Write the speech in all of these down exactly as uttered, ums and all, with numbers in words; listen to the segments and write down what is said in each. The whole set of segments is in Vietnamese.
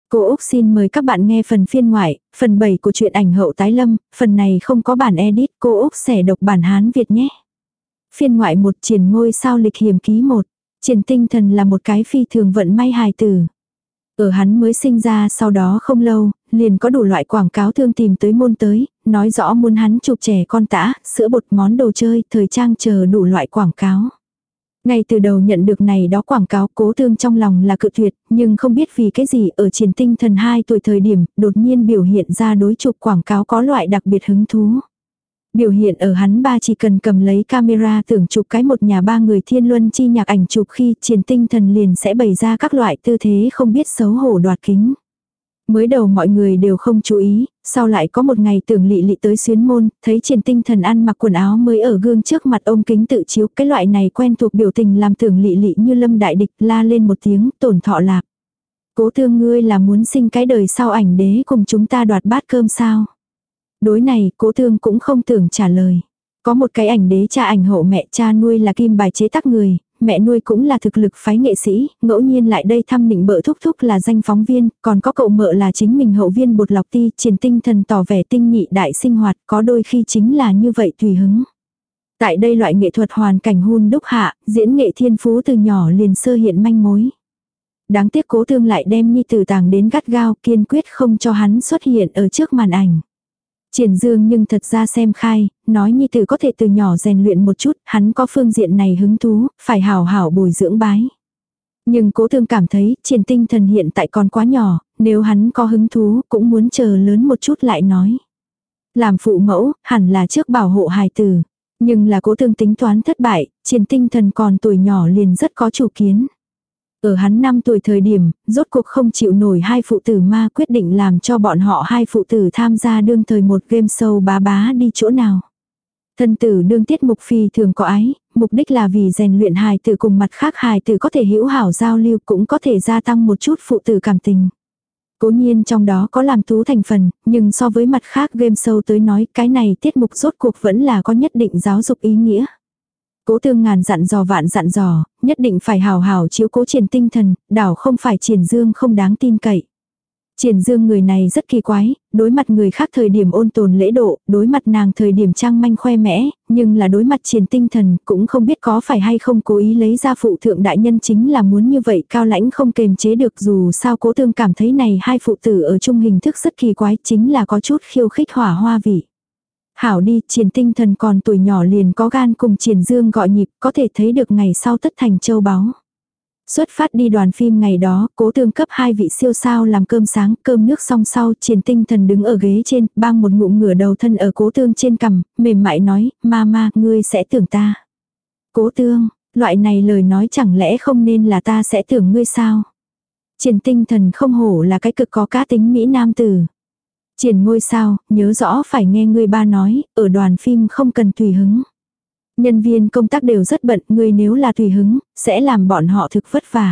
Cô Úc xin mời các bạn nghe phần phiên ngoại, phần bảy của truyện ảnh hậu tái lâm, phần này không có bản edit, cô Úc sẽ đọc bản Hán Việt nhé. Phiên ngoại một Triển ngôi sao lịch hiểm ký một. Triển Tinh Thần là một cái phi thường vận may hài tử. Ở hắn mới sinh ra sau đó không lâu, liền có đủ loại quảng cáo thương tìm tới môn tới, nói rõ muốn hắn chụp trẻ con tã, sữa bột món đồ chơi, thời trang chờ đủ loại quảng cáo. Ngay từ đầu nhận được này đó quảng cáo, Cố Thương trong lòng là cự tuyệt, nhưng không biết vì cái gì ở Triển Tinh Thần hai tuổi thời điểm, đột nhiên biểu hiện ra đối chụp quảng cáo có loại đặc biệt hứng thú. Biểu hiện ở hắn ba chỉ cần cầm lấy camera tưởng chụp cái một nhà ba người thiên luân chi nhạc ảnh chụp khi Triển Tinh Thần liền sẽ bày ra các loại tư thế không biết xấu hổ đoạt kính. Mới đầu mọi người đều không chú ý, sau lại có một ngày tưởng Lị Lị tới xuyến môn, thấy Triển Tinh Thần ăn mặc quần áo mới ở gương trước mặt ôm kính tự chiếu, cái loại này quen thuộc biểu tình làm tưởng Lị Lị như lâm đại địch, la lên một tiếng, tổn thọ lạp. Cố Thương ngươi là muốn sinh cái đời sau ảnh đế cùng chúng ta đoạt bát cơm sao? Đối này, Cố Thương cũng không tưởng trả lời. Có một cái ảnh đế cha ảnh hậu mẹ, cha nuôi là kim bài chế tác người, mẹ nuôi cũng là thực lực phái nghệ sĩ, ngẫu nhiên lại đây thăm nịnh bợ thúc thúc là danh phóng viên, còn có cậu mợ là chính mình hậu viên bột lọc ti. Triển Tinh Thần tỏ vẻ tinh nhị đại sinh hoạt, có đôi khi chính là như vậy tùy hứng. Tại đây loại nghệ thuật hoàn cảnh hun đúc hạ, diễn nghệ thiên phú từ nhỏ liền sơ hiện manh mối. Đáng tiếc Cố Thương lại đem nhi tử tàng đến gắt gao, kiên quyết không cho hắn xuất hiện ở trước màn ảnh. Triển Dương nhưng thật ra xem khai, nói nhi tử có thể từ nhỏ rèn luyện một chút, hắn có phương diện này hứng thú, phải hảo hảo bồi dưỡng bái. Nhưng Cố Thương cảm thấy Triển Tinh Thần hiện tại còn quá nhỏ, nếu hắn có hứng thú cũng muốn chờ lớn một chút lại nói. Làm phụ mẫu, hẳn là trước bảo hộ hài tử. Nhưng là Cố Thương tính toán thất bại, Triển Tinh Thần còn tuổi nhỏ liền rất có chủ kiến. Ở hắn năm tuổi thời điểm, rốt cuộc không chịu nổi hai phụ tử ma quyết định làm cho bọn họ hai phụ tử tham gia đương thời một game show bá bá đi chỗ nào. Thân tử đương tiết mục phi thường có ái, mục đích là vì rèn luyện hài tử cùng mặt khác hài tử có thể hữu hảo giao lưu cũng có thể gia tăng một chút phụ tử cảm tình. Cố nhiên trong đó có làm thú thành phần, nhưng so với mặt khác game show tới nói cái này tiết mục rốt cuộc vẫn là có nhất định giáo dục ý nghĩa. Cố Thương ngàn dặn dò vạn dặn dò, nhất định phải hào hào chiếu cố Triển Tinh Thần, đảo không phải Triển Dương không đáng tin cậy. Triển Dương người này rất kỳ quái, đối mặt người khác thời điểm ôn tồn lễ độ, đối mặt nàng thời điểm trang manh khoe mẽ, nhưng là đối mặt Triển Tinh Thần cũng không biết có phải hay không cố ý lấy ra phụ thượng đại nhân chính là muốn như vậy cao lãnh không kềm chế được. Dù sao Cố Thương cảm thấy này hai phụ tử ở chung hình thức rất kỳ quái, chính là có chút khiêu khích hỏa hoa vị. Hảo đi, Triển Tinh Thần còn tuổi nhỏ liền có gan cùng Triển Dương gọi nhịp, có thể thấy được ngày sau tất thành châu báu. Xuất phát đi đoàn phim ngày đó, Cố Thương cấp hai vị siêu sao làm cơm sáng, cơm nước xong sau, Triển Tinh Thần đứng ở ghế trên, bang một ngụm ngửa đầu thân ở Cố Thương trên cằm, mềm mại nói, mama, ngươi sẽ tưởng ta. Cố Thương, loại này lời nói chẳng lẽ không nên là ta sẽ tưởng ngươi sao? Triển Tinh Thần không hổ là cái cực có cá tính mỹ nam tử. Triển ngôi sao, nhớ rõ phải nghe ngươi ba nói, ở đoàn phim không cần tùy hứng. Nhân viên công tác đều rất bận, ngươi nếu là tùy hứng, sẽ làm bọn họ thực vất vả.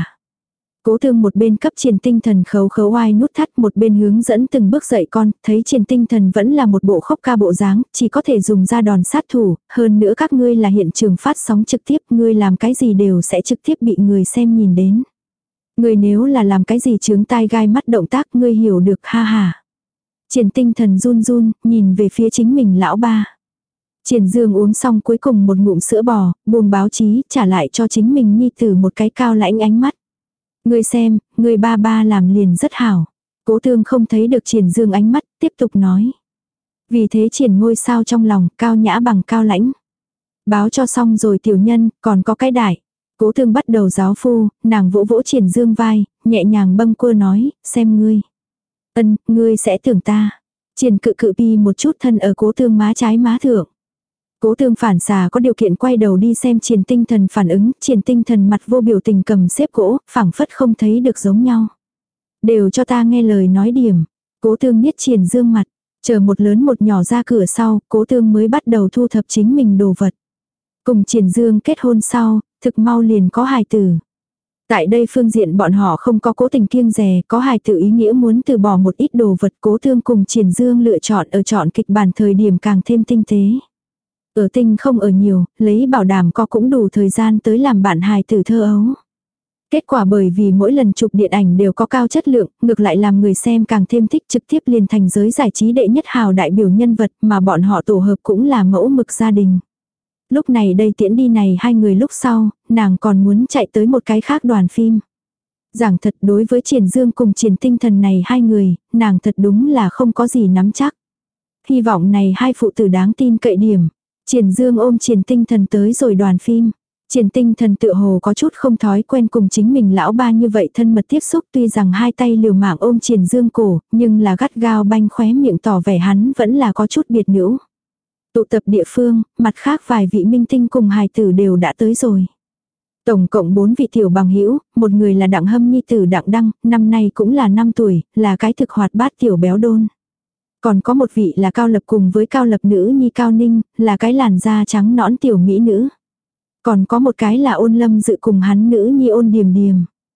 Cố Thương một bên cấp Triển Tinh Thần khấu khấu oai nút thắt, một bên hướng dẫn từng bước dạy con, thấy Triển Tinh Thần vẫn là một bộ khóc ca bộ dáng, chỉ có thể dùng ra đòn sát thủ, hơn nữa các ngươi là hiện trường phát sóng trực tiếp, ngươi làm cái gì đều sẽ trực tiếp bị người xem nhìn đến. Ngươi nếu là làm cái gì chướng tai gai mắt động tác, ngươi hiểu được, ha ha. Triển Tinh Thần run run, nhìn về phía chính mình lão ba. Triển Dương uống xong cuối cùng một ngụm sữa bò, buông báo chí, trả lại cho chính mình nhi tử một cái cao lãnh ánh mắt. Ngươi xem, ngươi ba ba làm liền rất hảo. Cố Thương không thấy được Triển Dương ánh mắt, tiếp tục nói. Vì thế Triển ngôi sao trong lòng, cao nhã bằng cao lãnh. Báo cho xong rồi tiểu nhân, còn có cái đại. Cố Thương bắt đầu giáo phu, nàng vỗ vỗ Triển Dương vai, nhẹ nhàng bâng quơ nói, xem ngươi. Ân, ngươi sẽ tưởng ta. Triển cự cự pi một chút thân ở Cố Thương má trái má thượng. Cố Thương phản xà có điều kiện quay đầu đi xem Triển Tinh Thần phản ứng, Triển Tinh Thần mặt vô biểu tình cầm xếp gỗ, phảng phất không thấy được giống nhau. Đều cho ta nghe lời nói điểm. Cố Thương niết Triển Dương mặt, chờ một lớn một nhỏ ra cửa sau, Cố Thương mới bắt đầu thu thập chính mình đồ vật. Cùng Triển Dương kết hôn sau, thực mau liền có hài tử. Tại đây phương diện bọn họ không có cố tình kiêng dè, có hài tử ý nghĩa muốn từ bỏ một ít đồ vật. Cố Thương cùng Triển Dương lựa chọn ở chọn kịch bản thời điểm càng thêm tinh tế. Ở tinh không ở nhiều, lấy bảo đảm có cũng đủ thời gian tới làm bạn hài tử thơ ấu. Kết quả bởi vì mỗi lần chụp điện ảnh đều có cao chất lượng, ngược lại làm người xem càng thêm thích, trực tiếp liền thành giới giải trí đệ nhất hào đại biểu nhân vật mà bọn họ tổ hợp cũng là mẫu mực gia đình. Lúc này đây tiễn đi này hai người lúc sau, nàng còn muốn chạy tới một cái khác đoàn phim. Giảng thật đối với Triển Dương cùng Triển Tinh Thần này hai người, nàng thật đúng là không có gì nắm chắc. Hy vọng này hai phụ tử đáng tin cậy điểm. Triển Dương ôm Triển Tinh Thần tới rồi đoàn phim. Triển Tinh Thần tựa hồ có chút không thói quen cùng chính mình lão ba như vậy thân mật tiếp xúc, tuy rằng hai tay liều mạng ôm Triển Dương cổ, nhưng là gắt gao banh khóe miệng tỏ vẻ hắn vẫn là có chút biệt nữ. Tụ tập địa phương, mặt khác vài vị minh tinh cùng hài tử đều đã tới rồi. Tổng cộng bốn vị tiểu bằng hữu, một người là Đặng Hâm nhi tử Đặng Đăng, năm nay cũng là năm tuổi, là cái thực hoạt bát tiểu béo đôn. Còn có một vị là Cao Lập cùng với Cao Lập nữ nhi Cao Ninh, là cái làn da trắng nõn tiểu mỹ nữ. Còn có một cái là Ôn Lâm Dự cùng hắn nữ nhi Ôn Điềm Điềm.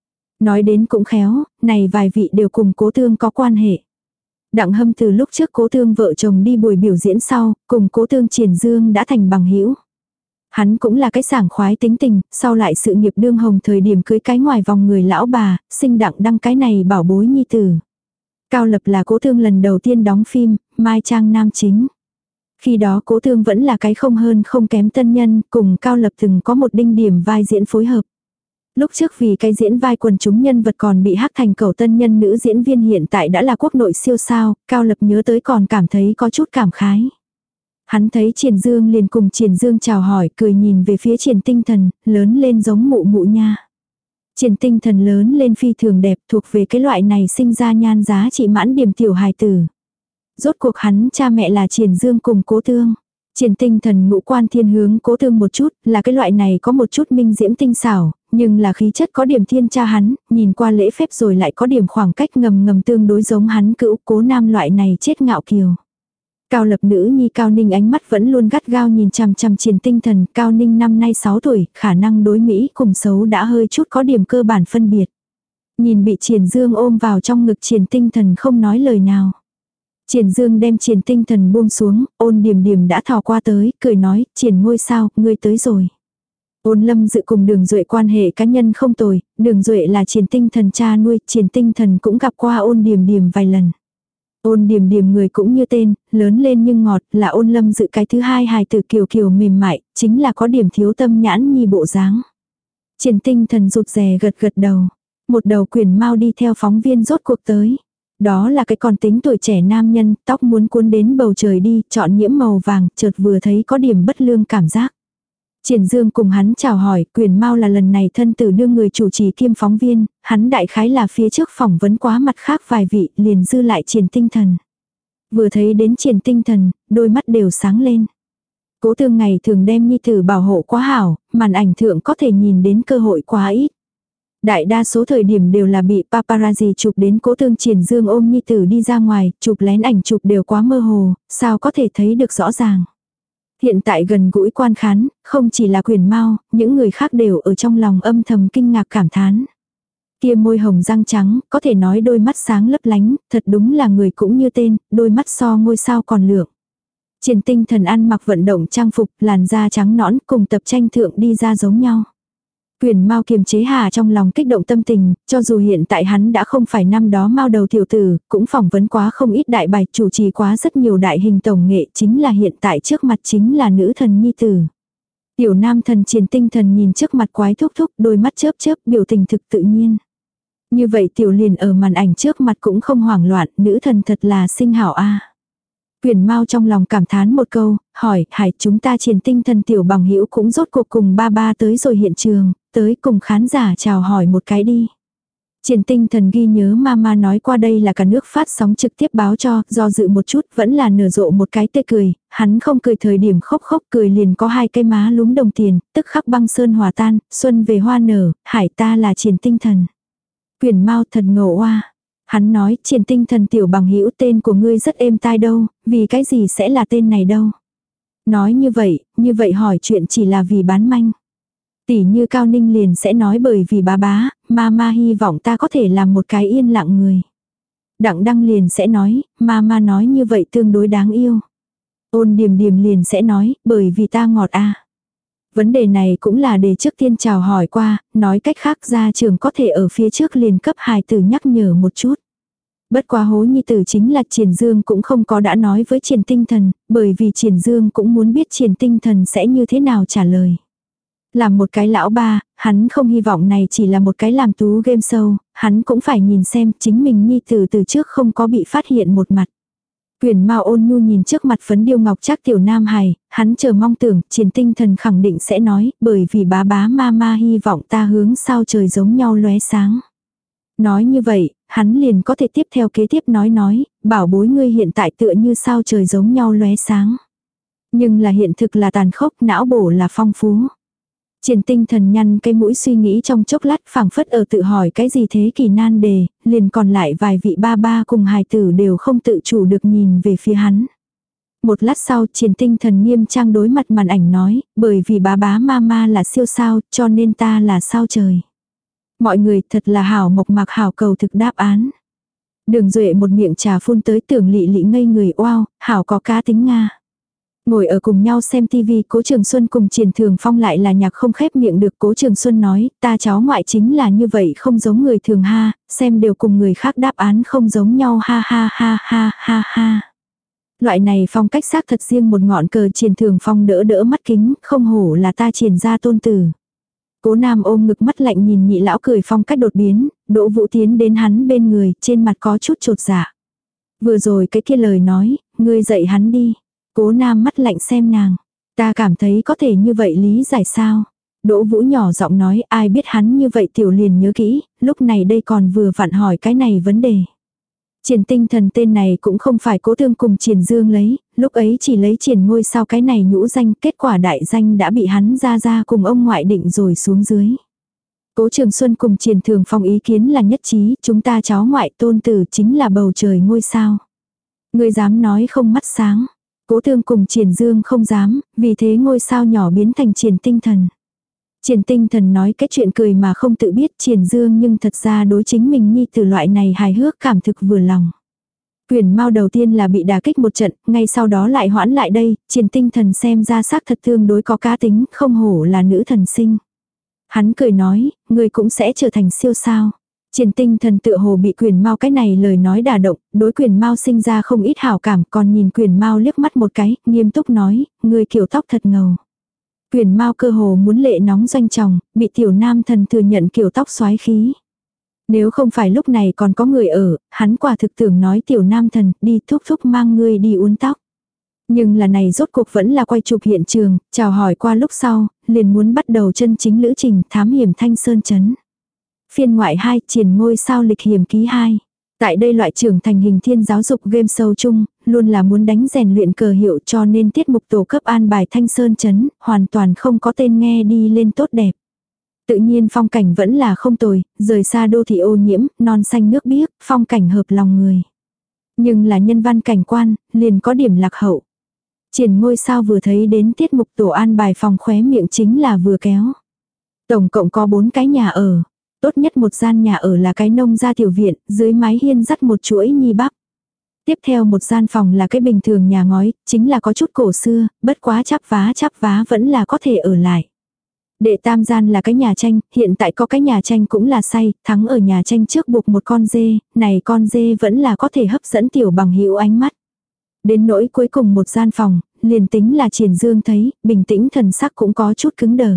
Nói đến cũng khéo, này vài vị đều cùng Cố Tương có quan hệ. Đặng Hâm từ lúc trước Cố Tương vợ chồng đi buổi biểu diễn sau, cùng Cố Tương Triển Dương đã thành bằng hữu. Hắn cũng là cái sảng khoái tính tình, sau lại sự nghiệp đương hồng thời điểm cưới cái ngoài vòng người lão bà, sinh Đặng Đăng cái này bảo bối nhi tử. Cao Lập là Cố Tương lần đầu tiên đóng phim, Mai Trang nam chính. Khi đó Cố Tương vẫn là cái không hơn không kém tân nhân, cùng Cao Lập từng có một đinh điểm vai diễn phối hợp. Lúc trước vì cái diễn vai quần chúng nhân vật còn bị hắc thành cầu tân nhân nữ diễn viên hiện tại đã là quốc nội siêu sao, Cao Lập nhớ tới còn cảm thấy có chút cảm khái. Hắn thấy Triển Dương liền cùng Triển Dương chào hỏi, cười nhìn về phía Triển Tinh Thần, lớn lên giống mụ mụ nha. Triển Tinh Thần lớn lên phi thường đẹp, thuộc về cái loại này sinh ra nhan giá trị mãn điểm tiểu hài tử. Rốt cuộc hắn cha mẹ là Triển Dương cùng Cố Tương. Triển Tinh Thần ngũ quan thiên hướng Cố Tương một chút, là cái loại này có một chút minh diễm tinh xảo, nhưng là khí chất có điểm thiên cha hắn, nhìn qua lễ phép rồi lại có điểm khoảng cách ngầm ngầm tương đối giống hắn cữu Cố Nam loại này chết ngạo kiều. Cao Lập nữ nhi Cao Ninh ánh mắt vẫn luôn gắt gao nhìn chằm chằm Triển Tinh Thần, Cao Ninh năm nay sáu tuổi, khả năng đối Mỹ cùng xấu đã hơi chút có điểm cơ bản phân biệt. Nhìn bị Triển Dương ôm vào trong ngực Triển Tinh Thần không nói lời nào. Triển Dương đem Triển Tinh Thần buông xuống, Ôn Điềm Điềm đã thò qua tới, cười nói, Triển ngôi sao, ngươi tới rồi. Ôn Lâm Dự cùng Đường Duệ quan hệ cá nhân không tồi, Đường Duệ là Triển Tinh Thần cha nuôi, Triển Tinh Thần cũng gặp qua Ôn Điềm Điềm vài lần. Ôn Điềm Điềm người cũng như tên, lớn lên nhưng ngọt, là Ôn Lâm Dự cái thứ hai hài tử kiều kiều mềm mại, chính là có điểm thiếu tâm nhãn nhi bộ dáng. Triển Tinh Thần rụt rè gật gật đầu. Một đầu Quyền Mao đi theo phóng viên rốt cuộc tới. Đó là cái còn tính tuổi trẻ nam nhân, tóc muốn cuốn đến bầu trời đi, chọn nhiễm màu vàng, chợt vừa thấy có điểm bất lương cảm giác. Triển Dương cùng hắn chào hỏi, Quyền Mao là lần này thân tử đương người chủ trì kiêm phóng viên, hắn đại khái là phía trước phỏng vấn quá mặt khác vài vị, liền dư lại Triển Tinh Thần. Vừa thấy đến Triển Tinh Thần, đôi mắt đều sáng lên. Cố Tương ngày thường đem nhi tử bảo hộ quá hảo, màn ảnh thượng có thể nhìn đến cơ hội quá ít. Đại đa số thời điểm đều là bị paparazzi chụp đến Cố Tương Triển Dương ôm nhi tử đi ra ngoài, chụp lén ảnh chụp đều quá mơ hồ, sao có thể thấy được rõ ràng. Hiện tại gần gũi quan khán, không chỉ là Quyền Mao, những người khác đều ở trong lòng âm thầm kinh ngạc cảm thán. Kia môi hồng răng trắng, có thể nói đôi mắt sáng lấp lánh, thật đúng là người cũng như tên, đôi mắt so ngôi sao còn lượng. Triển Tinh Thần ăn mặc vận động trang phục, làn da trắng nõn cùng tập tranh thượng đi ra giống nhau. Quyền Mao kiềm chế hà trong lòng kích động tâm tình, cho dù hiện tại hắn đã không phải năm đó Mao đầu tiểu tử, cũng phỏng vấn quá không ít đại bài, chủ trì quá rất nhiều đại hình tổng nghệ, chính là hiện tại trước mặt chính là nữ thần nhi tử. Tiểu nam thần Triển Tinh Thần nhìn trước mặt quái thúc thúc, đôi mắt chớp chớp, biểu tình thực tự nhiên. Như vậy tiểu liền ở màn ảnh trước mặt cũng không hoảng loạn, nữ thần thật là sinh hảo a. Quyền Mao trong lòng cảm thán một câu, hỏi, hải chúng ta Triển Tinh Thần tiểu bằng hữu cũng rốt cuộc cùng ba ba tới rồi hiện trường, tới cùng khán giả chào hỏi một cái đi. Triển Tinh Thần ghi nhớ mama nói qua đây là cả nước phát sóng trực tiếp báo cho, do dự một chút vẫn là nở rộ một cái tê cười, hắn không cười thời điểm khóc khóc cười liền có hai cái má lúm đồng tiền, tức khắc băng sơn hòa tan, xuân về hoa nở, hải ta là Triển Tinh Thần. Quyền Mao thật ngầu oa. Hắn nói, Triển Tinh Thần tiểu bằng hữu tên của ngươi rất êm tai đâu, vì cái gì sẽ là tên này đâu. Nói như vậy, như vậy hỏi chuyện chỉ là vì bán manh. Tỷ như Cao Ninh liền sẽ nói bởi vì bá bá, mama hy vọng ta có thể làm một cái yên lặng người. Đặng Đăng liền sẽ nói, mama nói như vậy tương đối đáng yêu. Ôn Điềm Điềm liền sẽ nói, bởi vì ta ngọt a. Vấn đề này cũng là để trước tiên chào hỏi qua, nói cách khác gia trường có thể ở phía trước liền cấp hài tử nhắc nhở một chút. Bất quá hố nhi tử chính là Triển Dương cũng không có đã nói với Triển Tinh Thần, bởi vì Triển Dương cũng muốn biết Triển Tinh Thần sẽ như thế nào trả lời. Làm một cái lão ba, hắn không hy vọng này chỉ là một cái làm tú game show, hắn cũng phải nhìn xem chính mình nhi tử từ trước không có bị phát hiện một mặt. Quyền Mao ôn nhu nhìn trước mặt phấn điêu ngọc trác tiểu nam hài, hắn chờ mong tưởng Triển Tinh Thần khẳng định sẽ nói, bởi vì bá bá ma ma hy vọng ta hướng sao trời giống nhau lóe sáng. Nói như vậy, hắn liền có thể tiếp theo kế tiếp nói nói, bảo bối ngươi hiện tại tựa như sao trời giống nhau lóe sáng. Nhưng là hiện thực là tàn khốc, não bổ là phong phú. Triển Tinh Thần nhăn cái mũi suy nghĩ trong chốc lát, phảng phất ở tự hỏi cái gì thế kỳ nan đề, liền còn lại vài vị ba ba cùng hài tử đều không tự chủ được nhìn về phía hắn. Một lát sau Triển Tinh Thần nghiêm trang đối mặt màn ảnh nói, bởi vì bá bá ma ma là siêu sao, cho nên ta là sao trời. Mọi người thật là hảo mộc mạc hảo cầu thực đáp án. Đường Duệ một miệng trà phun tới Tưởng Lị Lị ngây người, oao, hảo có cá tính Nga. Ngồi ở cùng nhau xem tivi, Cố Trường Xuân cùng Triển Thường Phong lại là nhạc không khép miệng được. Cố Trường Xuân nói, ta cháu ngoại chính là như vậy, không giống người thường ha, xem đều cùng người khác đáp án không giống nhau ha ha ha ha ha ha. Loại này phong cách xác thật riêng một ngọn cờ. Triển Thường Phong đỡ đỡ mắt kính, không hổ là ta Triển gia tôn tử. Cố Nam ôm ngực mắt lạnh nhìn nhị lão cười phong cách đột biến, Đỗ Vũ tiến đến hắn bên người, trên mặt có chút chột dạ. Vừa rồi cái kia lời nói, ngươi dạy hắn đi. Cố Nam mắt lạnh xem nàng. Ta cảm thấy có thể như vậy lý giải sao. Đỗ Vũ nhỏ giọng nói, ai biết hắn như vậy tiểu liền nhớ kỹ, lúc này đây còn vừa vặn hỏi cái này vấn đề. Triển Tinh Thần tên này cũng không phải Cố Thương cùng Triển Dương lấy, lúc ấy chỉ lấy Triển Ngôi sao cái này nhũ danh, kết quả đại danh đã bị hắn ra ra cùng ông ngoại định rồi xuống dưới. Cố Trường Xuân cùng Triển Thường Phong ý kiến là nhất trí, chúng ta cháu ngoại tôn tử chính là bầu trời ngôi sao. Người dám nói không mắt sáng. Cố Thương cùng Triển Dương không dám, vì thế ngôi sao nhỏ biến thành Triển Tinh Thần. Triển Tinh Thần nói cái chuyện cười mà không tự biết, Triển Dương nhưng thật ra đối chính mình nhi tử loại này hài hước cảm thực vừa lòng. Quyền Mao đầu tiên là bị đả kích một trận, ngay sau đó lại hoãn lại đây, Triển Tinh Thần xem ra xác thật tương đối có cá tính, không hổ là nữ thần sinh. Hắn cười nói, người cũng sẽ trở thành siêu sao. Triển Tinh Thần tựa hồ bị Quyền Mao cái này lời nói đả động, đối Quyền Mao sinh ra không ít hảo cảm, còn nhìn Quyền Mao liếc mắt một cái, nghiêm túc nói, người kiểu tóc thật ngầu. Quyền Mao cơ hồ muốn lệ nóng doanh chồng, bị tiểu nam thần thừa nhận kiểu tóc xoái khí. Nếu không phải lúc này còn có người ở, hắn quả thực tưởng nói tiểu nam thần, đi thúc thúc mang ngươi đi uốn tóc. Nhưng là này rốt cuộc vẫn là quay chụp hiện trường, chào hỏi qua lúc sau, liền muốn bắt đầu chân chính lữ trình thám hiểm Thanh Sơn Trấn. Phiên ngoại hai, Triển Ngôi sao lịch hiểm ký hai. Tại đây loại trưởng thành hình thiên giáo dục game show chung, luôn là muốn đánh rèn luyện cờ hiệu, cho nên tiết mục tổ cấp an bài Thanh Sơn Trấn, hoàn toàn không có tên nghe đi lên tốt đẹp. Tự nhiên phong cảnh vẫn là không tồi, rời xa đô thị ô nhiễm, non xanh nước biếc, phong cảnh hợp lòng người. Nhưng là nhân văn cảnh quan, liền có điểm lạc hậu. Triển Ngôi sao vừa thấy đến tiết mục tổ an bài phòng khóe miệng chính là vừa kéo. Tổng cộng có bốn cái nhà ở. Tốt nhất một gian nhà ở là cái nông gia tiểu viện, dưới mái hiên dắt một chuỗi nhi bắp. Tiếp theo một gian phòng là cái bình thường nhà ngói, chính là có chút cổ xưa, bất quá chắp vá chắp vá vẫn là có thể ở lại. Đệ tam gian là cái nhà tranh, hiện tại có cái nhà tranh cũng là say, thắng ở nhà tranh trước buộc một con dê, này con dê vẫn là có thể hấp dẫn tiểu bằng hữu ánh mắt. Đến nỗi cuối cùng một gian phòng, liền tính là Triển Dương thấy, bình tĩnh thần sắc cũng có chút cứng đờ.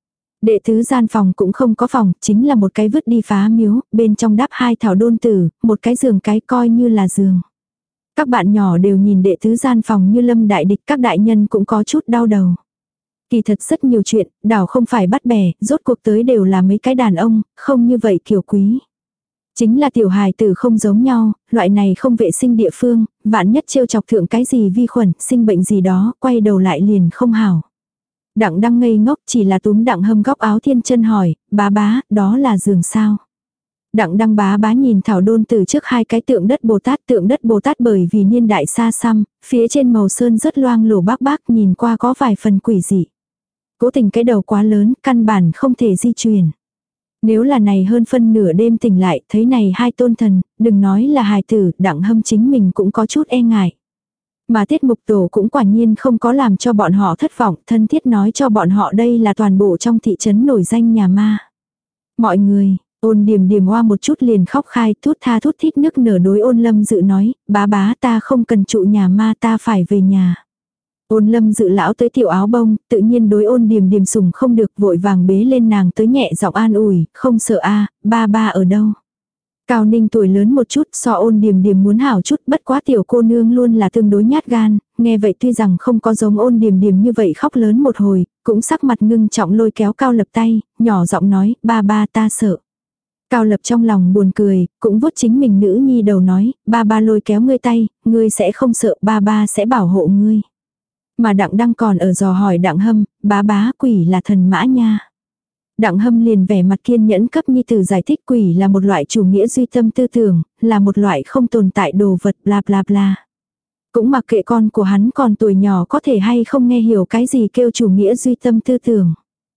Đệ tứ gian phòng cũng không có phòng, chính là một cái vứt đi phá miếu, bên trong đắp hai thảo đôn tử, một cái giường cái coi như là giường. Các bạn nhỏ đều nhìn đệ tứ gian phòng như lâm đại địch, các đại nhân cũng có chút đau đầu. Kỳ thật rất nhiều chuyện, đảo không phải bắt bẻ, rốt cuộc tới đều là mấy cái đàn ông, không như vậy kiểu quý. Chính là tiểu hài tử không giống nhau, loại này không vệ sinh địa phương, vạn nhất trêu chọc thượng cái gì vi khuẩn, sinh bệnh gì đó, quay đầu lại liền không hảo. Đặng Đăng ngây ngốc chỉ là túm Đặng Hâm góc áo thiên chân hỏi, bá bá, đó là giường sao? Đặng Đăng bá bá nhìn thảo đôn từ trước hai cái tượng đất Bồ Tát, tượng đất Bồ Tát bởi vì niên đại xa xăm, phía trên màu sơn rất loang lổ bác bác nhìn qua có vài phần quỷ dị. Cố Tình cái đầu quá lớn, căn bản không thể di chuyển. Nếu là này hơn phân nửa đêm tỉnh lại, thấy này hai tôn thần, đừng nói là hài tử, Đặng Hâm chính mình cũng có chút e ngại. Mà tiết mục tổ cũng quả nhiên không có làm cho bọn họ thất vọng, thân thiết nói cho bọn họ đây là toàn bộ trong thị trấn nổi danh nhà ma. Mọi người, Ôn Điềm Điềm oa một chút liền khóc khai, thút tha thút thít nức nở đối Ôn Lâm Dự nói, bá bá ta không cần trụ nhà ma, ta phải về nhà. Ôn Lâm Dự lão tới tiểu áo bông, tự nhiên đối Ôn Điềm Điềm sủng không được, vội vàng bế lên nàng tới nhẹ giọng an ủi, không sợ a, ba ba ở đâu. Cao Ninh tuổi lớn một chút, so Ôn Điềm Điềm muốn hảo chút, bất quá tiểu cô nương luôn là tương đối nhát gan, nghe vậy tuy rằng không có giống Ôn Điềm Điềm như vậy khóc lớn một hồi, cũng sắc mặt ngưng trọng lôi kéo Cao Lập tay, nhỏ giọng nói, ba ba ta sợ. Cao Lập trong lòng buồn cười, cũng vuốt chính mình nữ nhi đầu nói, ba ba lôi kéo ngươi tay, ngươi sẽ không sợ, ba ba sẽ bảo hộ ngươi. Mà Đặng Đăng còn ở dò hỏi Đặng Hâm, bá bá quỷ là thần mã nha. Đặng Hâm liền vẻ mặt kiên nhẫn cấp nhi tử giải thích quỷ là một loại chủ nghĩa duy tâm tư tưởng, là một loại không tồn tại đồ vật bla bla bla. Cũng mặc kệ con của hắn còn tuổi nhỏ có thể hay không nghe hiểu cái gì kêu chủ nghĩa duy tâm tư tưởng.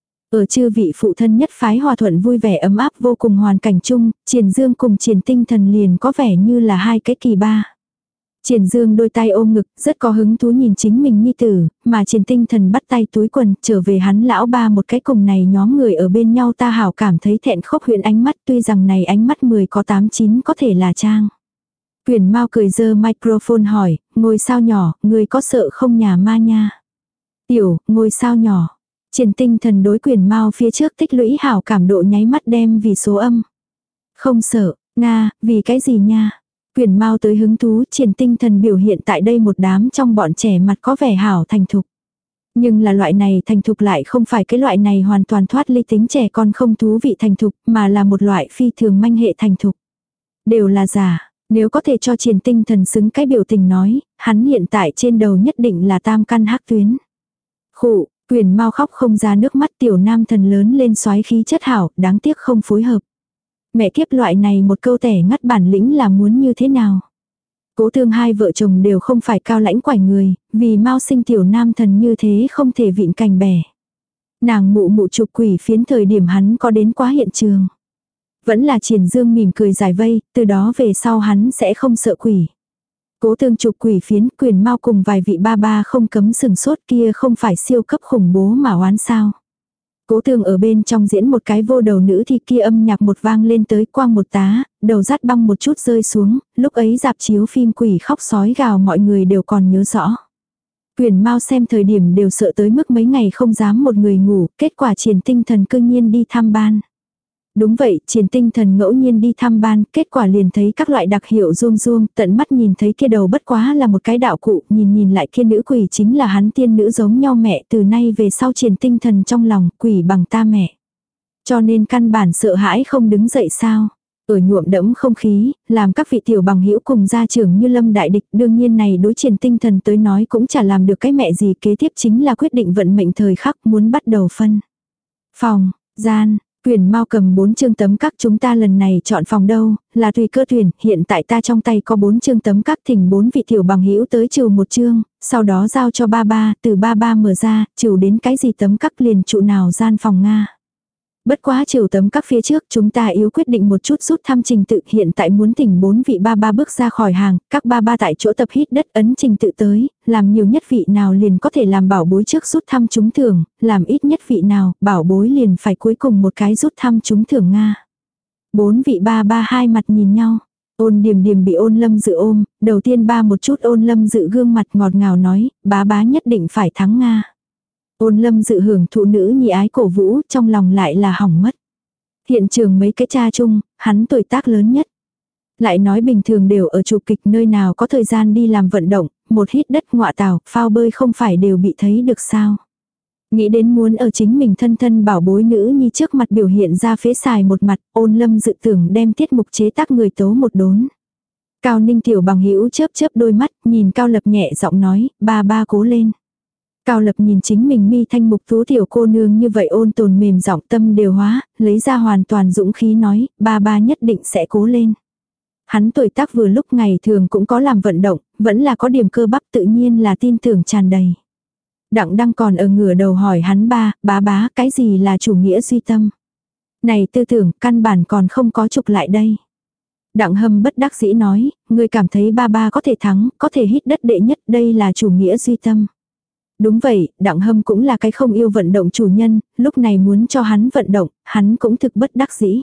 Ở chư vị phụ thân nhất phái hòa thuận vui vẻ ấm áp vô cùng hoàn cảnh chung, Triển Dương cùng Triển Tinh Thần liền có vẻ như là hai cái kỳ ba. Triển Dương đôi tay ôm ngực, rất có hứng thú nhìn chính mình nhi tử, mà Triển Tinh Thần bắt tay túi quần, trở về hắn lão ba một cái cùng này nhóm người ở bên nhau ta hảo cảm thấy thẹn khốc huyện ánh mắt, tuy rằng này ánh mắt mười có tám chín có thể là trang. Quyền Mao cười giơ microphone hỏi, ngôi sao nhỏ, người có sợ không nhà ma nha? Tiểu, ngôi sao nhỏ. Triển Tinh Thần đối Quyền Mao phía trước tích lũy hảo cảm độ nháy mắt đem vì số âm. Không sợ, Nga, vì cái gì nha? Quyền Mao tới hứng thú, Triển Tinh Thần biểu hiện tại đây một đám trong bọn trẻ mặt có vẻ hảo thành thục. Nhưng là loại này thành thục lại không phải cái loại này hoàn toàn thoát ly tính trẻ con không thú vị thành thục, mà là một loại phi thường manh hệ thành thục. Đều là giả, nếu có thể cho Triển Tinh Thần xứng cái biểu tình nói, hắn hiện tại trên đầu nhất định là tam căn hắc tuyến. Khụ, Quyền Mao khóc không ra nước mắt, tiểu nam thần lớn lên soái khí chất hảo, đáng tiếc không phối hợp. Mẹ kiếp, loại này một câu tẻ ngắt bản lĩnh là muốn như thế nào? Cố Thương hai vợ chồng đều không phải cao lãnh quải người, vì Mao sinh tiểu nam thần như thế không thể vịn cành bẻ. Nàng mụ mụ chụp quỷ phiến thời điểm hắn có đến quá hiện trường. Vẫn là Triển Dương mỉm cười giải vây, từ đó về sau hắn sẽ không sợ quỷ. Cố Thương chụp quỷ phiến, Quyền Mao cùng vài vị ba ba không cấm sừng sốt, kia không phải siêu cấp khủng bố mà oán sao. Cố Thương ở bên trong diễn một cái vô đầu nữ thì kia âm nhạc một vang lên tới quang một tá, đầu rát băng một chút rơi xuống, lúc ấy dạp chiếu phim quỷ khóc sói gào mọi người đều còn nhớ rõ. Quyền Mao xem thời điểm đều sợ tới mức mấy ngày không dám một người ngủ, kết quả Triển Tinh Thần cương nhiên đi thăm ban. Đúng vậy, Triển Tinh Thần ngẫu nhiên đi thăm ban, kết quả liền thấy các loại đặc hiệu rôm rôm, tận mắt nhìn thấy kia đầu bất quá là một cái đạo cụ, nhìn nhìn lại kia nữ quỷ chính là hắn tiên nữ giống nhau mẹ, từ nay về sau Triển Tinh Thần trong lòng, quỷ bằng ta mẹ. Cho nên căn bản sợ hãi không đứng dậy sao. Ở nhuộm đẫm không khí, làm các vị tiểu bằng hữu cùng gia trưởng như Lâm Đại Địch, đương nhiên này đối Triển Tinh Thần tới nói cũng chả làm được cái mẹ gì, kế tiếp chính là quyết định vận mệnh thời khắc muốn bắt đầu phân. Phòng, gian. Quyền Mao cầm bốn chương tấm các, chúng ta lần này chọn phòng đâu, là tùy cơ tuyển, hiện tại ta trong tay có bốn chương tấm các, thỉnh bốn vị tiểu bằng hữu tới trừ một chương, sau đó giao cho ba ba, từ ba ba mở ra, trừ đến cái gì tấm các liền trụ nào gian phòng Nga. Bất quá trừ tấm các phía trước chúng ta yếu quyết định một chút rút thăm trình tự, hiện tại muốn thỉnh bốn vị ba ba bước ra khỏi hàng, các ba ba tại chỗ tập hít đất ấn trình tự tới, làm nhiều nhất vị nào liền có thể làm bảo bối trước rút thăm trúng thưởng, làm ít nhất vị nào, bảo bối liền phải cuối cùng một cái rút thăm trúng thưởng Nga. Bốn vị ba ba hai mặt nhìn nhau, Ôn Điềm Điềm bị Ôn Lâm Dự ôm, đầu tiên ba một chút Ôn Lâm Dự gương mặt ngọt ngào nói, bá bá nhất định phải thắng Nga. Ôn Lâm Dự hưởng thụ nữ nhi ái cổ vũ, trong lòng lại là hỏng mất. Hiện trường mấy cái cha chung, hắn tuổi tác lớn nhất. Lại nói bình thường đều ở chụp kịch, nơi nào có thời gian đi làm vận động, một hít đất ngọa tảo, phao bơi không phải đều bị thấy được sao. Nghĩ đến muốn ở chính mình thân thân bảo bối nữ nhi trước mặt biểu hiện ra phế xài một mặt, Ôn Lâm Dự tưởng đem tiết mục chế tác người tấu một đốn. Cao Ninh tiểu bằng hữu chớp chớp đôi mắt, nhìn Cao Lập nhẹ giọng nói, ba ba cố lên. Cao Lập nhìn chính mình mi thanh mục tú tiểu cô nương như vậy ôn tồn mềm giọng, tâm đều hóa, lấy ra hoàn toàn dũng khí nói, ba ba nhất định sẽ cố lên. Hắn tuổi tác vừa lúc ngày thường cũng có làm vận động, vẫn là có điểm cơ bắp, tự nhiên là tin tưởng tràn đầy. Đặng Đăng còn ở ngửa đầu hỏi hắn ba, bá bá, cái gì là chủ nghĩa duy tâm? Này tư tưởng, căn bản còn không có trục lại đây. Đặng Hâm bất đắc dĩ nói, ngươi cảm thấy ba ba có thể thắng, có thể hít đất đệ nhất, đây là chủ nghĩa duy tâm. Đúng vậy, Đặng Hâm cũng là cái không yêu vận động chủ nhân, lúc này muốn cho hắn vận động, hắn cũng thực bất đắc dĩ.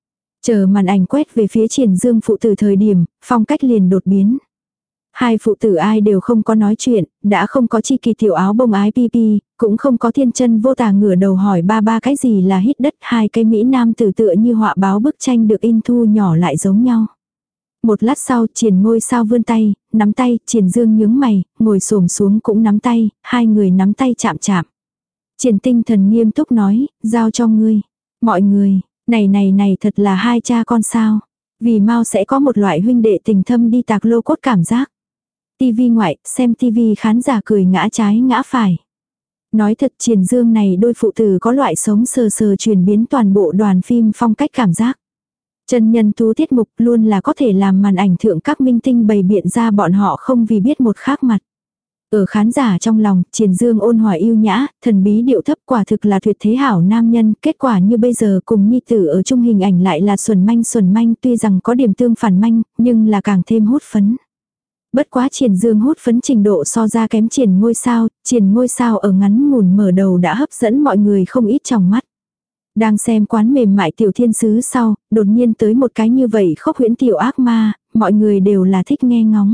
Chờ màn ảnh quét về phía Triển Dương phụ tử thời điểm, phong cách liền đột biến. Hai phụ tử ai đều không có nói chuyện, đã không có Chi Kỳ tiểu áo bông ái pi pi, cũng không có Thiên Chân vô tà ngửa đầu hỏi ba ba cái gì là hít đất, hai cái Mỹ Nam tử tựa như họa báo bức tranh được in thu nhỏ lại giống nhau. Một lát sau, Triển Ngôi Sao vươn tay, nắm tay, Triển Dương nhướng mày, ngồi xổm xuống cũng nắm tay, hai người nắm tay chạm chạm. Triển Tinh Thần nghiêm túc nói, giao cho ngươi. Mọi người, này này này thật là hai cha con sao. Vì mau sẽ có một loại huynh đệ tình thâm đi tạc lô cốt cảm giác. Tivi ngoại, xem tivi khán giả cười ngã trái ngã phải. Nói thật Triển Dương này đôi phụ tử có loại sống sờ sờ chuyển biến toàn bộ đoàn phim phong cách cảm giác. Chân nhân tú tiết mục luôn là có thể làm màn ảnh thượng các minh tinh bày biện ra bọn họ không vì biết một khác mặt. Ở khán giả trong lòng, Triển Dương ôn hòa yêu nhã, thần bí điệu thấp quả thực là tuyệt thế hảo nam nhân, kết quả như bây giờ cùng nhi tử ở chung hình ảnh lại là xuẩn manh xuẩn manh tuy rằng có điểm tương phản manh, nhưng là càng thêm hút phấn. Bất quá Triển Dương hút phấn trình độ so ra kém Triển Ngôi Sao, Triển Ngôi Sao ở ngắn ngủn mở đầu đã hấp dẫn mọi người không ít trong mắt. Đang xem quán mềm mại tiểu thiên sứ sau, đột nhiên tới một cái như vậy khốc huyễn tiểu ác ma, mọi người đều là thích nghe ngóng.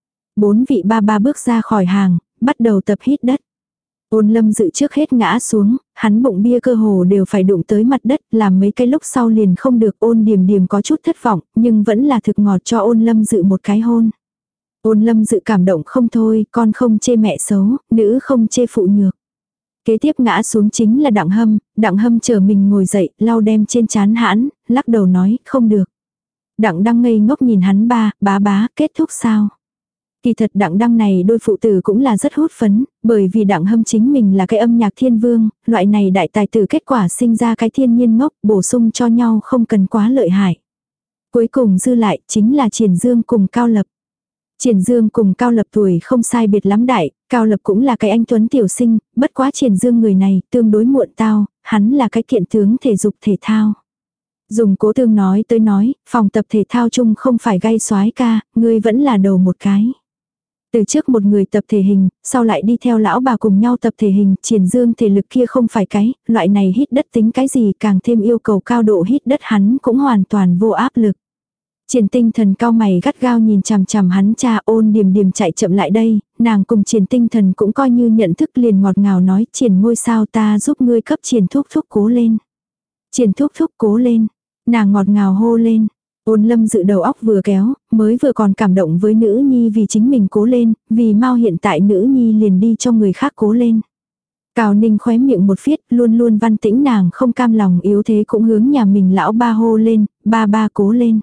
Bốn vị ba ba bước ra khỏi hàng, bắt đầu tập hít đất. Ôn Lâm Dự trước hết ngã xuống, hắn bụng bia cơ hồ đều phải đụng tới mặt đất, làm mấy cái lúc sau liền không được. Ôn Điềm Điềm có chút thất vọng, nhưng vẫn là thực ngọt cho Ôn Lâm Dự một cái hôn. Ôn Lâm Dự cảm động không thôi, con không chê mẹ xấu, nữ không chê phụ nhược. Kế tiếp ngã xuống chính là Đặng Hâm, Đặng Hâm chờ mình ngồi dậy, lau đem trên trán hãn, lắc đầu nói, không được. Đặng Đăng ngây ngốc nhìn hắn ba, bá bá, kết thúc sao? Kỳ thật Đặng Đăng này đôi phụ tử cũng là rất hút phấn, bởi vì Đặng Hâm chính mình là cái âm nhạc thiên vương, loại này đại tài tử kết quả sinh ra cái thiên nhiên ngốc, bổ sung cho nhau không cần quá lợi hại. Cuối cùng dư lại chính là Triển Dương cùng Cao Lập. Triển Dương cùng Cao Lập tuổi không sai biệt lắm đại, Cao Lập cũng là cái anh tuấn tiểu sinh, bất quá Triển Dương người này tương đối muộn tao, hắn là cái kiện tướng thể dục thể thao. Dùng Cố Tương nói tới nói, phòng tập thể thao chung không phải gay soái ca, ngươi vẫn là đầu một cái. Từ trước một người tập thể hình, sau lại đi theo lão bà cùng nhau tập thể hình, Triển Dương thể lực kia không phải cái, loại này hít đất tính cái gì càng thêm yêu cầu cao độ hít đất hắn cũng hoàn toàn vô áp lực. Triển Tinh Thần cao mày gắt gao nhìn chằm chằm hắn cha. Ôn Điềm Điềm chạy chậm lại đây, nàng cùng Triển Tinh Thần cũng coi như nhận thức liền ngọt ngào nói, Triển Ngôi Sao ta giúp ngươi cấp Triển thúc thúc cố lên. Triển thúc thúc cố lên, nàng ngọt ngào hô lên. Ôn Lâm Dự đầu óc vừa kéo, mới vừa còn cảm động với nữ nhi vì chính mình cố lên, vì mau hiện tại nữ nhi liền đi cho người khác cố lên. Cao Ninh khóe miệng một phiết, luôn luôn văn tĩnh nàng không cam lòng yếu thế cũng hướng nhà mình lão ba hô lên, ba ba cố lên.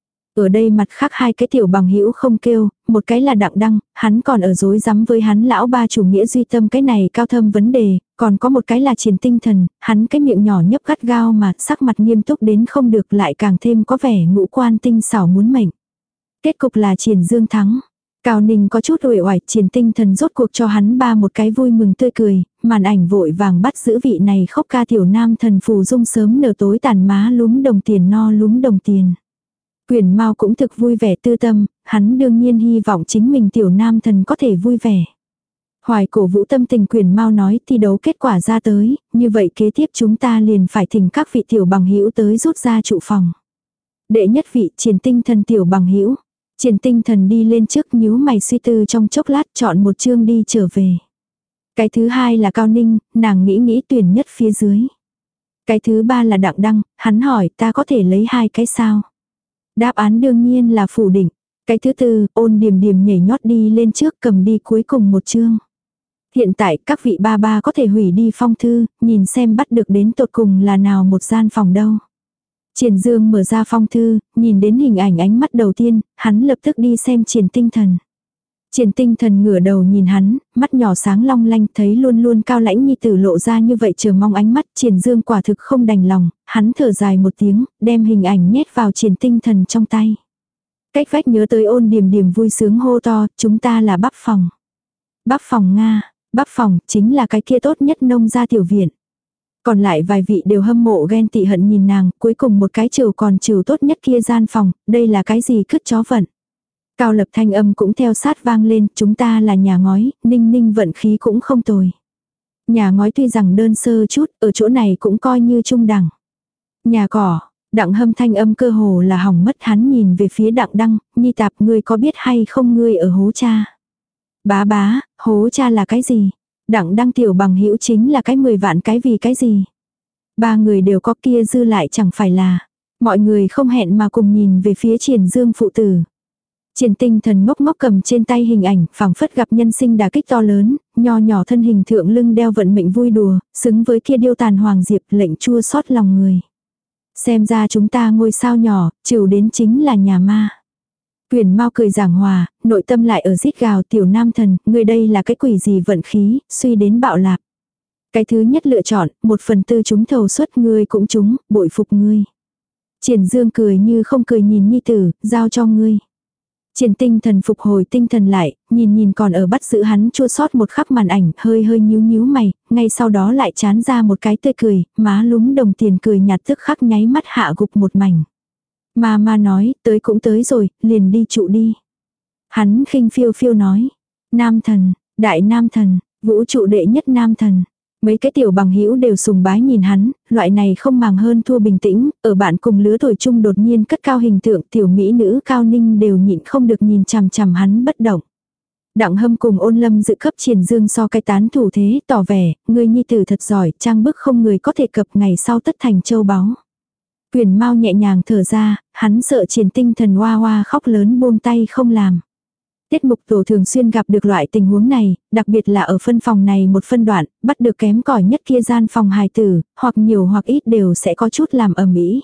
Ở đây mặt khác hai cái tiểu bằng hữu không kêu, một cái là Đặng Đăng, hắn còn ở dối rắm với hắn lão ba chủ nghĩa duy tâm cái này cao thâm vấn đề, còn có một cái là Triển Tinh Thần, hắn cái miệng nhỏ nhấp gắt gao mà sắc mặt nghiêm túc đến không được lại càng thêm có vẻ ngũ quan tinh xảo muốn mệnh. Kết cục là Triển Dương thắng. Cao Ninh có chút uể oải, Triển Tinh Thần rốt cuộc cho hắn ba một cái vui mừng tươi cười, màn ảnh vội vàng bắt giữ vị này khóc ca tiểu nam thần phù dung sớm nở tối tàn má lúm đồng tiền no lúm đồng tiền. Quyền Mao cũng thực vui vẻ tư tâm, hắn đương nhiên hy vọng chính mình tiểu nam thần có thể vui vẻ. Hoài cổ vũ tâm tình Quyền Mao nói thi đấu kết quả ra tới, như vậy kế tiếp chúng ta liền phải thỉnh các vị tiểu bằng hữu tới rút ra trụ phòng. Đệ nhất vị Triển Tinh Thần tiểu bằng hữu. Triển Tinh Thần đi lên trước nhíu mày suy tư trong chốc lát chọn một chương đi trở về. Cái thứ hai là Cao Ninh, nàng nghĩ nghĩ tuyển nhất phía dưới. Cái thứ ba là Đặng Đăng, hắn hỏi ta có thể lấy hai cái sao. Đáp án đương nhiên là phủ định. Cái thứ tư, Ôn Điềm Điềm nhảy nhót đi lên trước cầm đi cuối cùng một chương. Hiện tại các vị ba ba có thể hủy đi phong thư, nhìn xem bắt được đến tột cùng là nào một gian phòng đâu. Triển Dương mở ra phong thư, nhìn đến hình ảnh ánh mắt đầu tiên, hắn lập tức đi xem Triển Tinh Thần. Triển Tinh Thần ngửa đầu nhìn hắn, mắt nhỏ sáng long lanh thấy luôn luôn cao lãnh nhi tử lộ ra như vậy chờ mong ánh mắt. Triển Dương quả thực không đành lòng, hắn thở dài một tiếng, đem hình ảnh nhét vào Triển Tinh Thần trong tay. Cách vách nhớ tới Ôn Điềm Điềm vui sướng hô to, chúng ta là bắp phòng. Bắp phòng Nga, bắp phòng chính là cái kia tốt nhất nông gia tiểu viện. Còn lại vài vị đều hâm mộ ghen tị hận nhìn nàng, cuối cùng một cái trừ còn trừ tốt nhất kia gian phòng, đây là cái gì cứt chó vận. Cao Lập thanh âm cũng theo sát vang lên, chúng ta là nhà ngói, Ninh Ninh vận khí cũng không tồi. Nhà ngói tuy rằng đơn sơ chút, ở chỗ này cũng coi như trung đẳng. Nhà cỏ, Đặng Hâm thanh âm cơ hồ là hỏng mất, hắn nhìn về phía Đặng Đăng, Nhi tạp ngươi có biết hay không ngươi ở hố cha. Bá bá, hố cha là cái gì? Đặng Đăng tiểu bằng hữu chính là cái mười vạn cái vì cái gì? Ba người đều có kia dư lại chẳng phải là. Mọi người không hẹn mà cùng nhìn về phía Triển Dương phụ tử. Triển Tinh Thần ngốc ngốc cầm trên tay hình ảnh, phảng phất gặp nhân sinh đả kích to lớn, nho nhỏ thân hình thượng lưng đeo vận mệnh vui đùa, xứng với kia điêu tàn hoàng diệp, lệnh chua xót lòng người. Xem ra chúng ta ngôi sao nhỏ, chịu đến chính là nhà ma. Quyền Mao cười giảng hòa, nội tâm lại ở rít gào, tiểu nam thần, ngươi đây là cái quỷ gì vận khí, suy đến bạo lạc. Cái thứ nhất lựa chọn, một phần tư chúng thầu suất, ngươi cũng trúng, bội phục ngươi. Triển Dương cười như không cười nhìn nhi tử, giao cho ngươi. Triển Tinh Thần phục hồi tinh thần lại, nhìn nhìn còn ở bắt giữ hắn chua sót một khắc màn ảnh, hơi hơi nhíu nhíu mày, ngay sau đó lại chán ra một cái tươi cười, má lúm đồng tiền cười nhạt tức khắc nháy mắt hạ gục một mảnh. Ma ma nói, tới cũng tới rồi, liền đi trụ đi. Hắn khinh phiêu phiêu nói, nam thần, đại nam thần, vũ trụ đệ nhất nam thần. Mấy cái tiểu bằng hữu đều sùng bái nhìn hắn, loại này không màng hơn thua bình tĩnh, ở bạn cùng lứa tuổi chung đột nhiên cất cao hình tượng tiểu mỹ nữ Cao Ninh đều nhịn không được nhìn chằm chằm hắn bất động. Đặng Hâm cùng Ôn Lâm dự cấp Triển Dương so cái tán thủ thế, tỏ vẻ, người nhi tử thật giỏi, trang bức không người có thể cập, ngày sau tất thành châu báu. Quyền Mao nhẹ nhàng thở ra, hắn sợ Triển Tinh Thần hoa hoa khóc lớn buông tay không làm. Tiết mục tổ thường xuyên gặp được loại tình huống này, đặc biệt là ở phân phòng này một phân đoạn, bắt được kém cỏi nhất kia gian phòng hài tử, hoặc nhiều hoặc ít đều sẽ có chút làm ầm ĩ.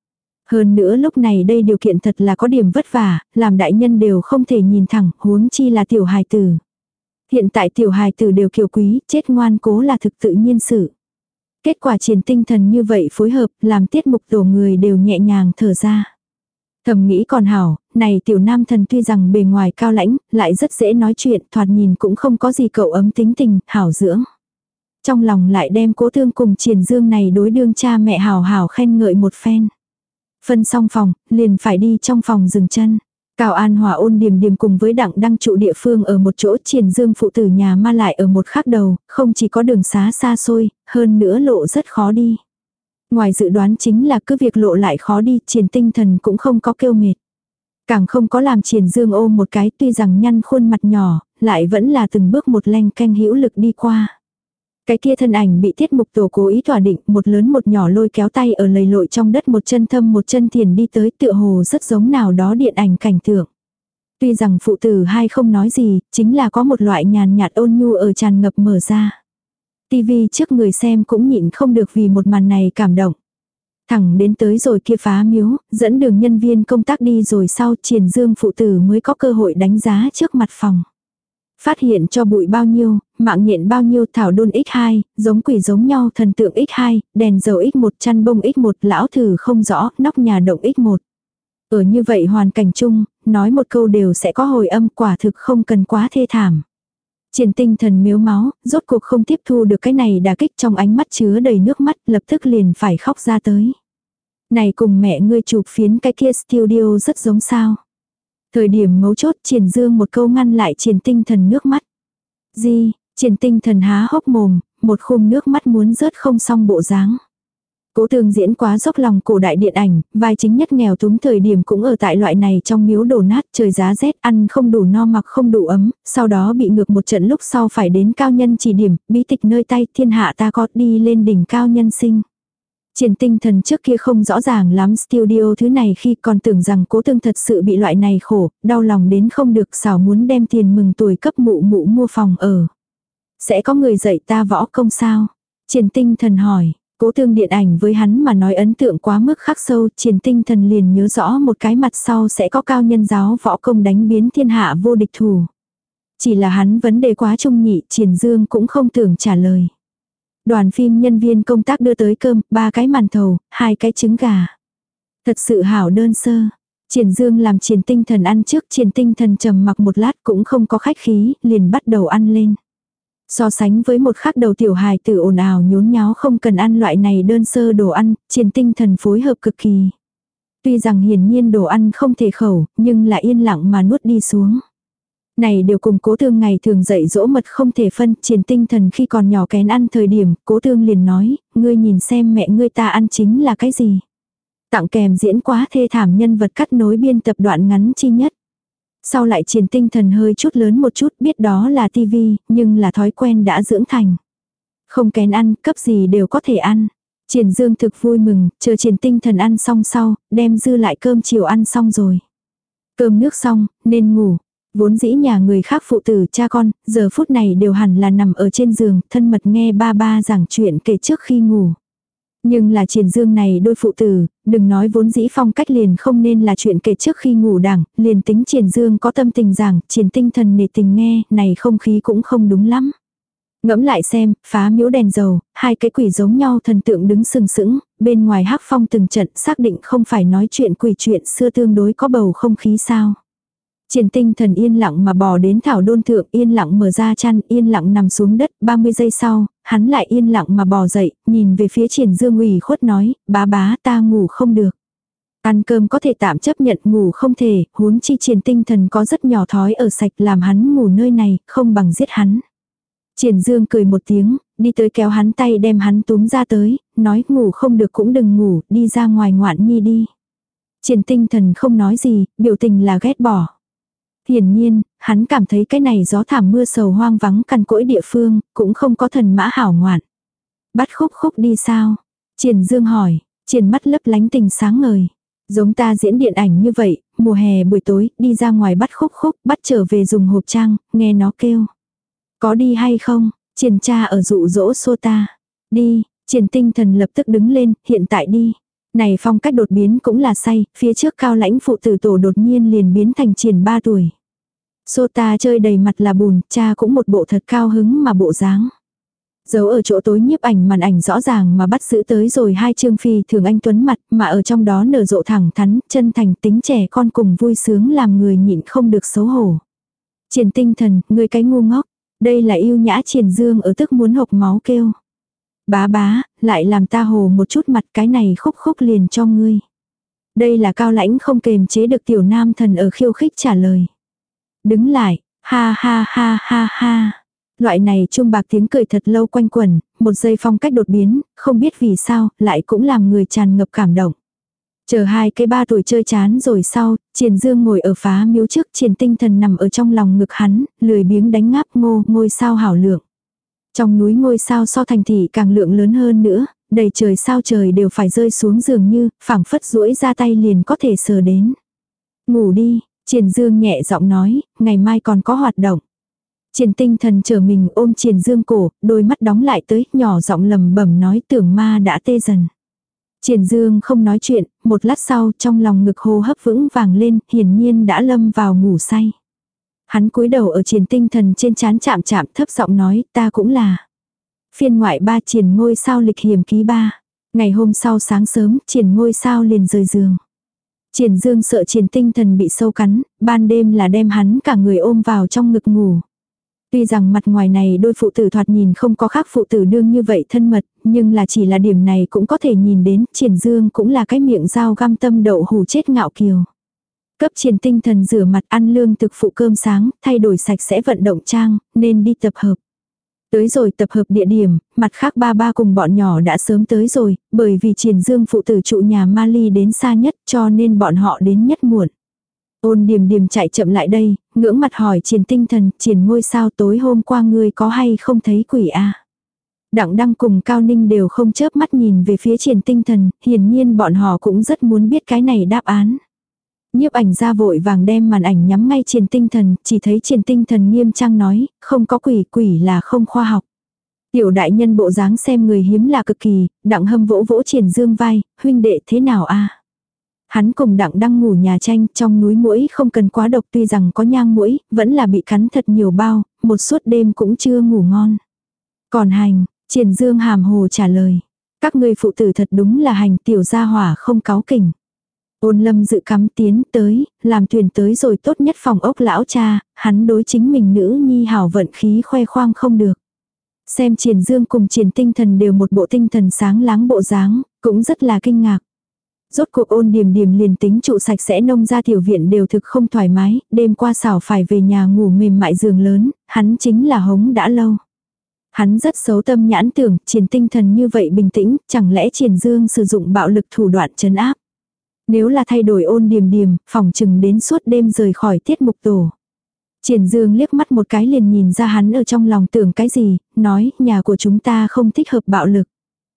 Hơn nữa lúc này đây điều kiện thật là có điểm vất vả, làm đại nhân đều không thể nhìn thẳng, huống chi là tiểu hài tử. Hiện tại tiểu hài tử đều kiều quý, chết ngoan cố là thực tự nhiên sự. Kết quả Triển Tinh Thần như vậy phối hợp, làm tiết mục tổ người đều nhẹ nhàng thở ra. Thầm nghĩ còn hảo, này tiểu nam thần tuy rằng bề ngoài cao lãnh, lại rất dễ nói chuyện, thoạt nhìn cũng không có gì cậu ấm tính tình, hảo dưỡng. Trong lòng lại đem Cố Thương cùng Triển Dương này đối đương cha mẹ hảo hảo khen ngợi một phen. Phân xong phòng, liền phải đi trong phòng dừng chân. Cao An Hòa Ôn Điềm Điềm cùng với Đặng Đăng trụ địa phương ở một chỗ, Triển Dương phụ tử nhà ma lại ở một khác đầu, không chỉ có đường xá xa xôi, hơn nữa lộ rất khó đi. Ngoài dự đoán chính là cứ việc lộ lại khó đi, Triển Tinh Thần cũng không có kêu mệt. Càng không có làm Triển Dương ôm một cái, tuy rằng nhăn khuôn mặt nhỏ, lại vẫn là từng bước một leng canh hữu lực đi qua. Cái kia thân ảnh bị tiết mục tổ cố ý tỏa định, một lớn một nhỏ lôi kéo tay ở lầy lội trong đất, một chân thâm một chân thiền đi tới, tựa hồ rất giống nào đó điện ảnh cảnh tượng. Tuy rằng phụ tử hai không nói gì, chính là có một loại nhàn nhạt ôn nhu ở tràn ngập mở ra. Tivi trước người xem cũng nhịn không được vì một màn này cảm động. Thẳng đến tới rồi kia phá miếu, dẫn đường nhân viên công tác đi rồi sau, Triển Dương phụ tử mới có cơ hội đánh giá trước mặt phòng. Phát hiện cho bụi bao nhiêu, mạng nhện bao nhiêu, thảo đôn ích hai, giống quỷ giống nhau, thần tượng ích hai, đèn dầu ích một, chăn bông ích một, lão thử không rõ, nóc nhà động ích một. Ở như vậy hoàn cảnh chung, nói một câu đều sẽ có hồi âm, quả thực không cần quá thê thảm. Triển Tinh Thần miếu máu, rốt cuộc không tiếp thu được cái này đả kích, trong ánh mắt chứa đầy nước mắt, lập tức liền phải khóc ra tới. Này cùng mẹ ngươi chụp phiến cái kia studio rất giống sao. Thời điểm mấu chốt Triển Dương một câu ngăn lại Triển Tinh Thần nước mắt. Gì, Triển Tinh Thần há hốc mồm, một khum nước mắt muốn rớt không xong bộ dáng. Cố Thương diễn quá dốc lòng cổ đại điện ảnh, vai chính nhất nghèo túng thời điểm cũng ở tại loại này trong miếu đổ nát, trời giá rét, ăn không đủ no mặc không đủ ấm, sau đó bị ngược một trận lúc sau phải đến cao nhân chỉ điểm, bí tịch nơi tay, thiên hạ ta có đi lên đỉnh cao nhân sinh. Triển Tinh Thần trước kia không rõ ràng lắm studio thứ này khi còn tưởng rằng Cố Thương thật sự bị loại này khổ, đau lòng đến không được, xảo muốn đem tiền mừng tuổi cấp mụ mụ mua phòng ở. Sẽ có người dạy ta võ công sao? Triển Tinh Thần hỏi. Cố Thương điện ảnh với hắn mà nói ấn tượng quá mức khắc sâu, Triển Tinh Thần liền nhớ rõ một cái mặt sau sẽ có cao nhân giáo võ công đánh biến thiên hạ vô địch thủ. Chỉ là hắn vấn đề quá trung nhị, Triển Dương cũng không tưởng trả lời. Đoàn phim nhân viên công tác đưa tới cơm, ba cái màn thầu, hai cái trứng gà. Thật sự hảo đơn sơ. Triển Dương làm Triển Tinh Thần ăn trước, Triển Tinh Thần trầm mặc một lát cũng không có khách khí, liền bắt đầu ăn lên. So sánh với một khắc đầu tiểu hài tử ồn ào nhốn nháo không cần ăn loại này đơn sơ đồ ăn, Triền Tinh Thần phối hợp cực kỳ. Tuy rằng hiển nhiên đồ ăn không thể khẩu, nhưng là yên lặng mà nuốt đi xuống. Này đều cùng Cố Thương ngày thường dạy dỗ mật không thể phân, Triền Tinh Thần khi còn nhỏ kén ăn thời điểm, Cố Thương liền nói, ngươi nhìn xem mẹ ngươi ta ăn chính là cái gì. Tặng kèm diễn quá thê thảm nhân vật cắt nối biên tập đoạn ngắn chi nhất. Sau lại Triền Tinh Thần hơi chút lớn một chút biết đó là tivi, nhưng là thói quen đã dưỡng thành. Không kén ăn, cấp gì đều có thể ăn. Triền Dương thực vui mừng, chờ Triền Tinh Thần ăn xong sau, đem dư lại cơm chiều ăn xong rồi. Cơm nước xong, nên ngủ. Vốn dĩ nhà người khác phụ tử cha con, giờ phút này đều hẳn là nằm ở trên giường, thân mật nghe ba ba giảng chuyện kể trước khi ngủ. Nhưng là Triền Dương này đôi phụ tử, đừng nói vốn dĩ phong cách liền không nên là chuyện kể trước khi ngủ đảng, liền tính Triền Dương có tâm tình giảng, Triền Tinh Thần nề tình nghe, này không khí cũng không đúng lắm. Ngẫm lại xem, phá miếu đèn dầu, hai cái quỷ giống nhau thần tượng đứng sừng sững, bên ngoài hắc phong từng trận xác định không phải nói chuyện quỷ chuyện xưa tương đối có bầu không khí sao. Triền Tinh Thần yên lặng mà bò đến thảo đôn thượng, yên lặng mở ra chăn, yên lặng nằm xuống đất, ba mươi giây sau, hắn lại yên lặng mà bò dậy, nhìn về phía Triền Dương ủy khuất nói, bá bá ta ngủ không được. Ăn cơm có thể tạm chấp nhận, ngủ không thể, huống chi Triền Tinh Thần có rất nhỏ thói ở sạch, làm hắn ngủ nơi này, không bằng giết hắn. Triền Dương cười một tiếng, đi tới kéo hắn tay đem hắn túm ra tới, nói ngủ không được cũng đừng ngủ, đi ra ngoài ngoạn nhi đi. Triền Tinh Thần không nói gì, biểu tình là ghét bỏ. Hiển nhiên, hắn cảm thấy cái này gió thảm mưa sầu hoang vắng cằn cỗi địa phương, cũng không có thần mã hảo ngoạn. Bắt Khúc Khúc đi sao? Triền Dương hỏi, Triền mắt lấp lánh tình sáng ngời. Giống ta diễn điện ảnh như vậy, mùa hè buổi tối, đi ra ngoài bắt Khúc Khúc, bắt trở về dùng hộp trang, nghe nó kêu. Có đi hay không? Triền cha ở dụ dỗ xô ta. Đi, Triền Tinh Thần lập tức đứng lên, hiện tại đi. Này phong cách đột biến cũng là say, phía trước cao lãnh phụ tử tổ đột nhiên liền biến thành Triền ba tuổi. Xô ta chơi đầy mặt là bùn, cha cũng một bộ thật cao hứng mà bộ dáng. Giấu ở chỗ tối nhiếp ảnh màn ảnh rõ ràng mà bắt giữ tới rồi hai chương phi thường anh tuấn mặt, mà ở trong đó nở rộ thẳng thắn, chân thành tính trẻ con cùng vui sướng làm người nhịn không được xấu hổ. Triền Tinh Thần, người cái ngu ngốc, đây là yêu nhã Triền Dương ở tức muốn hộc máu kêu. Bá bá, lại làm ta hồ một chút mặt, cái này Khúc Khúc liền cho ngươi. Đây là cao lãnh không kềm chế được tiểu nam thần ở khiêu khích trả lời. Đứng lại, ha ha ha ha ha. Loại này chuông bạc tiếng cười thật lâu quanh quẩn, một giây phong cách đột biến, không biết vì sao, lại cũng làm người tràn ngập cảm động. Chờ hai cái ba tuổi chơi chán rồi sau, Triền Dương ngồi ở phá miếu trước, Triền Tinh Thần nằm ở trong lòng ngực hắn, lười biếng đánh ngáp ngô, ngôi sao hảo lượng. Trong núi ngôi sao so thành thị càng lượng lớn hơn nữa, đầy trời sao trời đều phải rơi xuống dường như, phảng phất duỗi ra tay liền có thể sờ đến. Ngủ đi, Triền Dương nhẹ giọng nói, ngày mai còn có hoạt động. Triền Tinh Thần trở mình ôm Triền Dương cổ, đôi mắt đóng lại tới, nhỏ giọng lầm bẩm nói tưởng ma đã tê dần. Triền Dương không nói chuyện, một lát sau trong lòng ngực hô hấp vững vàng lên, hiển nhiên đã lâm vào ngủ say. Hắn cúi đầu ở Triền Tinh Thần trên trán chạm chạm thấp giọng nói, ta cũng là. Phiên ngoại ba Triền ngôi sao lịch hiểm ký ba. Ngày hôm sau sáng sớm, Triền ngôi sao liền rời giường. Triền Dương sợ Triền Tinh Thần bị sâu cắn, ban đêm là đem hắn cả người ôm vào trong ngực ngủ. Tuy rằng mặt ngoài này đôi phụ tử thoạt nhìn không có khác phụ tử đương như vậy thân mật, nhưng là chỉ là điểm này cũng có thể nhìn đến, Triền Dương cũng là cái miệng dao găm tâm đậu hủ chết ngạo kiều. Cấp Triền Tinh Thần rửa mặt ăn lương thực phụ cơm sáng, thay đổi sạch sẽ vận động trang, nên đi tập hợp. Tới rồi tập hợp địa điểm, mặt khác ba ba cùng bọn nhỏ đã sớm tới rồi, bởi vì Triền Dương phụ tử trụ nhà Mali đến xa nhất cho nên bọn họ đến nhất muộn. Ôn Điềm Điềm chạy chậm lại đây, ngưỡng mặt hỏi Triền Tinh Thần, Triền ngôi sao tối hôm qua ngươi có hay không thấy quỷ a? Đặng Đăng cùng Cao Ninh đều không chớp mắt nhìn về phía Triền Tinh Thần, hiển nhiên bọn họ cũng rất muốn biết cái này đáp án. Nhiếp ảnh ra vội vàng đem màn ảnh nhắm ngay Triền Tinh Thần, chỉ thấy Triền Tinh Thần nghiêm trang nói, không có quỷ, quỷ là không khoa học. Tiểu đại nhân bộ dáng xem người hiếm là cực kỳ, Đặng Hâm vỗ vỗ Triền Dương vai, huynh đệ thế nào a? Hắn cùng Đặng Đăng ngủ nhà tranh, trong núi muỗi không cần quá độc, tuy rằng có nhang muỗi, vẫn là bị cắn thật nhiều bao, một suốt đêm cũng chưa ngủ ngon. Còn hành, Triền Dương hàm hồ trả lời, các ngươi phụ tử thật đúng là hành, tiểu gia hỏa không cáu kỉnh. Ôn Lâm dự cắm tiến tới, làm thuyền tới rồi tốt nhất phòng ốc lão cha, hắn đối chính mình nữ nhi hảo vận khí khoe khoang không được. Xem Triển Dương cùng Triển Tinh Thần đều một bộ tinh thần sáng láng bộ dáng, cũng rất là kinh ngạc. Rốt cuộc Ôn Điềm Điềm liền tính trụ sạch sẽ nông ra tiểu viện đều thực không thoải mái, đêm qua xảo phải về nhà ngủ mềm mại giường lớn, hắn chính là hống đã lâu. Hắn rất xấu tâm nhãn tưởng, Triển Tinh Thần như vậy bình tĩnh, chẳng lẽ Triển Dương sử dụng bạo lực thủ đoạn trấn áp. Nếu là thay đổi Ôn Điềm Điềm, phỏng chừng đến suốt đêm rời khỏi tiết mục tổ. Triển Dương liếc mắt một cái liền nhìn ra hắn ở trong lòng tưởng cái gì, nói, nhà của chúng ta không thích hợp bạo lực.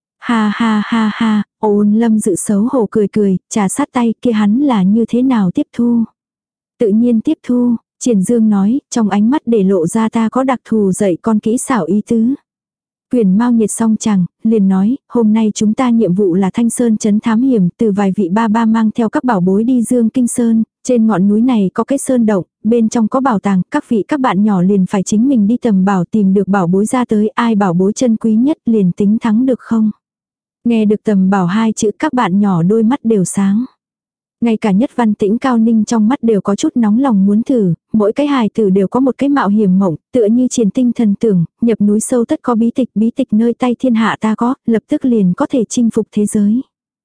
Ha ha ha ha, Ôn Lâm Dự xấu hổ cười cười, trà sát tay kia hắn là như thế nào tiếp thu. Tự nhiên tiếp thu, Triển Dương nói, trong ánh mắt để lộ ra ta có đặc thù dạy con kỹ xảo ý tứ. Quyền Mao nhiệt xong chàng, liền nói, hôm nay chúng ta nhiệm vụ là Thanh Sơn trấn thám hiểm, từ vài vị ba ba mang theo các bảo bối đi Dương Kinh Sơn, trên ngọn núi này có cái sơn động, bên trong có bảo tàng, các vị các bạn nhỏ liền phải chính mình đi tầm bảo tìm được bảo bối ra tới, ai bảo bối chân quý nhất liền tính thắng được không. Nghe được tầm bảo hai chữ các bạn nhỏ đôi mắt đều sáng. Ngay cả Nhất Văn Tĩnh Cao Ninh trong mắt đều có chút nóng lòng muốn thử, mỗi cái hài tử đều có một cái mạo hiểm mộng, tựa như Triển Tinh Thần tưởng, nhập núi sâu tất có bí tịch, bí tịch nơi tay thiên hạ ta có, lập tức liền có thể chinh phục thế giới.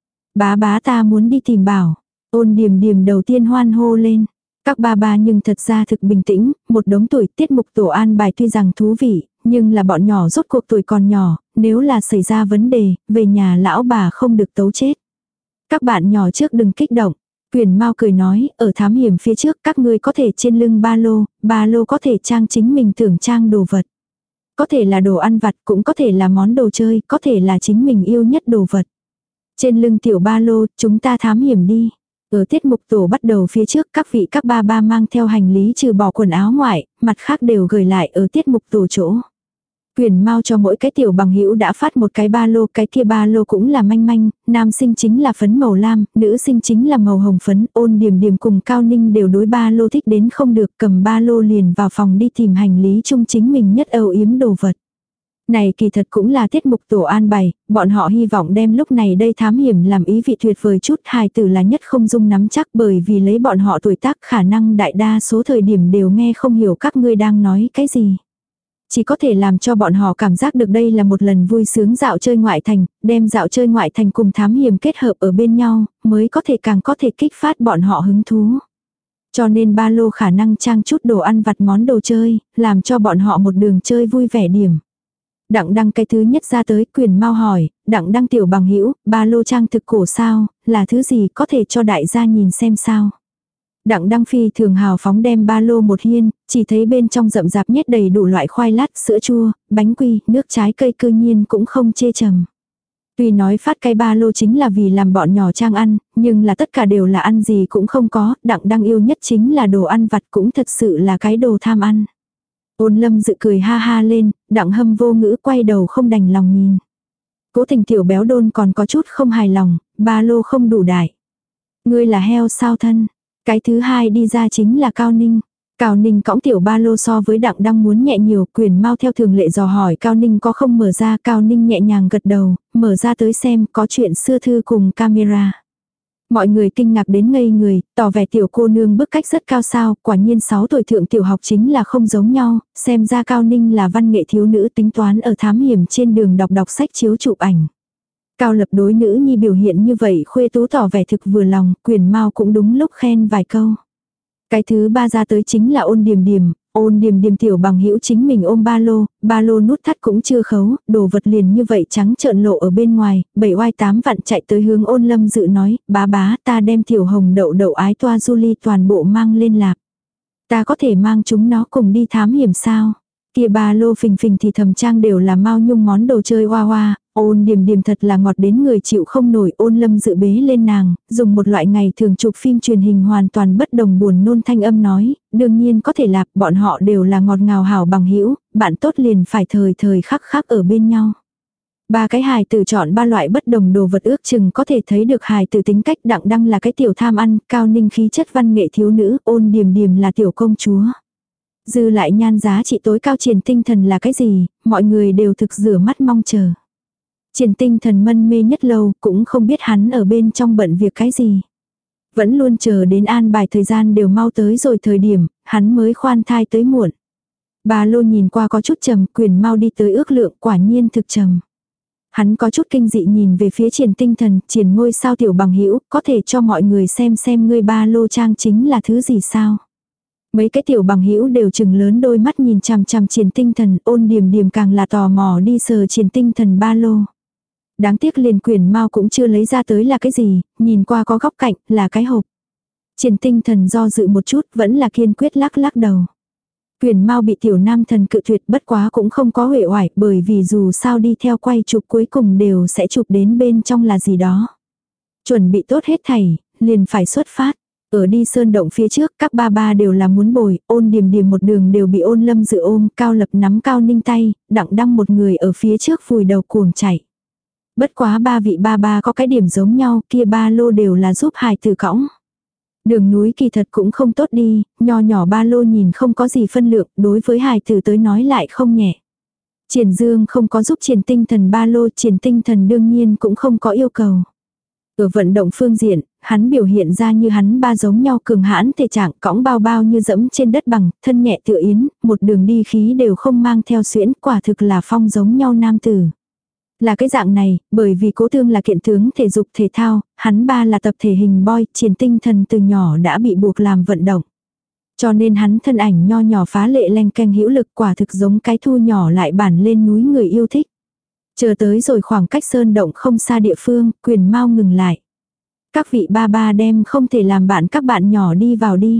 Bá bá ta muốn đi tìm bảo, Ôn Điềm Điềm đầu tiên hoan hô lên. Các ba ba nhưng thật ra thực bình tĩnh, một đống tuổi tiết mục tổ an bài tuy rằng thú vị, nhưng là bọn nhỏ rốt cuộc tuổi còn nhỏ, nếu là xảy ra vấn đề, về nhà lão bà không được tấu chết. Các bạn nhỏ trước đừng kích động. Quyền Mao cười nói, ở thám hiểm phía trước các ngươi có thể trên lưng ba lô, ba lô có thể trang chính mình tưởng trang đồ vật. Có thể là đồ ăn vặt, cũng có thể là món đồ chơi, có thể là chính mình yêu nhất đồ vật. Trên lưng tiểu ba lô, chúng ta thám hiểm đi. Ở tiết mục tổ bắt đầu phía trước các vị các ba ba mang theo hành lý trừ bỏ quần áo ngoại, mặt khác đều gửi lại ở tiết mục tổ chỗ. Quyền Mao cho mỗi cái tiểu bằng hữu đã phát một cái ba lô, cái kia ba lô cũng là manh manh, nam sinh chính là phấn màu lam, nữ sinh chính là màu hồng phấn, Ôn Điềm Điềm cùng Cao Ninh đều đối ba lô thích đến không được, cầm ba lô liền vào phòng đi tìm hành lý chung chính mình nhất âu yếm đồ vật. Này kỳ thật cũng là tiết mục tổ an bày, bọn họ hy vọng đem lúc này đây thám hiểm làm ý vị tuyệt vời chút, hài tử là nhất không dung nắm chắc bởi vì lấy bọn họ tuổi tác khả năng đại đa số thời điểm đều nghe không hiểu các ngươi đang nói cái gì. Chỉ có thể làm cho bọn họ cảm giác được đây là một lần vui sướng dạo chơi ngoại thành, đem dạo chơi ngoại thành cùng thám hiểm kết hợp ở bên nhau, mới có thể càng có thể kích phát bọn họ hứng thú. Cho nên ba lô khả năng trang chút đồ ăn vặt món đồ chơi, làm cho bọn họ một đường chơi vui vẻ điểm. Đặng Đăng cái thứ nhất ra tới, Quyền Mao hỏi, Đặng Đăng tiểu bằng hữu, ba lô trang thực cổ sao, là thứ gì có thể cho đại gia nhìn xem sao. Đặng Đăng Phi thường hào phóng đem ba lô một hiên, chỉ thấy bên trong rậm rạp nhét đầy đủ loại khoai lát, sữa chua, bánh quy, nước trái cây cư nhiên cũng không chê trầm. Tuy nói phát cái ba lô chính là vì làm bọn nhỏ trang ăn, nhưng là tất cả đều là ăn gì cũng không có, Đặng Đăng yêu nhất chính là đồ ăn vặt cũng thật sự là cái đồ tham ăn. Ôn Lâm Dự cười ha ha lên, Đặng Hâm vô ngữ quay đầu không đành lòng nhìn. Cố Tình tiểu béo đôn còn có chút không hài lòng, ba lô không đủ đại. Ngươi là heo sao thân? Cái thứ hai đi ra chính là Cao Ninh. Cao Ninh cõng tiểu ba lô so với Đặng Đăng muốn nhẹ nhiều, Quyền Mao theo thường lệ dò hỏi Cao Ninh có không mở ra, Cao Ninh nhẹ nhàng gật đầu, mở ra tới xem có chuyện xưa thư cùng camera. Mọi người kinh ngạc đến ngây người, tỏ vẻ tiểu cô nương bức cách rất cao sao, quả nhiên sáu tuổi thượng tiểu học chính là không giống nhau, xem ra Cao Ninh là văn nghệ thiếu nữ tính toán ở thám hiểm trên đường đọc đọc sách chiếu chụp ảnh. Cao Lập đối nữ nhi biểu hiện như vậy khuê tú tỏ vẻ thực vừa lòng, Quyền Mao cũng đúng lúc khen vài câu. Cái thứ ba ra tới chính là Ôn Điềm Điềm, Ôn Điềm Điềm tiểu bằng hữu chính mình ôm ba lô, ba lô nút thắt cũng chưa khấu, đồ vật liền như vậy trắng trợn lộ ở bên ngoài, bảy oai tám vặn chạy tới hướng Ôn Lâm Dự nói, bá bá ta đem tiểu hồng đậu đậu ái toa Julie toàn bộ mang lên lạp. Ta có thể mang chúng nó cùng đi thám hiểm sao? Kia ba lô phình phình thì thầm trang đều là Mao Nhung món đồ chơi hoa hoa, Ôn Điềm Điềm thật là ngọt đến người chịu không nổi. Ôn Lâm Dự bế lên nàng, dùng một loại ngày thường chụp phim truyền hình hoàn toàn bất đồng buồn nôn thanh âm nói, đương nhiên có thể lạp, bọn họ đều là ngọt ngào hảo bằng hữu, bạn tốt liền phải thời thời khắc khắc ở bên nhau. Ba cái hài tử chọn ba loại bất đồng đồ vật ước chừng có thể thấy được hài tử tính cách. Đặng Đăng là cái tiểu tham ăn, Cao Ninh khí chất văn nghệ thiếu nữ, Ôn Điềm Điềm là tiểu công chúa. Dư lại nhan giá trị tối cao Triển Tinh Thần là cái gì, mọi người đều thực rửa mắt mong chờ. Triển Tinh Thần mân mê nhất lâu, cũng không biết hắn ở bên trong bận việc cái gì. Vẫn luôn chờ đến an bài thời gian đều mau tới rồi thời điểm, hắn mới khoan thai tới muộn. Ba lô nhìn qua có chút trầm, Quyền mau đi tới ước lượng, quả nhiên thực trầm. Hắn có chút kinh dị nhìn về phía Triển Tinh Thần, Triển ngôi sao tiểu bằng hữu, có thể cho mọi người xem xem ngươi ba lô trang chính là thứ gì sao? Mấy cái tiểu bằng hữu đều chừng lớn đôi mắt nhìn chằm chằm Triển Tinh Thần, Ôn Điềm Điềm càng là tò mò đi sờ Triển Tinh Thần ba lô. Đáng tiếc liền Quyền mau cũng chưa lấy ra tới là cái gì, nhìn qua có góc cạnh, là cái hộp. Triển Tinh Thần do dự một chút, vẫn là kiên quyết lắc lắc đầu. Quyền mau bị tiểu nam thần cự tuyệt, bất quá cũng không có uể oải, bởi vì dù sao đi theo quay chụp cuối cùng đều sẽ chụp đến bên trong là gì đó. Chuẩn bị tốt hết thảy, liền phải xuất phát. Ở đi sơn động phía trước, các ba ba đều là muốn bồi, Ôn Điềm Điềm một đường đều bị Ôn Lâm Dự ôm, Cao Lập nắm Cao Ninh tay, Đặng Đăng một người ở phía trước vùi đầu cuồng chạy. Bất quá ba vị ba ba có cái điểm giống nhau, kia ba lô đều là giúp hài tử cõng. Đường núi kỳ thật cũng không tốt đi, nho nhỏ ba lô nhìn không có gì phân lượng, đối với hài tử tới nói lại không nhẹ. Triển Dương không có giúp Triển Tinh Thần ba lô, Triển Tinh Thần đương nhiên cũng không có yêu cầu. Ở vận động phương diện, hắn biểu hiện ra như hắn ba giống nhau cường hãn thể trạng, cõng bao bao như dẫm trên đất bằng, thân nhẹ tựa yến, một đường đi khí đều không mang theo xuyễn, quả thực là phong giống nhau nam tử. Là cái dạng này, bởi vì Cố Thương là kiện tướng thể dục thể thao, hắn ba là tập thể hình boy, Triển Tinh Thần từ nhỏ đã bị buộc làm vận động. Cho nên hắn thân ảnh nho nhỏ phá lệ leng keng hữu lực, quả thực giống cái thu nhỏ lại bản lên núi người yêu thích. Chờ tới rồi khoảng cách sơn động không xa địa phương, Quyền mau ngừng lại. Các vị ba ba đem không thể làm bạn các bạn nhỏ đi vào đi.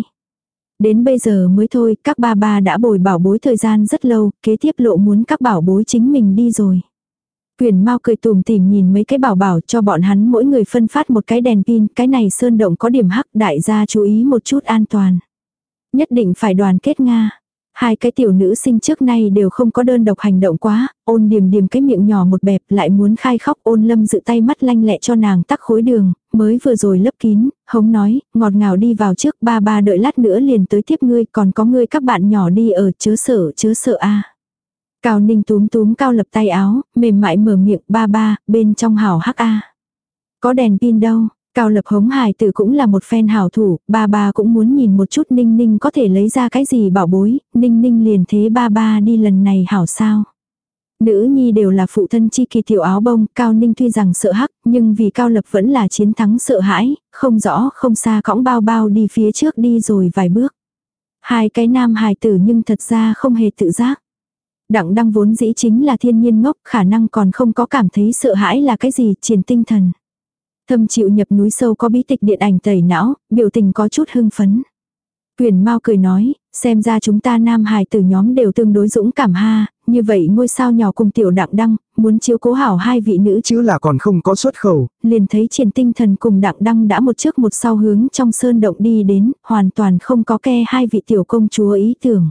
Đến bây giờ mới thôi, các ba ba đã bồi bảo bối thời gian rất lâu, kế tiếp lộ muốn các bảo bối chính mình đi rồi. Quyền mau cười tùm tìm nhìn mấy cái bảo bảo cho bọn hắn mỗi người phân phát một cái đèn pin, cái này sơn động có điểm hắc, đại gia chú ý một chút an toàn. Nhất định phải đoàn kết Nga. Hai cái tiểu nữ sinh trước nay đều không có đơn độc hành động quá, Ôn Điềm Điềm cái miệng nhỏ một bẹp lại muốn khai khóc, Ôn Lâm Dự tay mắt lanh lẹ cho nàng tắc khối đường, mới vừa rồi lấp kín, hống nói, ngọt ngào đi vào trước, ba ba đợi lát nữa liền tới tiếp ngươi, còn có ngươi các bạn nhỏ đi ở, chớ sợ chớ sợ a. Cao Ninh túm túm Cao Lập tay áo, mềm mại mở miệng, ba ba, bên trong hào hắc a. Có đèn pin đâu. Cao Lập hống hài tử cũng là một phen hảo thủ, ba ba cũng muốn nhìn một chút Ninh Ninh có thể lấy ra cái gì bảo bối, Ninh Ninh liền thế ba ba đi lần này hảo sao. Nữ nhi đều là phụ thân chi kỳ tiểu áo bông, Cao Ninh tuy rằng sợ hắc, nhưng vì Cao Lập vẫn là chiến thắng sợ hãi, không rõ không xa cõng bao bao đi phía trước đi rồi vài bước. Hai cái nam hài tử nhưng thật ra không hề tự giác. Đặng Đăng vốn dĩ chính là thiên nhiên ngốc, khả năng còn không có cảm thấy sợ hãi là cái gì, Triển Tinh Thần. Thâm chịu nhập núi sâu có bí tịch điện ảnh tẩy não, biểu tình có chút hưng phấn. Quyền mau cười nói, xem ra chúng ta nam hài tử nhóm đều tương đối dũng cảm ha, như vậy ngôi sao nhỏ cùng tiểu Đặng Đăng, muốn chiếu cố hảo hai vị nữ chứ là còn không có xuất khẩu. Liền thấy Triển Tinh Thần cùng Đặng Đăng đã một trước một sau hướng trong sơn động đi đến, hoàn toàn không có ke hai vị tiểu công chúa ý tưởng.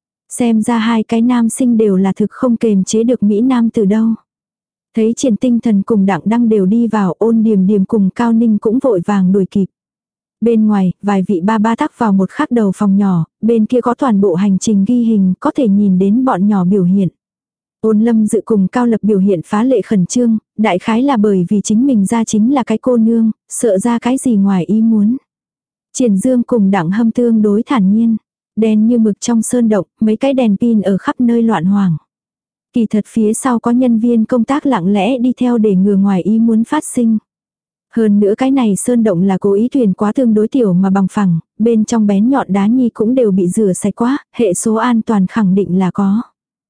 Xem ra hai cái nam sinh đều là thực không kềm chế được Mỹ Nam từ đâu. Thấy Triển Tinh Thần cùng Đặng Đăng đều đi vào, Ôn Điềm Điềm cùng Cao Ninh cũng vội vàng đuổi kịp. Bên ngoài, vài vị ba ba tắc vào một khắc đầu phòng nhỏ, bên kia có toàn bộ hành trình ghi hình, có thể nhìn đến bọn nhỏ biểu hiện. Ôn Lâm Dự cùng Cao Lập biểu hiện phá lệ khẩn trương, đại khái là bởi vì chính mình ra chính là cái cô nương, sợ ra cái gì ngoài ý muốn. Triển Dương cùng Đặng Hâm tương đối thản nhiên, đen như mực trong sơn động, mấy cái đèn pin ở khắp nơi loạn hoàng. Kỳ thật phía sau có nhân viên công tác lặng lẽ đi theo để ngừa ngoài ý muốn phát sinh. Hơn nữa cái này sơn động là cố ý thuyền quá tương đối tiểu mà bằng phẳng, bên trong bén nhọn đá nhi cũng đều bị rửa sạch quá, hệ số an toàn khẳng định là có.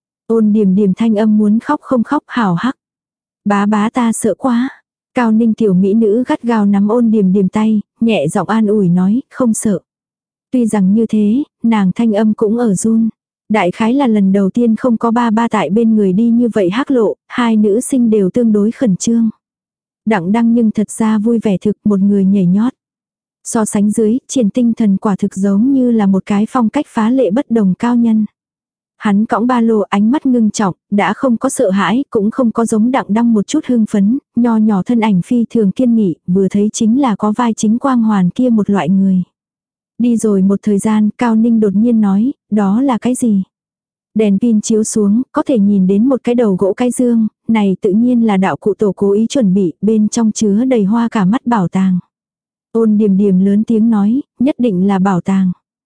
Ôn Điềm Điềm thanh âm muốn khóc không khóc hào hắc. Bá bá ta sợ quá. Cao Ninh tiểu mỹ nữ gắt gao nắm Ôn Điềm Điềm tay, nhẹ giọng an ủi nói, không sợ. Tuy rằng như thế, nàng thanh âm cũng ở run. Đại khái là lần đầu tiên không có ba ba tại bên người đi như vậy hắc lộ, hai nữ sinh đều tương đối khẩn trương. Đặng Đăng nhưng thật ra vui vẻ thực, một người nhảy nhót. So sánh dưới, Triển Tinh Thần quả thực giống như là một cái phong cách phá lệ bất đồng cao nhân. Hắn cõng ba lô, ánh mắt ngưng trọng, đã không có sợ hãi, cũng không có giống Đặng Đăng một chút hưng phấn, nho nhỏ thân ảnh phi thường kiên nghị, vừa thấy chính là có vai chính quang hoàn kia một loại người. Đi rồi một thời gian, Cao Ninh đột nhiên nói, đó là cái gì? Đèn pin chiếu xuống, có thể nhìn đến một cái đầu gỗ cái dương, này tự nhiên là đạo cụ tổ cố ý chuẩn bị, bên trong chứa đầy hoa cả mắt bảo tàng. Ôn Điềm Điềm lớn tiếng nói, nhất định là bảo tàng.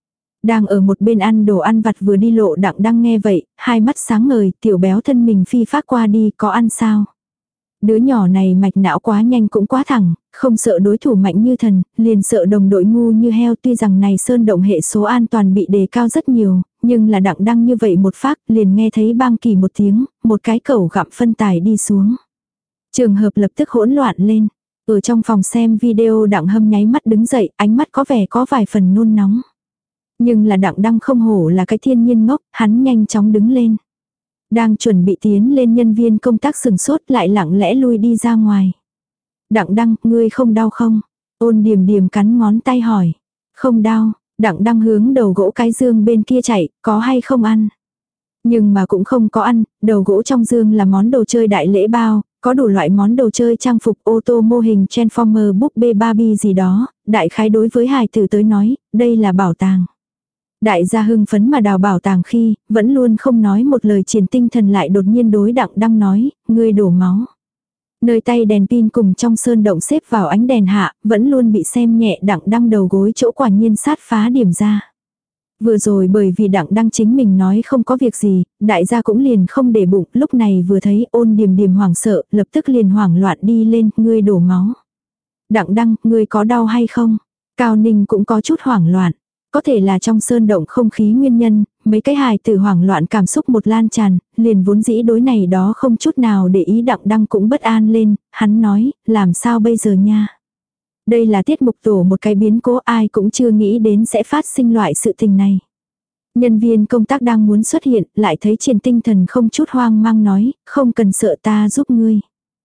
Đang ở một bên ăn đồ ăn vặt vừa đi lộ Đặng Đăng nghe vậy, hai mắt sáng ngời, tiểu béo thân mình phi phát qua đi, có ăn sao? Đứa nhỏ này mạch não quá nhanh cũng quá thẳng, không sợ đối thủ mạnh như thần, liền sợ đồng đội ngu như heo. Tuy rằng này sơn động hệ số an toàn bị đề cao rất nhiều, nhưng là Đặng Đăng như vậy một phát liền nghe thấy bang kỳ một tiếng, một cái cẩu gặm phân tài đi xuống. Trường hợp lập tức hỗn loạn lên. Ở trong phòng xem video Đặng Hâm nháy mắt đứng dậy, ánh mắt có vẻ có vài phần nôn nóng. Nhưng là Đặng Đăng không hổ là cái thiên nhiên ngốc, hắn nhanh chóng đứng lên. Đang chuẩn bị tiến lên nhân viên công tác sừng sốt lại lặng lẽ lui đi ra ngoài. Đặng Đăng, ngươi không đau không? Ôn Điềm Điềm cắn ngón tay hỏi. Không đau, Đặng Đăng hướng đầu gỗ cái dương bên kia chạy, có hay không ăn? Nhưng mà cũng không có ăn, đầu gỗ trong dương là món đồ chơi đại lễ bao, có đủ loại món đồ chơi trang phục ô tô mô hình Transformer búp bê Barbie gì đó, đại khái đối với hài tử tới nói, đây là bảo tàng. Đại gia hưng phấn mà đào bảo tàng khi, vẫn luôn không nói một lời Triển Tinh Thần lại đột nhiên đối Đặng Đăng nói, ngươi đổ máu. Nơi tay đèn pin cùng trong sơn động xếp vào ánh đèn hạ, vẫn luôn bị xem nhẹ Đặng Đăng đầu gối chỗ quả nhiên sát phá điểm ra. Vừa rồi bởi vì Đặng Đăng chính mình nói không có việc gì, đại gia cũng liền không để bụng, lúc này vừa thấy Ôn Điềm Điềm hoảng sợ, lập tức liền hoảng loạn đi lên, ngươi đổ máu. Đặng Đăng, ngươi có đau hay không? Cao Ninh cũng có chút hoảng loạn. Có thể là trong sơn động không khí nguyên nhân, mấy cái hài tử hoảng loạn cảm xúc một lan tràn, liền vốn dĩ đối này đó không chút nào để ý. Đặng Đăng cũng bất an lên, hắn nói, làm sao bây giờ nha? Đây là tiết mục tổ một cái biến cố, ai cũng chưa nghĩ đến sẽ phát sinh loại sự tình này. Nhân viên công tác đang muốn xuất hiện, lại thấy Triển Tinh Thần không chút hoang mang nói, không cần sợ, ta giúp ngươi.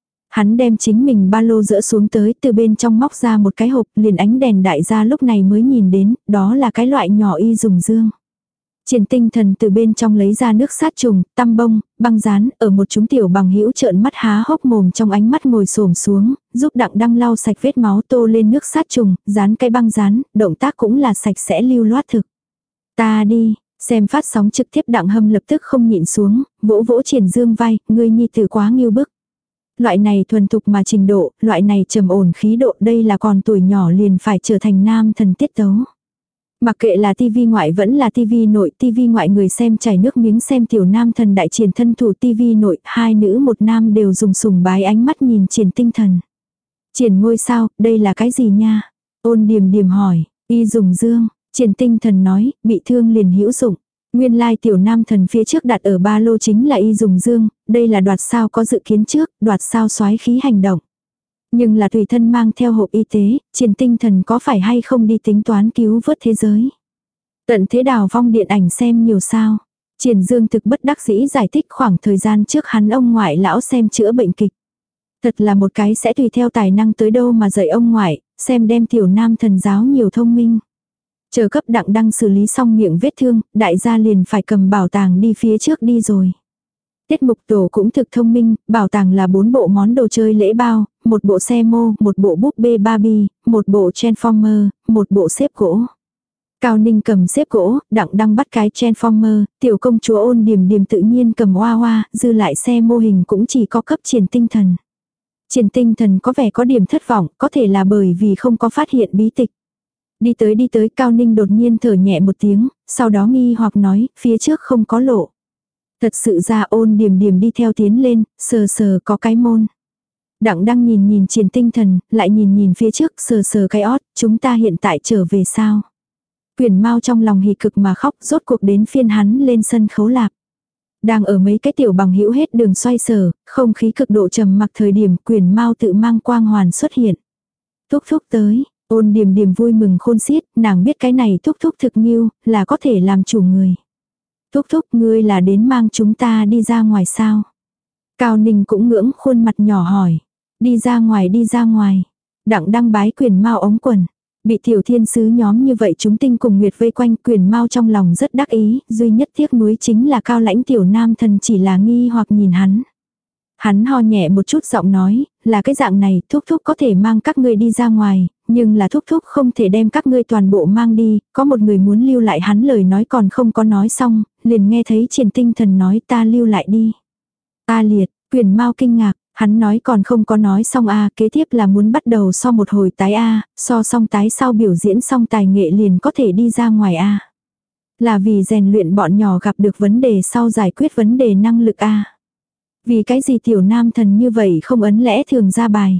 Hắn đem chính mình ba lô dỡ xuống tới, từ bên trong móc ra một cái hộp, liền ánh đèn đại gia lúc này mới nhìn đến, đó là cái loại nhỏ y dùng dương. Triển Tinh Thần từ bên trong lấy ra nước sát trùng, tăm bông, băng dán, ở một chúng tiểu bằng hữu trợn mắt há hốc mồm trong ánh mắt ngồi xổm xuống, giúp Đặng Đăng lau sạch vết máu, tô lên nước sát trùng, dán cái băng dán, động tác cũng là sạch sẽ lưu loát thực. Ta đi, xem phát sóng trực tiếp Đặng Hâm lập tức không nhịn xuống, vỗ vỗ Triển Dương vai, ngươi nhi tử quá nghiêu bức. Loại này thuần thục mà trình độ, loại này trầm ổn khí độ, đây là còn tuổi nhỏ liền phải trở thành nam thần tiết tấu. Mặc kệ là tivi ngoại vẫn là tivi nội, tivi ngoại người xem chảy nước miếng xem tiểu nam thần đại triển thân thủ, tivi nội, hai nữ một nam đều dùng sùng bái ánh mắt nhìn Triển Tinh Thần. Triển ngôi sao, đây là cái gì nha? Ôn Điềm Điềm hỏi, y dùng dương, Triển Tinh Thần nói, bị thương liền hữu dụng. Nguyên lai tiểu nam thần phía trước đặt ở ba lô chính là y dùng dương, đây là đoạt sao có dự kiến trước, đoạt sao soái khí hành động. Nhưng là tùy thân mang theo hộp y tế, Triển Tinh Thần có phải hay không đi tính toán cứu vớt thế giới. Tận thế đào vong điện ảnh xem nhiều sao. Triển Dương thực bất đắc dĩ giải thích khoảng thời gian trước hắn ông ngoại lão xem chữa bệnh kịch. Thật là một cái sẽ tùy theo tài năng tới đâu mà dạy ông ngoại, xem đem tiểu nam thần giáo nhiều thông minh. Chờ cấp Đặng Đăng xử lý xong miệng vết thương, đại gia liền phải cầm bảo tàng đi phía trước đi rồi. Tiết mục tổ cũng thực thông minh, bảo tàng là bốn bộ món đồ chơi lễ bao, một bộ xe mô, một bộ búp bê Barbie, một bộ Transformer, một bộ xếp gỗ. Cao Ninh cầm xếp gỗ, Đặng Đăng bắt cái Transformer, tiểu công chúa Ôn Điềm Điềm tự nhiên cầm hoa hoa, dư lại xe mô hình cũng chỉ có cấp Triển Tinh Thần. Triển Tinh Thần có vẻ có điểm thất vọng, có thể là bởi vì không có phát hiện bí tịch. Đi tới đi tới Cao Ninh đột nhiên thở nhẹ một tiếng, sau đó nghi hoặc nói, phía trước không có lộ. Thật sự ra Ôn Điềm Điềm đi theo tiến lên, sờ sờ có cái môn. Đặng Đăng nhìn nhìn Triển Tinh Thần, lại nhìn nhìn phía trước, sờ sờ cái ót, chúng ta hiện tại trở về sao? Quyền Mao trong lòng hỉ cực mà khóc, rốt cuộc đến phiên hắn lên sân khấu lạp. Đang ở mấy cái tiểu bằng hữu hết đường xoay sở, không khí cực độ trầm mặc thời điểm Quyền Mao tự mang quang hoàn xuất hiện. Thúc thúc tới, Ôn Điềm Điềm vui mừng khôn xiết, nàng biết cái này thúc thúc thực nghiêu, là có thể làm chủ người. Thúc thúc, ngươi là đến mang chúng ta đi ra ngoài sao? Cao Ninh cũng ngưỡng khuôn mặt nhỏ hỏi. Đi ra ngoài đi ra ngoài. Đặng Đăng bái Quyền Mao ống quần. Bị tiểu thiên sứ nhóm như vậy chúng tinh cùng nguyệt vây quanh, Quyền Mao trong lòng rất đắc ý, duy nhất tiếc nuối chính là Cao Lãnh tiểu nam thần chỉ là nghi hoặc nhìn hắn. Hắn ho nhẹ một chút giọng nói, là cái dạng này, thúc thúc có thể mang các ngươi đi ra ngoài, nhưng là thúc thúc không thể đem các ngươi toàn bộ mang đi, có một người muốn lưu lại, hắn lời nói còn không có nói xong, liền nghe thấy Triển Tinh Thần nói ta lưu lại đi. A liệt, Quyền Mao kinh ngạc, hắn nói còn không có nói xong a, kế tiếp là muốn bắt đầu so một hồi tái a, so xong tái sau biểu diễn xong tài nghệ liền có thể đi ra ngoài a. Là vì rèn luyện bọn nhỏ gặp được vấn đề sau giải quyết vấn đề năng lực a. Vì cái gì tiểu nam thần như vậy không ấn lẽ thường ra bài.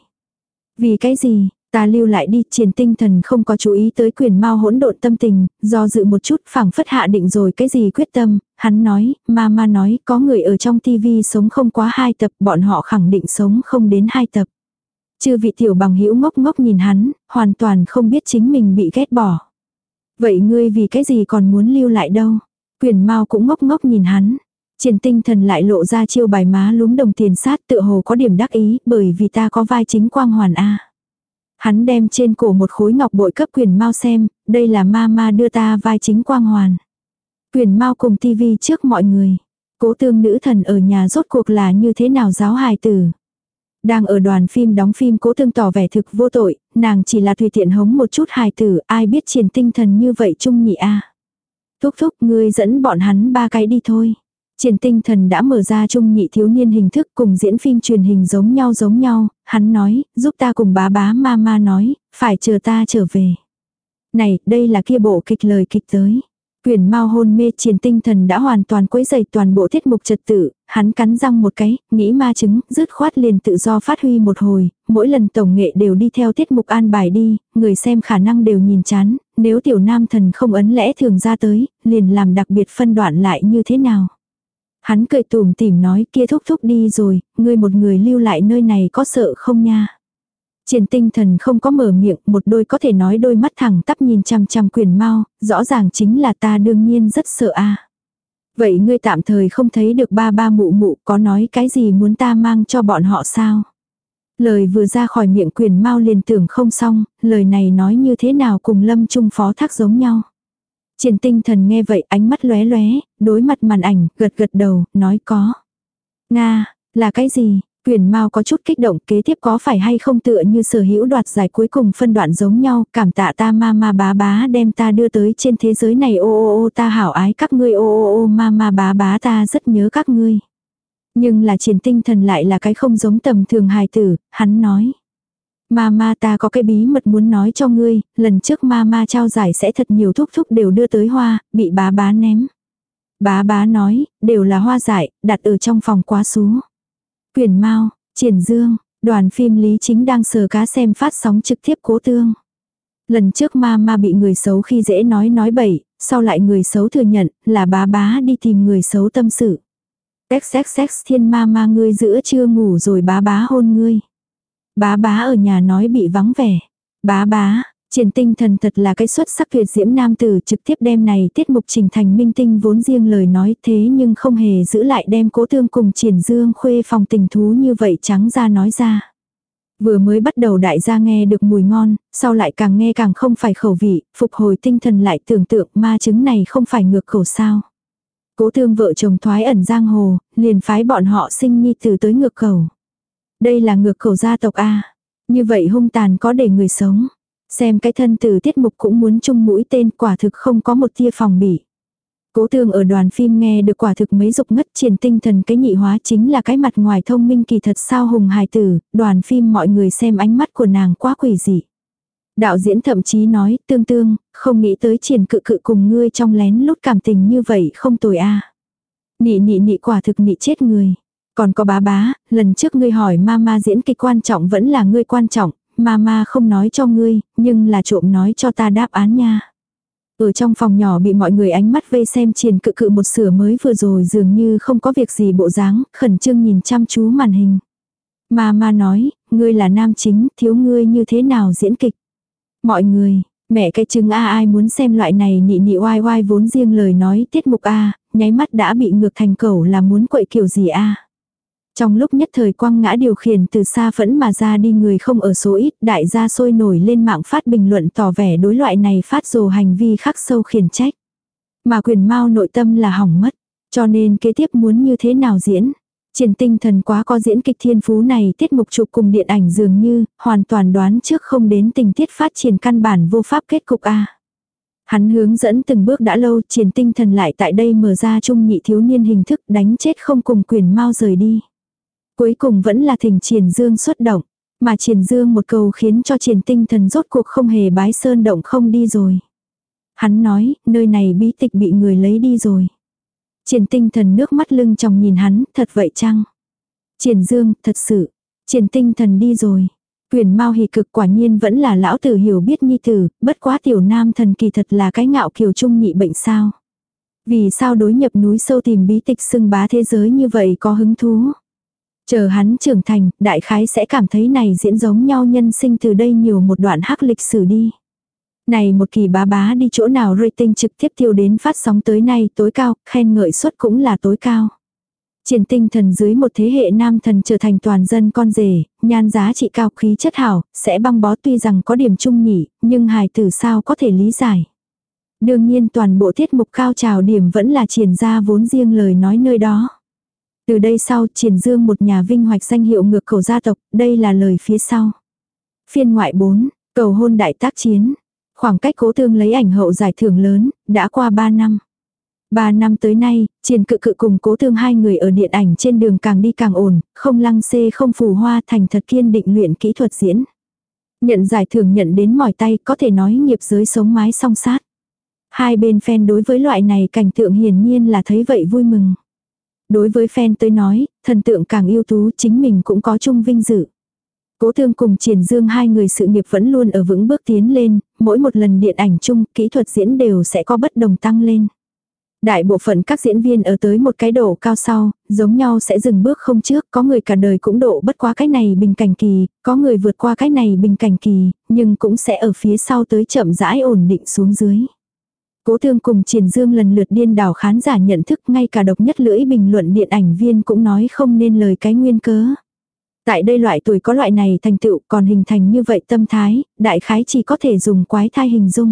Vì cái gì, ta lưu lại đi. Triển Tinh Thần không có chú ý tới Quyền Mao hỗn độn tâm tình, do dự một chút phảng phất hạ định rồi cái gì quyết tâm. Hắn nói, mama nói có người ở trong tivi sống không quá hai tập, bọn họ khẳng định sống không đến hai tập. Chư vị tiểu bằng hữu ngốc ngốc nhìn hắn, hoàn toàn không biết chính mình bị ghét bỏ. Vậy ngươi vì cái gì còn muốn lưu lại đâu? Quyền Mao cũng ngốc ngốc nhìn hắn. Triển Tinh Thần lại lộ ra chiêu bài má lúm đồng tiền sát, tựa hồ có điểm đắc ý, bởi vì ta có vai chính quang hoàn a. Hắn đem trên cổ một khối ngọc bội cấp Quyền Mao xem, đây là mama đưa ta vai chính quang hoàn. Quyền Mao cùng tivi trước mọi người. Cố Tương nữ thần ở nhà rốt cuộc là như thế nào giáo hài tử. Đang ở đoàn phim đóng phim, Cố Tương tỏ vẻ thực vô tội, nàng chỉ là tùy tiện hống một chút hài tử, ai biết Triển Tinh Thần như vậy trung nhị a. Thúc thúc, ngươi dẫn bọn hắn ba cái đi thôi. Triển Tinh Thần đã mở ra trung nhị thiếu niên hình thức cùng diễn phim truyền hình giống nhau giống nhau, hắn nói, giúp ta cùng bá bá mama nói, phải chờ ta trở về. Này, đây là kia bộ kịch lời kịch tới. Quyền Mao hôn mê, Triển Tinh Thần đã hoàn toàn quấy rầy toàn bộ tiết mục trật tự, hắn cắn răng một cái, nghĩ ma chứng, dứt khoát liền tự do phát huy một hồi, mỗi lần tổng nghệ đều đi theo tiết mục an bài đi, người xem khả năng đều nhìn chán, nếu tiểu nam thần không ấn lẽ thường ra tới, liền làm đặc biệt phân đoạn lại như thế nào. Hắn cười tủm tỉm nói, kia thúc thúc đi rồi, ngươi một người lưu lại nơi này có sợ không nha. Triển Tinh Thần không có mở miệng, một đôi có thể nói đôi mắt thẳng tắp nhìn chằm chằm Quyền Mao, rõ ràng chính là ta đương nhiên rất sợ a. Vậy ngươi tạm thời không thấy được ba ba mụ mụ, có nói cái gì muốn ta mang cho bọn họ sao? Lời vừa ra khỏi miệng Quyền Mao liền tưởng không xong, lời này nói như thế nào cùng Lâm Trung phó thác giống nhau. Triển Tinh Thần nghe vậy ánh mắt lóe lóe, đối mặt màn ảnh, gật gật đầu, nói có. Nga, là cái gì? Quyền Mao có chút kích động, kế tiếp có phải hay không tựa như Sở Hữu đoạt giải cuối cùng phân đoạn giống nhau, cảm tạ ta mama bá bá đem ta đưa tới trên thế giới này, ô ô ô ta hảo ái các ngươi, ô ô ô mama bá bá ta rất nhớ các ngươi. Nhưng là Triển Tinh Thần lại là cái không giống tầm thường hài tử, hắn nói. Mama ta có cái bí mật muốn nói cho ngươi, lần trước mama trao giải sẽ thật nhiều thúc thúc đều đưa tới hoa, bị bá bá ném. Bá bá nói, đều là hoa dại, đặt ở trong phòng quá xú. Quyền Mao, Triển Dương, đoàn phim Lý Chính đang sờ cá xem phát sóng trực tiếp Cố Tương. Lần trước mama bị người xấu khi dễ nói nói bậy, sau lại người xấu thừa nhận là bá bá đi tìm người xấu tâm sự. Sex sex sex thiên mama ngươi giữa trưa ngủ rồi bá bá hôn ngươi. Bá bá ở nhà nói bị vắng vẻ. Bá bá, Triển Tinh Thần thật là cái xuất sắc tuyệt diễm nam tử, trực tiếp đem này tiết mục trình thành minh tinh vốn riêng lời nói, thế nhưng không hề giữ lại đem Cố Tương cùng Triển Dương khuê phòng tình thú như vậy trắng ra nói ra. Vừa mới bắt đầu đại gia nghe được mùi ngon, sau lại càng nghe càng không phải khẩu vị, phục hồi tinh thần lại tưởng tượng ma chứng này không phải ngược khẩu sao. Cố Tương vợ chồng thoái ẩn giang hồ, liền phái bọn họ sinh nhi tử tới ngược khẩu. Đây là ngược khẩu gia tộc A. Như vậy hung tàn có để người sống. Xem cái thân từ tiết mục cũng muốn chung mũi tên, quả thực không có một tia phòng bị. Cố Tương ở đoàn phim nghe được quả thực mấy dục ngất. Triển Tinh Thần cái nhị hóa chính là cái mặt ngoài thông minh kỳ thật sao hùng hài tử, đoàn phim mọi người xem ánh mắt của nàng quá quỷ dị. Đạo diễn thậm chí nói, Tương Tương, không nghĩ tới Triển cự cự cùng ngươi trong lén lút cảm tình như vậy không tồi a. Nị nị nị quả thực nị chết người. Còn có bá bá, lần trước ngươi hỏi mama diễn kịch quan trọng vẫn là ngươi quan trọng, mama không nói cho ngươi, nhưng là trộm nói cho ta đáp án nha. Ở trong phòng nhỏ bị mọi người ánh mắt vây xem Triển cự cự một sửa mới vừa rồi dường như không có việc gì bộ dáng, khẩn trương nhìn chăm chú màn hình. Mama nói, ngươi là nam chính, thiếu ngươi như thế nào diễn kịch. Mọi người, mẹ cái trứng a ai muốn xem loại này nị nị oai oai vốn riêng lời nói tiết mục a, nháy mắt đã bị ngược thành cẩu là muốn quậy kiểu gì a. Trong lúc nhất thời quăng ngã điều khiển từ xa phẫn mà ra đi người không ở số ít, đại gia sôi nổi lên mạng phát bình luận tỏ vẻ đối loại này phát rồ hành vi khắc sâu khiển trách. Mà Quyền Mao nội tâm là hỏng mất, cho nên kế tiếp muốn như thế nào diễn. Triển Tinh Thần quá có diễn kịch thiên phú này, tiết mục chụp cùng điện ảnh dường như, hoàn toàn đoán trước không đến tình tiết phát triển căn bản vô pháp kết cục a. Hắn hướng dẫn từng bước đã lâu, Triển Tinh Thần lại tại đây mở ra trung nhị thiếu niên hình thức đánh chết không cùng Quyền Mao rời đi. Cuối cùng vẫn là thỉnh Triển Dương xuất động, mà Triển Dương một câu khiến cho Triển Tinh Thần rốt cuộc không hề bái sơn động không đi rồi. Hắn nói, nơi này bí tịch bị người lấy đi rồi. Triển Tinh Thần nước mắt lưng tròng nhìn hắn, thật vậy chăng? Triển Dương, thật sự. Triển Tinh Thần đi rồi. Quyền Mao hỉ cực quả nhiên vẫn là lão tử hiểu biết nhi tử, bất quá tiểu nam thần kỳ thật là cái ngạo kiều trung nhị bệnh sao. Vì sao đối nhập núi sâu tìm bí tịch xưng bá thế giới như vậy có hứng thú. Chờ hắn trưởng thành, đại khái sẽ cảm thấy này diễn giống nhau nhân sinh từ đây nhiều một đoạn hắc lịch sử đi. Này một kỳ bá bá đi chỗ nào rating trực tiếp tiêu đến phát sóng tới nay tối cao, khen ngợi suất cũng là tối cao. Triển Tinh Thần dưới một thế hệ nam thần trở thành toàn dân con rể, nhan giá trị cao khí chất hảo, sẽ băng bó tuy rằng có điểm chung nhỉ, nhưng hài tử sao có thể lý giải. Đương nhiên toàn bộ tiết mục cao trào điểm vẫn là Triển gia vốn riêng lời nói nơi đó. Từ đây sau Triển Dương một nhà vinh hoạch danh hiệu ngược cầu gia tộc, đây là lời phía sau. Phiên ngoại bốn, cầu hôn đại tác chiến. Khoảng cách Cố Thương lấy ảnh hậu giải thưởng lớn, đã qua ba năm. ba năm tới nay, Triển Cự Cự cùng Cố Thương hai người ở điện ảnh trên đường càng đi càng ổn, không lăng xê không phù hoa, thành thật kiên định luyện kỹ thuật diễn. Nhận giải thưởng nhận đến mỏi tay, có thể nói nghiệp giới sống mái song sát. Hai bên fan đối với loại này cảnh tượng hiển nhiên là thấy vậy vui mừng. Đối với fan tới nói, thần tượng càng ưu tú chính mình cũng có chung vinh dự. Cố Thương cùng Triển Dương hai người sự nghiệp vẫn luôn ở vững bước tiến lên, mỗi một lần điện ảnh chung, kỹ thuật diễn đều sẽ có bất đồng tăng lên. Đại bộ phận các diễn viên ở tới một cái độ cao sau, giống nhau sẽ dừng bước không trước, có người cả đời cũng độ bất qua cái này bình cảnh kỳ, có người vượt qua cái này bình cảnh kỳ, nhưng cũng sẽ ở phía sau tới chậm rãi ổn định xuống dưới. Cố Thương cùng Triển Dương lần lượt điên đảo khán giả nhận thức, ngay cả độc nhất lưỡi bình luận điện ảnh viên cũng nói không nên lời cái nguyên cớ. Tại đây loại tuổi có loại này thành tựu còn hình thành như vậy tâm thái, đại khái chỉ có thể dùng quái thai hình dung.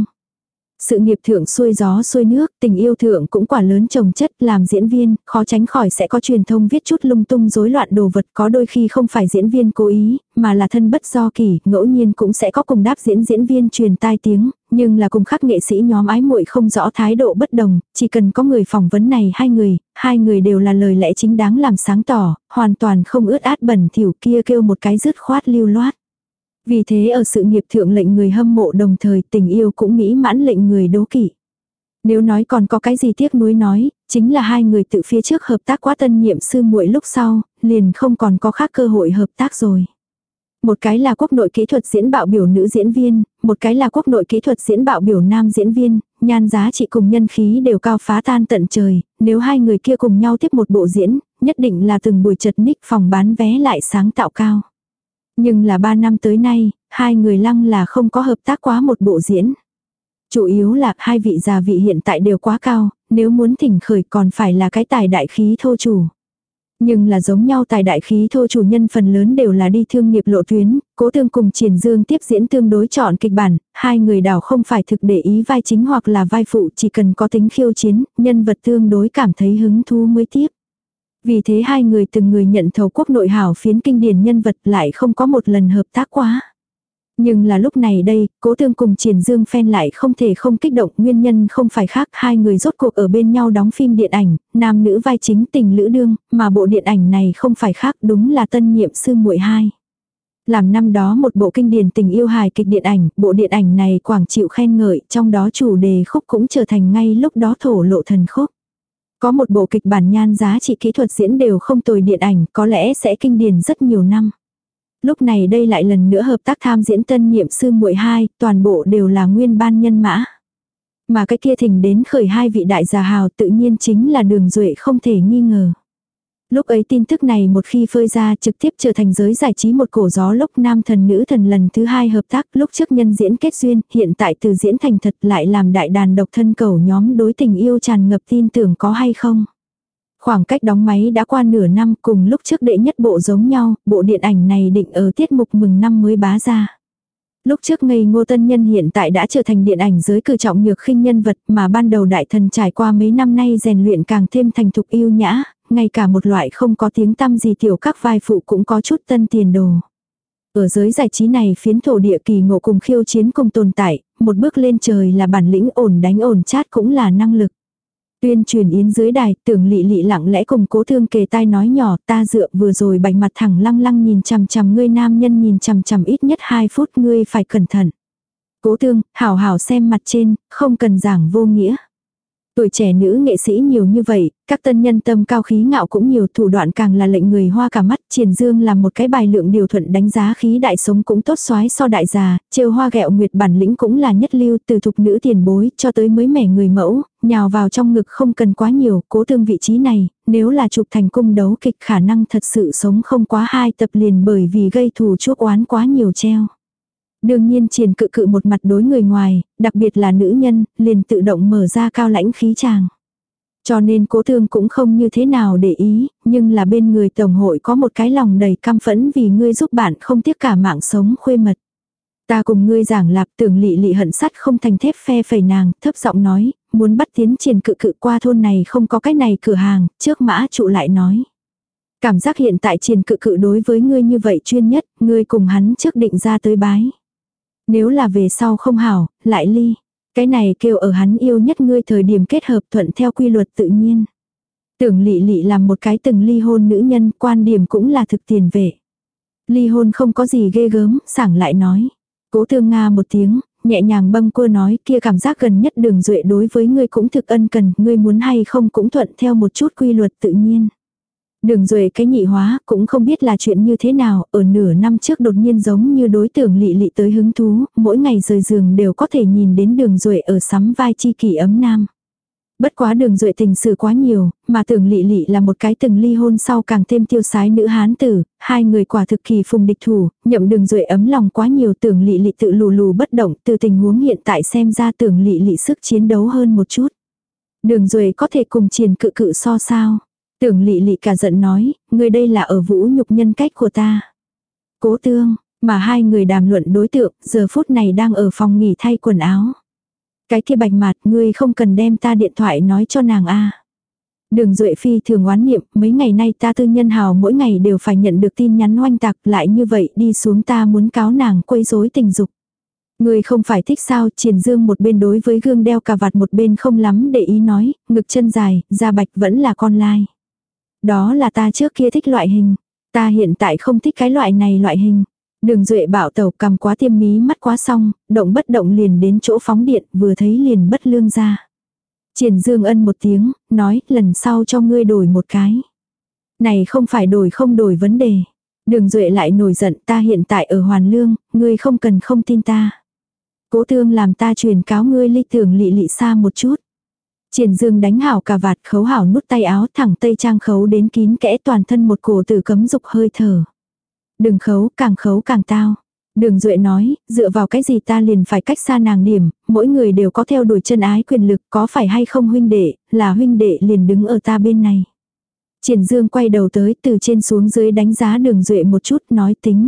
Sự nghiệp thượng xuôi gió xuôi nước, tình yêu thượng cũng quả lớn chồng chất, làm diễn viên, khó tránh khỏi sẽ có truyền thông viết chút lung tung rối loạn đồ vật, có đôi khi không phải diễn viên cố ý, mà là thân bất do kỷ, ngẫu nhiên cũng sẽ có cùng đáp diễn diễn viên truyền tai tiếng, nhưng là cùng khác nghệ sĩ nhóm ái muội không rõ thái độ bất đồng, chỉ cần có người phỏng vấn này hai người, hai người đều là lời lẽ chính đáng làm sáng tỏ, hoàn toàn không ướt át bẩn thỉu, kia kêu một cái dứt khoát lưu loát. Vì thế ở sự nghiệp thượng lệnh người hâm mộ đồng thời tình yêu cũng mỹ mãn lệnh người đố kỵ. Nếu nói còn có cái gì tiếc nuối nói, chính là hai người tự phía trước hợp tác quá tân nhiệm sư muội lúc sau, liền không còn có khác cơ hội hợp tác rồi. Một cái là quốc nội kỹ thuật diễn bạo biểu nữ diễn viên, một cái là quốc nội kỹ thuật diễn bạo biểu nam diễn viên, nhan giá trị cùng nhân khí đều cao phá tan tận trời, nếu hai người kia cùng nhau tiếp một bộ diễn, nhất định là từng buổi chật ních phòng bán vé lại sáng tạo cao. Nhưng là ba năm tới nay, hai người lăng là không có hợp tác quá một bộ diễn. Chủ yếu là hai vị già vị hiện tại đều quá cao, nếu muốn thỉnh khởi còn phải là cái tài đại khí thô chủ. Nhưng là giống nhau tài đại khí thô chủ nhân phần lớn đều là đi thương nghiệp lộ tuyến, Cố Thương cùng Triển Dương tiếp diễn tương đối chọn kịch bản, hai người đảo không phải thực để ý vai chính hoặc là vai phụ, chỉ cần có tính khiêu chiến, nhân vật tương đối cảm thấy hứng thú mới tiếp. Vì thế hai người từng người nhận thầu quốc nội hảo phiến kinh điển nhân vật lại không có một lần hợp tác quá. Nhưng là lúc này đây, Cố Thương cùng Triển Dương fan lại không thể không kích động, nguyên nhân không phải khác, hai người rốt cuộc ở bên nhau đóng phim điện ảnh, nam nữ vai chính tình lữ đương, mà bộ điện ảnh này không phải khác, đúng là tân nhiệm sư muội hai. Làm năm đó một bộ kinh điển tình yêu hài kịch điện ảnh, bộ điện ảnh này quảng chịu khen ngợi, trong đó chủ đề khúc cũng trở thành ngay lúc đó thổ lộ thần khúc. Có một bộ kịch bản nhan giá trị kỹ thuật diễn đều không tồi điện ảnh, có lẽ sẽ kinh điển rất nhiều năm. Lúc này đây lại lần nữa hợp tác tham diễn tân nhiệm sư muội hai, toàn bộ đều là nguyên ban nhân mã. Mà cái kia thỉnh đến khởi hai vị đại gia hào tự nhiên chính là Đường Duệ không thể nghi ngờ. Lúc ấy tin tức này một khi phơi ra trực tiếp trở thành giới giải trí một cổ gió lốc, nam thần nữ thần lần thứ hai hợp tác, lúc trước nhân diễn kết duyên, hiện tại từ diễn thành thật lại làm đại đàn độc thân cầu nhóm đối tình yêu tràn ngập tin tưởng có hay không. Khoảng cách đóng máy đã qua nửa năm, cùng lúc trước đệ nhất bộ giống nhau, bộ điện ảnh này định ở tiết mục mừng năm mới bá ra. Lúc trước ngây ngô tân nhân hiện tại đã trở thành điện ảnh giới cử trọng nhược khinh nhân vật, mà ban đầu đại thần trải qua mấy năm nay rèn luyện càng thêm thành thục yêu nhã, ngay cả một loại không có tiếng tăm gì tiểu các vai phụ cũng có chút tân tiền đồ. Ở giới giải trí này phiến thổ địa kỳ ngộ cùng khiêu chiến cùng tồn tại, một bước lên trời là bản lĩnh, ổn đánh ổn chát cũng là năng lực. Tuyên truyền yến dưới đài, Tưởng Lị Lị lặng lẽ cùng Cố Thương kề tai nói nhỏ, ta dựa vừa rồi bạch mặt thẳng lăng lăng nhìn chằm chằm ngươi nam nhân nhìn chằm chằm ít nhất hai phút, ngươi phải cẩn thận. Cố Tương, hảo hảo xem mặt trên, không cần giảng vô nghĩa. Tuổi trẻ nữ nghệ sĩ nhiều như vậy, các tân nhân tâm cao khí ngạo cũng nhiều, thủ đoạn càng là lệnh người hoa cả mắt. Triển Dương là một cái bài lượng điều thuận đánh giá khí đại sống cũng tốt soái so đại già, trêu hoa ghẹo nguyệt bản lĩnh cũng là nhất lưu, từ thục nữ tiền bối cho tới mới mẻ người mẫu, nhào vào trong ngực không cần quá nhiều. Cố Tương vị trí này, nếu là chụp thành cung đấu kịch khả năng thật sự sống không quá hai tập liền bởi vì gây thù chuốc oán quá nhiều treo. Đương nhiên Triển Cự Cự một mặt đối người ngoài, đặc biệt là nữ nhân, liền tự động mở ra cao lãnh khí chàng. Cho nên Cố Tương cũng không như thế nào để ý, nhưng là bên người tổng hội có một cái lòng đầy căm phẫn vì ngươi giúp bạn không tiếc cả mạng sống khuê mật. Ta cùng ngươi giảng lạp, Tưởng Lị Lị hận sắt không thành thép phe phẩy nàng, thấp giọng nói, muốn bắt tiến Triển Cự Cự qua thôn này không có cái này cửa hàng, trước Mã Trụ lại nói. Cảm giác hiện tại Triển Cự Cự đối với ngươi như vậy chuyên nhất, ngươi cùng hắn trước định ra tới bái. Nếu là về sau không hảo, lại ly. Cái này kêu ở hắn yêu nhất ngươi thời điểm kết hợp thuận theo quy luật tự nhiên. Tưởng Lị Lị làm một cái từng ly hôn nữ nhân, quan điểm cũng là thực tiền vệ. Ly hôn không có gì ghê gớm, sảng lại nói. Cố Tương nga một tiếng, nhẹ nhàng bâng quơ nói, kia cảm giác gần nhất Đường Duệ đối với ngươi cũng thực ân cần, ngươi muốn hay không cũng thuận theo một chút quy luật tự nhiên. Đường Duệ cái nhị hóa cũng không biết là chuyện như thế nào, ở nửa năm trước đột nhiên giống như đối tượng Lị Lị tới hứng thú, mỗi ngày rời giường đều có thể nhìn đến Đường Duệ ở sắm vai chi kỷ ấm nam. Bất quá Đường Duệ tình sự quá nhiều, mà Tưởng Lị Lị là một cái từng ly hôn sau càng thêm tiêu sái nữ hán tử, hai người quả thực kỳ phùng địch thủ, nhậm Đường Duệ ấm lòng quá nhiều. Tưởng Lị Lị tự lù lù bất động, từ tình huống hiện tại xem ra Tưởng Lị Lị sức chiến đấu hơn một chút. Đường Duệ có thể cùng Triển Cự Cự so sao? Tưởng Lị Lị cả giận nói, người đây là ở vũ nhục nhân cách của ta. Cố Tương, mà hai người đàm luận đối tượng, giờ phút này đang ở phòng nghỉ thay quần áo. Cái kia Bạch Mạt, ngươi không cần đem ta điện thoại nói cho nàng a. Đường Duệ phi thường oán niệm, mấy ngày nay ta tư nhân hào mỗi ngày đều phải nhận được tin nhắn oanh tạc, lại như vậy đi xuống ta muốn cáo nàng quấy rối tình dục. Ngươi không phải thích sao? Triển Dương một bên đối với gương đeo cà vạt một bên không lắm để ý nói, ngực chân dài, da bạch vẫn là con lai. Đó là ta trước kia thích loại hình. Ta hiện tại không thích cái loại này loại hình. Đường Duệ bảo tẩu cầm quá tiêm mí mắt quá xong, động bất động liền đến chỗ phóng điện, vừa thấy liền bất lương ra. Triển Dương ân một tiếng, nói lần sau cho ngươi đổi một cái. Này không phải đổi không đổi vấn đề. Đường Duệ lại nổi giận, ta hiện tại ở Hoàn Lương, ngươi không cần không tin ta. Cố Tương làm ta truyền cáo ngươi ly Tưởng Lị Lị xa một chút. Triển Dương đánh hảo cà vạt, khấu hảo nút tay áo, thẳng tây trang khấu đến kín kẽ, toàn thân một cổ tử cấm dục hơi thở. Đừng khấu, càng khấu càng tao. Đường Duệ nói, dựa vào cái gì ta liền phải cách xa nàng điểm, mỗi người đều có theo đuổi chân ái quyền lực, có phải hay không huynh đệ, là huynh đệ liền đứng ở ta bên này. Triển Dương quay đầu tới, từ trên xuống dưới đánh giá Đường Duệ một chút, nói tính.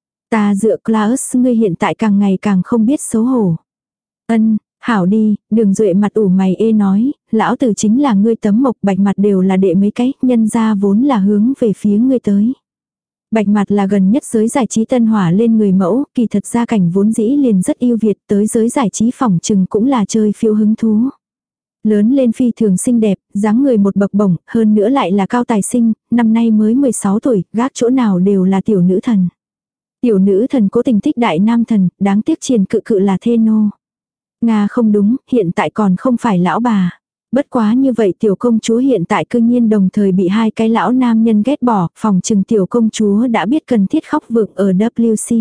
Ta dựa Klaus, ngươi hiện tại càng ngày càng không biết xấu hổ. Ân. Hảo đi, Đường Duệ mặt ủ mày ê nói, lão tử chính là ngươi tấm mộc, Bạch Mặt đều là đệ mấy cái, nhân ra vốn là hướng về phía ngươi tới. Bạch Mặt là gần nhất giới giải trí tân hỏa lên người mẫu, kỳ thật gia cảnh vốn dĩ liền rất yêu Việt, tới giới giải trí phỏng chừng cũng là chơi phiêu hứng thú. Lớn lên phi thường xinh đẹp, dáng người một bậc bổng, hơn nữa lại là cao tài sinh, năm nay mới mười sáu tuổi, gác chỗ nào đều là tiểu nữ thần. Tiểu nữ thần cố tình thích đại nam thần, đáng tiếc Triển Cự Cự là thê nô. Nga không đúng, hiện tại còn không phải lão bà. Bất quá như vậy tiểu công chúa hiện tại cư nhiên đồng thời bị hai cái lão nam nhân ghét bỏ, phòng trừng tiểu công chúa đã biết cần thiết khóc vượng ở W C.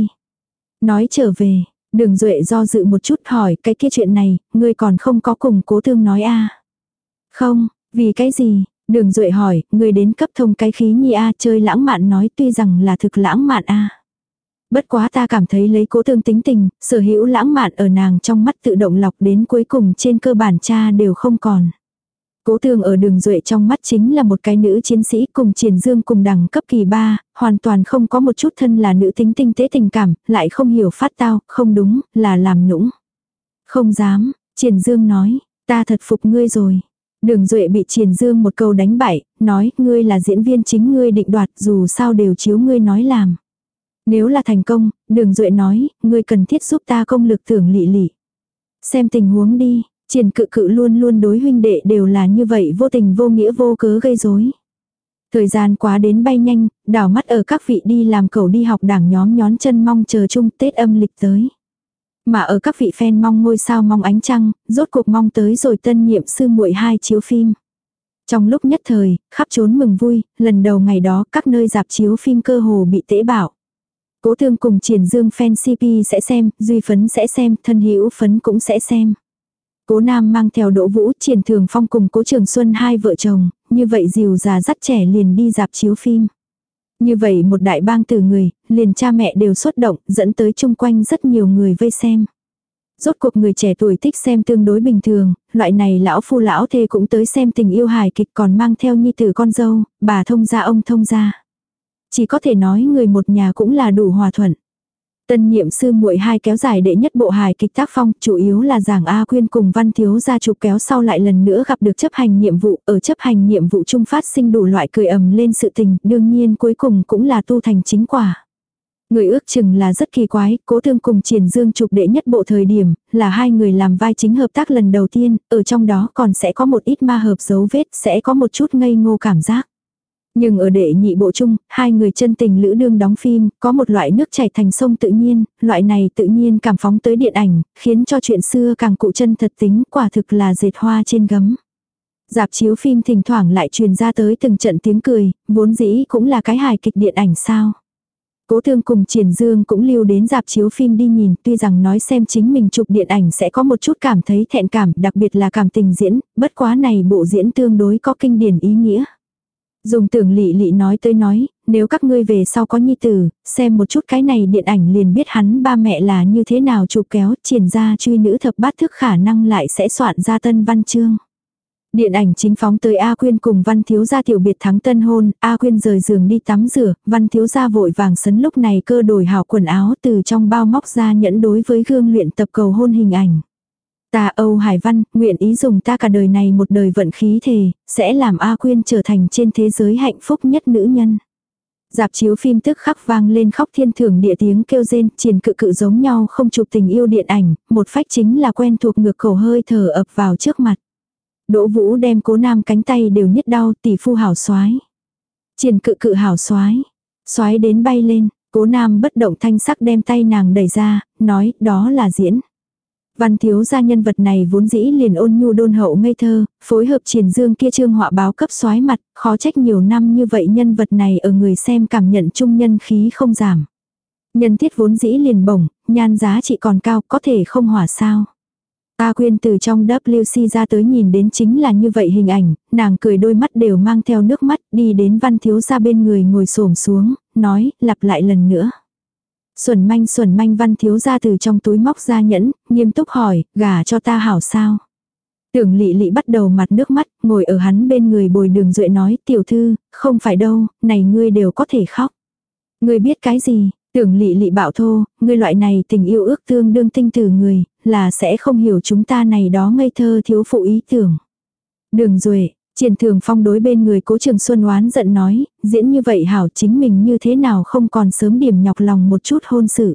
Nói trở về, Đường Duệ do dự một chút hỏi, cái kia chuyện này, ngươi còn không có cùng Cố Tương nói a? Không, vì cái gì? Đường Duệ hỏi, ngươi đến cấp thông cái khí nhi a, chơi lãng mạn nói tuy rằng là thực lãng mạn a. Bất quá ta cảm thấy lấy Cố Tương tính tình, sở hữu lãng mạn ở nàng trong mắt tự động lọc đến cuối cùng trên cơ bản cha đều không còn. Cố Tương ở Đường Duệ trong mắt chính là một cái nữ chiến sĩ cùng Triển Dương cùng đẳng cấp kỳ ba, hoàn toàn không có một chút thân là nữ tính tinh tế tình cảm, lại không hiểu phát tao, không đúng, là làm nũng. Không dám, Triển Dương nói, ta thật phục ngươi rồi. Đường Duệ bị Triển Dương một câu đánh bại, nói, ngươi là diễn viên chính ngươi định đoạt, dù sao đều chiếu ngươi nói làm. Nếu là thành công, Đường Duệ nói, ngươi cần thiết giúp ta công lực Tưởng Lị Lị. Xem tình huống đi, Triển Cự Cự luôn luôn đối huynh đệ đều là như vậy, vô tình vô nghĩa vô cớ gây rối. Thời gian quá đến bay nhanh, đảo mắt ở các vị đi làm cẩu đi học đảng nhóm nhón chân mong chờ chung Tết âm lịch tới. Mà ở các vị fan mong ngôi sao mong ánh trăng, rốt cuộc mong tới rồi tân nhiệm sư muội hai chiếu phim. Trong lúc nhất thời, khắp trốn mừng vui, lần đầu ngày đó các nơi rạp chiếu phim cơ hồ bị tễ bạo. Cố Thương cùng Triển Dương fan xê pê sẽ xem, Duy Phấn sẽ xem, Thân Hữu Phấn cũng sẽ xem. Cố Nam mang theo Đỗ Vũ, Triển Thường Phong cùng Cố Trường Xuân hai vợ chồng, như vậy dìu già dắt trẻ liền đi rạp chiếu phim. Như vậy một đại bang từ người, liền cha mẹ đều xuất động, dẫn tới chung quanh rất nhiều người vây xem. Rốt cuộc người trẻ tuổi thích xem tương đối bình thường, loại này lão phu lão thê cũng tới xem tình yêu hài kịch còn mang theo nhi tử con dâu, bà thông gia ông thông gia. Chỉ có thể nói người một nhà cũng là đủ hòa thuận. Tân nhiệm sư muội hai kéo dài đệ nhất bộ hài kịch tác phong, chủ yếu là giảng A Quyên cùng Văn Thiếu gia chụp kéo sau lại lần nữa gặp được chấp hành nhiệm vụ, ở chấp hành nhiệm vụ chung phát sinh đủ loại cười ầm lên sự tình, đương nhiên cuối cùng cũng là tu thành chính quả. Người ước chừng là rất kỳ quái, Cố Thương cùng Triển Dương chụp đệ nhất bộ thời điểm, là hai người làm vai chính hợp tác lần đầu tiên, ở trong đó còn sẽ có một ít ma hợp dấu vết, sẽ có một chút ngây ngô cảm giác. Nhưng ở đệ nhị bộ chung, hai người chân tình lữ đương đóng phim, có một loại nước chảy thành sông tự nhiên, loại này tự nhiên cảm phóng tới điện ảnh, khiến cho chuyện xưa càng cụ chân thật tính, quả thực là dệt hoa trên gấm. Rạp chiếu phim thỉnh thoảng lại truyền ra tới từng trận tiếng cười, vốn dĩ cũng là cái hài kịch điện ảnh sao. Cố Thương cùng Triển Dương cũng lưu đến rạp chiếu phim đi nhìn, tuy rằng nói xem chính mình chụp điện ảnh sẽ có một chút cảm thấy thẹn cảm, đặc biệt là cảm tình diễn, bất quá này bộ diễn tương đối có kinh điển ý nghĩa. Dùng Tưởng Lị Lị nói tới nói, nếu các ngươi về sau có nhi tử, xem một chút cái này điện ảnh liền biết hắn ba mẹ là như thế nào chụp kéo, Triển ra truy nữ thập bát thức khả năng lại sẽ soạn ra tân văn chương. Điện ảnh chính phóng tới A Quyên cùng Văn Thiếu gia tiểu biệt thắng tân hôn, A Quyên rời giường đi tắm rửa, Văn Thiếu gia vội vàng sấn lúc này cơ đổi hảo quần áo từ trong bao móc ra nhẫn đối với gương luyện tập cầu hôn hình ảnh. Ta Âu Hải Văn, nguyện ý dùng ta cả đời này một đời vận khí thề, sẽ làm A Quyên trở thành trên thế giới hạnh phúc nhất nữ nhân. Rạp chiếu phim tức khắc vang lên khóc thiên thưởng địa tiếng kêu rên, Triển Cự Cự giống nhau không chụp tình yêu điện ảnh, một phách chính là quen thuộc ngược khẩu hơi thở ập vào trước mặt. Đỗ Vũ đem Cố Nam cánh tay đều nhức đau, tỷ phu hảo soái. Triển Cự Cự hảo soái. Soái đến bay lên, Cố Nam bất động thanh sắc đem tay nàng đẩy ra, nói, đó là diễn. Văn Thiếu gia nhân vật này vốn dĩ liền ôn nhu đôn hậu ngây thơ, phối hợp Triển Dương kia trương họa báo cấp soái mặt, khó trách nhiều năm như vậy nhân vật này ở người xem cảm nhận chung nhân khí không giảm. Nhân thiết vốn dĩ liền bổng, nhan giá trị còn cao, có thể không hỏa sao. A Quyên từ trong W C ra tới nhìn đến chính là như vậy hình ảnh, nàng cười đôi mắt đều mang theo nước mắt, đi đến Văn Thiếu gia bên người ngồi xổm xuống, nói, lặp lại lần nữa. Xuẩn manh xuẩn manh Văn Thiếu gia từ trong túi móc ra nhẫn, nghiêm túc hỏi, gả cho ta hảo sao. Tưởng Lị Lị bắt đầu mặt nước mắt, ngồi ở hắn bên người bồi Đường Duệ nói, tiểu thư, không phải đâu, này ngươi đều có thể khóc. Ngươi biết cái gì? Tưởng Lị Lị bạo thô, ngươi loại này tình yêu ước thương đương tinh từ người, là sẽ không hiểu chúng ta này đó ngây thơ thiếu phụ ý tưởng. Đường Duệ, Triển Thường Phong đối bên người Cố Trường Xuân oán giận nói, diễn như vậy hảo chính mình như thế nào không còn sớm điểm nhọc lòng một chút hôn sự.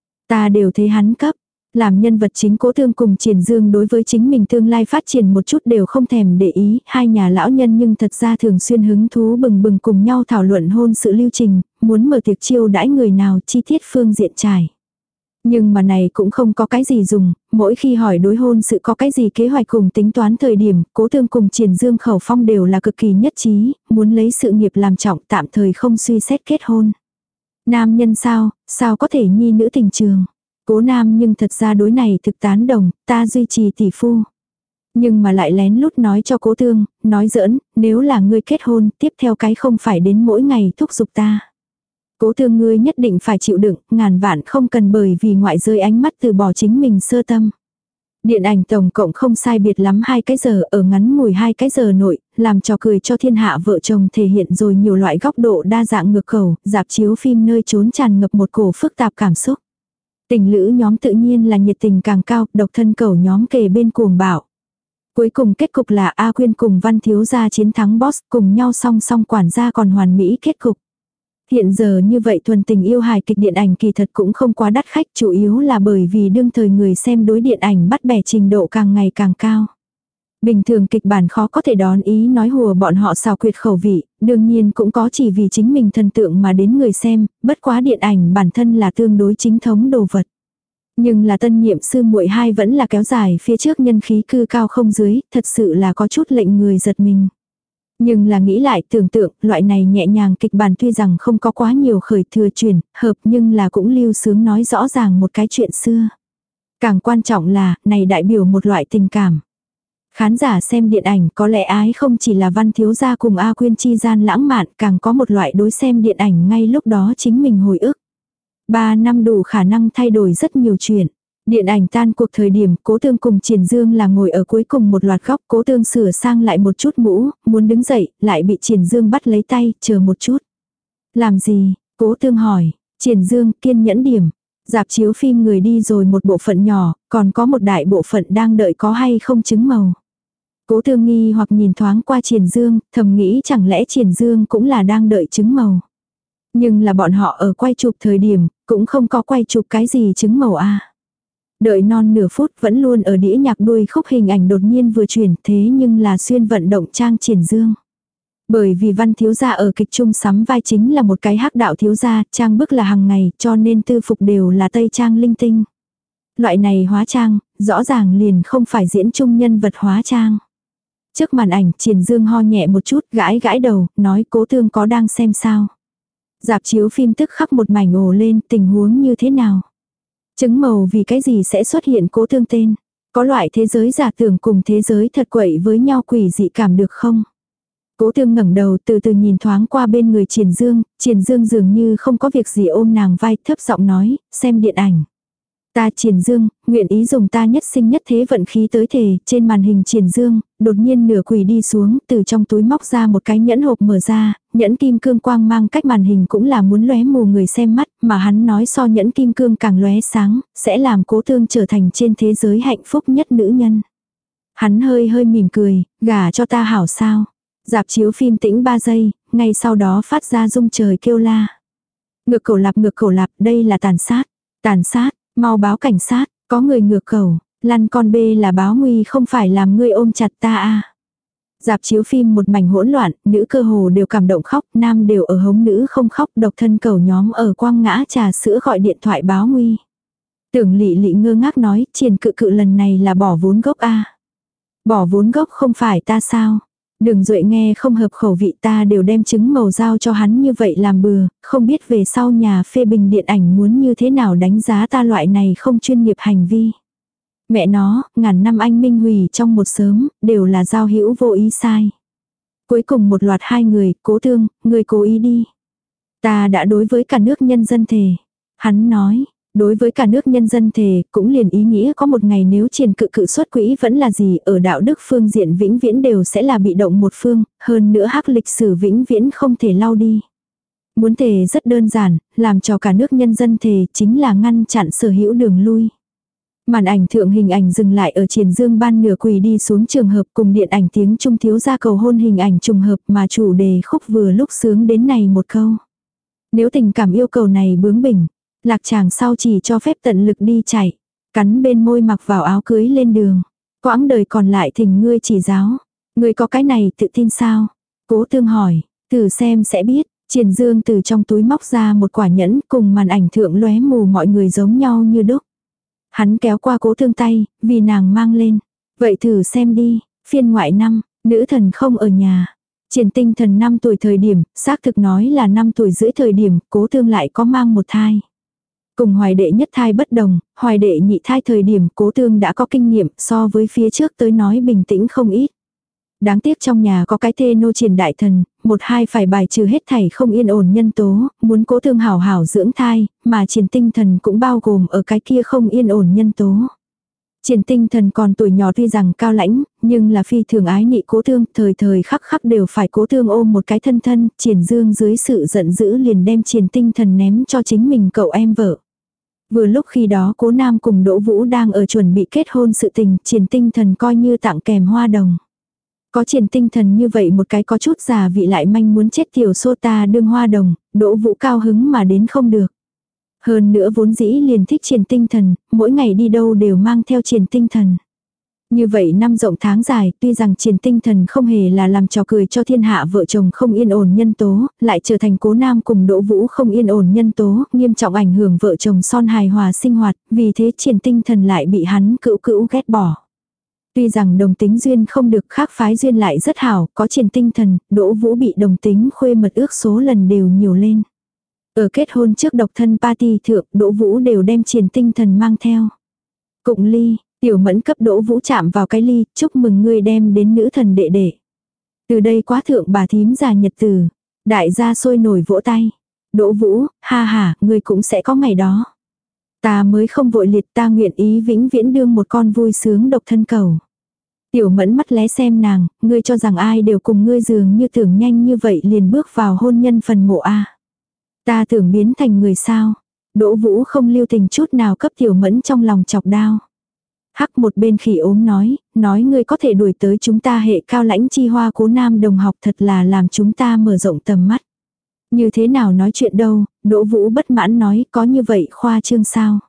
Ta đều thấy hắn cấp, làm nhân vật chính Cố Thương cùng Triển Dương đối với chính mình tương lai phát triển một chút đều không thèm để ý, hai nhà lão nhân nhưng thật ra thường xuyên hứng thú bừng bừng cùng nhau thảo luận hôn sự lưu trình, muốn mở tiệc chiêu đãi người nào chi tiết phương diện trải. Nhưng mà này cũng không có cái gì dùng, mỗi khi hỏi đối hôn sự có cái gì kế hoạch cùng tính toán thời điểm, Cố Thương cùng Triển Dương khẩu phong đều là cực kỳ nhất trí, muốn lấy sự nghiệp làm trọng tạm thời không suy xét kết hôn. Nam nhân sao, sao có thể nhi nữ tình trường. Cố Nam nhưng thật ra đối này thực tán đồng, ta duy trì tỷ phu. Nhưng mà lại lén lút nói cho Cố Thương, nói giỡn, nếu là ngươi kết hôn, tiếp theo cái không phải đến mỗi ngày thúc giục ta. Cố Thương ngươi nhất định phải chịu đựng, ngàn vạn không cần bởi vì ngoại giới ánh mắt từ bỏ chính mình sơ tâm. Điện ảnh tổng cộng không sai biệt lắm hai cái giờ, ở ngắn ngủi hai cái giờ nội, làm trò cười cho thiên hạ vợ chồng thể hiện rồi nhiều loại góc độ đa dạng ngược khẩu, rạp chiếu phim nơi trốn tràn ngập một cổ phức tạp cảm xúc. Tình lữ nhóm tự nhiên là nhiệt tình càng cao, độc thân cẩu nhóm kề bên cuồng bạo. Cuối cùng kết cục là A Quyên cùng Văn Thiếu gia chiến thắng boss, cùng nhau song song quản gia còn hoàn mỹ kết cục. Hiện giờ như vậy thuần tình yêu hài kịch điện ảnh kỳ thật cũng không quá đắt khách, chủ yếu là bởi vì đương thời người xem đối điện ảnh bắt bẻ trình độ càng ngày càng cao. Bình thường kịch bản khó có thể đón ý nói hùa bọn họ xào quyệt khẩu vị, đương nhiên cũng có chỉ vì chính mình thần tượng mà đến người xem, bất quá điện ảnh bản thân là tương đối chính thống đồ vật. Nhưng là tân nhiệm sư muội hai vẫn là kéo dài phía trước nhân khí cư cao không dưới, thật sự là có chút lệnh người giật mình. Nhưng là nghĩ lại tưởng tượng, loại này nhẹ nhàng kịch bản tuy rằng không có quá nhiều khởi thừa chuyển, hợp nhưng là cũng lưu sướng nói rõ ràng một cái chuyện xưa. Càng quan trọng là, này đại biểu một loại tình cảm. Khán giả xem điện ảnh có lẽ ái không chỉ là Văn thiếu gia cùng A Quyên chi gian lãng mạn, càng có một loại đối xem điện ảnh ngay lúc đó chính mình hồi ức. Ba năm đủ khả năng thay đổi rất nhiều chuyện. Điện ảnh tan cuộc thời điểm, Cố Tương cùng Triển Dương là ngồi ở cuối cùng một loạt góc, Cố Tương sửa sang lại một chút mũ, muốn đứng dậy, lại bị Triển Dương bắt lấy tay, chờ một chút. Làm gì? Cố Tương hỏi. Triển Dương kiên nhẫn điểm. Dạp chiếu phim người đi rồi một bộ phận nhỏ, còn có một đại bộ phận đang đợi có hay không chứng màu. Cố Tương nghi hoặc nhìn thoáng qua Triển Dương, thầm nghĩ chẳng lẽ Triển Dương cũng là đang đợi chứng màu. Nhưng là bọn họ ở quay chụp thời điểm, cũng không có quay chụp cái gì chứng màu a. Đợi non nửa phút vẫn luôn ở đĩa nhạc đuôi khúc hình ảnh đột nhiên vừa chuyển thế nhưng là xuyên vận động trang Triển Dương. Bởi vì Văn thiếu gia ở kịch trung sắm vai chính là một cái hắc đạo thiếu gia, trang bức là hàng ngày cho nên tư phục đều là tây trang linh tinh. Loại này hóa trang, rõ ràng liền không phải diễn chung nhân vật hóa trang. Trước màn ảnh Triển Dương ho nhẹ một chút gãi gãi đầu, nói Cố Tương có đang xem sao. Dạp chiếu phim tức khắc một mảnh ồ lên tình huống như thế nào. Chứng màu vì cái gì sẽ xuất hiện Cố Tương tên. Có loại thế giới giả tưởng cùng thế giới thật quậy với nhau quỷ dị cảm được không? Cố Tương ngẩng đầu từ từ nhìn thoáng qua bên người Triển Dương, Triển Dương dường như không có việc gì ôm nàng vai thấp giọng nói, xem điện ảnh. Ta Triển Dương, nguyện ý dùng ta nhất sinh nhất thế vận khí tới thề, trên màn hình Triển Dương, đột nhiên nửa quỳ đi xuống, từ trong túi móc ra một cái nhẫn hộp mở ra, nhẫn kim cương quang mang cách màn hình cũng là muốn lóe mù người xem mắt, mà hắn nói so nhẫn kim cương càng lóe sáng, sẽ làm Cố Tương trở thành trên thế giới hạnh phúc nhất nữ nhân. Hắn hơi hơi mỉm cười, gả cho ta hảo sao. Dạp chiếu phim tĩnh ba giây, ngay sau đó phát ra rung trời kêu la. Ngược cầu lạp ngược cầu lạp, đây là tàn sát. Tàn sát, mau báo cảnh sát, có người ngược cầu, lăn con bê là báo nguy không phải làm ngươi ôm chặt ta à. Dạp chiếu phim một mảnh hỗn loạn, nữ cơ hồ đều cảm động khóc, nam đều ở hống nữ không khóc, độc thân cầu nhóm ở quang ngã trà sữa gọi điện thoại báo nguy. Tưởng Lị Lị ngơ ngác nói, Triển Cự Cự lần này là bỏ vốn gốc a. Bỏ vốn gốc không phải ta sao? Đường Duệ nghe không hợp khẩu vị, ta đều đem chứng màu giao cho hắn như vậy làm bừa, không biết về sau nhà phê bình điện ảnh muốn như thế nào đánh giá ta loại này không chuyên nghiệp hành vi. Mẹ nó, ngàn năm anh minh hủy trong một sớm, đều là giao hữu vô ý sai. Cuối cùng một loạt hai người, Cố Tương, người cố ý đi. Ta đã đối với cả nước nhân dân thề. Hắn nói, đối với cả nước nhân dân thề, cũng liền ý nghĩa có một ngày nếu Triển Cự Cự xuất quỹ vẫn là gì, ở đạo đức phương diện vĩnh viễn đều sẽ là bị động một phương, hơn nữa hắc lịch sử vĩnh viễn không thể lau đi. Muốn thề rất đơn giản, làm cho cả nước nhân dân thề chính là ngăn chặn sở hữu đường lui. Màn ảnh thượng hình ảnh dừng lại ở Triển Dương ban nửa quỳ đi xuống trường hợp cùng điện ảnh tiếng Trung thiếu gia cầu hôn hình ảnh trùng hợp mà chủ đề khúc vừa lúc sướng đến này một câu. Nếu tình cảm yêu cầu này bướng bỉnh, Lạc Tràng sau chỉ cho phép tận lực đi chạy, cắn bên môi mặc vào áo cưới lên đường. Quãng đời còn lại thỉnh ngươi chỉ giáo. Ngươi có cái này tự tin sao? Cố Tương hỏi, thử xem sẽ biết. Triển Dương từ trong túi móc ra một quả nhẫn cùng màn ảnh thượng lóe mù mọi người giống nhau như đúc. Hắn kéo qua Cố Tương tay, vì nàng mang lên. Vậy thử xem đi, phiên ngoại năm, nữ thần không ở nhà. Triển Tinh Thần năm tuổi thời điểm, xác thực nói là năm tuổi rưỡi thời điểm, Cố Tương lại có mang một thai. Cùng Hoài Đệ nhất thai bất đồng, Hoài Đệ nhị thai thời điểm Cố Tương đã có kinh nghiệm so với phía trước tới nói bình tĩnh không ít. Đáng tiếc trong nhà có cái thê nô Triển đại thần, một hai phải bài trừ hết thảy không yên ổn nhân tố, muốn Cố Tương hảo hảo dưỡng thai, mà Triển Tinh Thần cũng bao gồm ở cái kia không yên ổn nhân tố. Triển Tinh Thần còn tuổi nhỏ tuy rằng cao lãnh, nhưng là phi thường ái nị Cố Tương, thời thời khắc khắc đều phải Cố Tương ôm một cái thân thân, Triển Dương dưới sự giận dữ liền đem Triển Tinh Thần ném cho chính mình cậu em vợ. Vừa lúc khi đó Cố Nam cùng Đỗ Vũ đang ở chuẩn bị kết hôn sự tình, Triển Tinh Thần coi như tặng kèm hoa đồng. Có Triển Tinh Thần như vậy một cái có chút già vị lại manh muốn chết tiểu sô ta đương hoa đồng, Đỗ Vũ cao hứng mà đến không được. Hơn nữa vốn dĩ liền thích Triển Tinh Thần, mỗi ngày đi đâu đều mang theo Triển Tinh Thần. Như vậy năm rộng tháng dài, tuy rằng Triển Tinh Thần không hề là làm trò cười cho thiên hạ vợ chồng không yên ổn nhân tố, lại trở thành Cố Nam cùng Đỗ Vũ không yên ổn nhân tố, nghiêm trọng ảnh hưởng vợ chồng son hài hòa sinh hoạt, vì thế Triển Tinh Thần lại bị hắn cữu cữu ghét bỏ. Tuy rằng đồng tính duyên không được, khác phái duyên lại rất hảo, có Triển Tinh Thần, Đỗ Vũ bị đồng tính khuê mật ước số lần đều nhiều lên. Ở kết hôn trước độc thân party thượng, Đỗ Vũ đều đem Triển Tinh Thần mang theo. Cụng ly, Tiểu Mẫn cấp Đỗ Vũ chạm vào cái ly, chúc mừng ngươi đem đến nữ thần đệ đệ. Từ đây quá thượng bà thím già nhật tử, đại gia sôi nổi vỗ tay. Đỗ Vũ, ha ha, ngươi cũng sẽ có ngày đó. Ta mới không vội liệt, ta nguyện ý vĩnh viễn đương một con vui sướng độc thân cầu. Tiểu Mẫn mắt lé xem nàng, ngươi cho rằng ai đều cùng ngươi dường như tưởng nhanh như vậy liền bước vào hôn nhân phần mộ a. Ta tưởng biến thành người sao. Đỗ Vũ không lưu tình chút nào cấp Tiểu Mẫn trong lòng chọc đao. Hắc một bên khỉ ốm nói, nói ngươi có thể đuổi tới chúng ta hệ Cao Lãnh Chi Hoa Cố Nam đồng học thật là làm chúng ta mở rộng tầm mắt. Như thế nào nói chuyện đâu, Đỗ Vũ bất mãn nói, có như vậy khoa trương sao.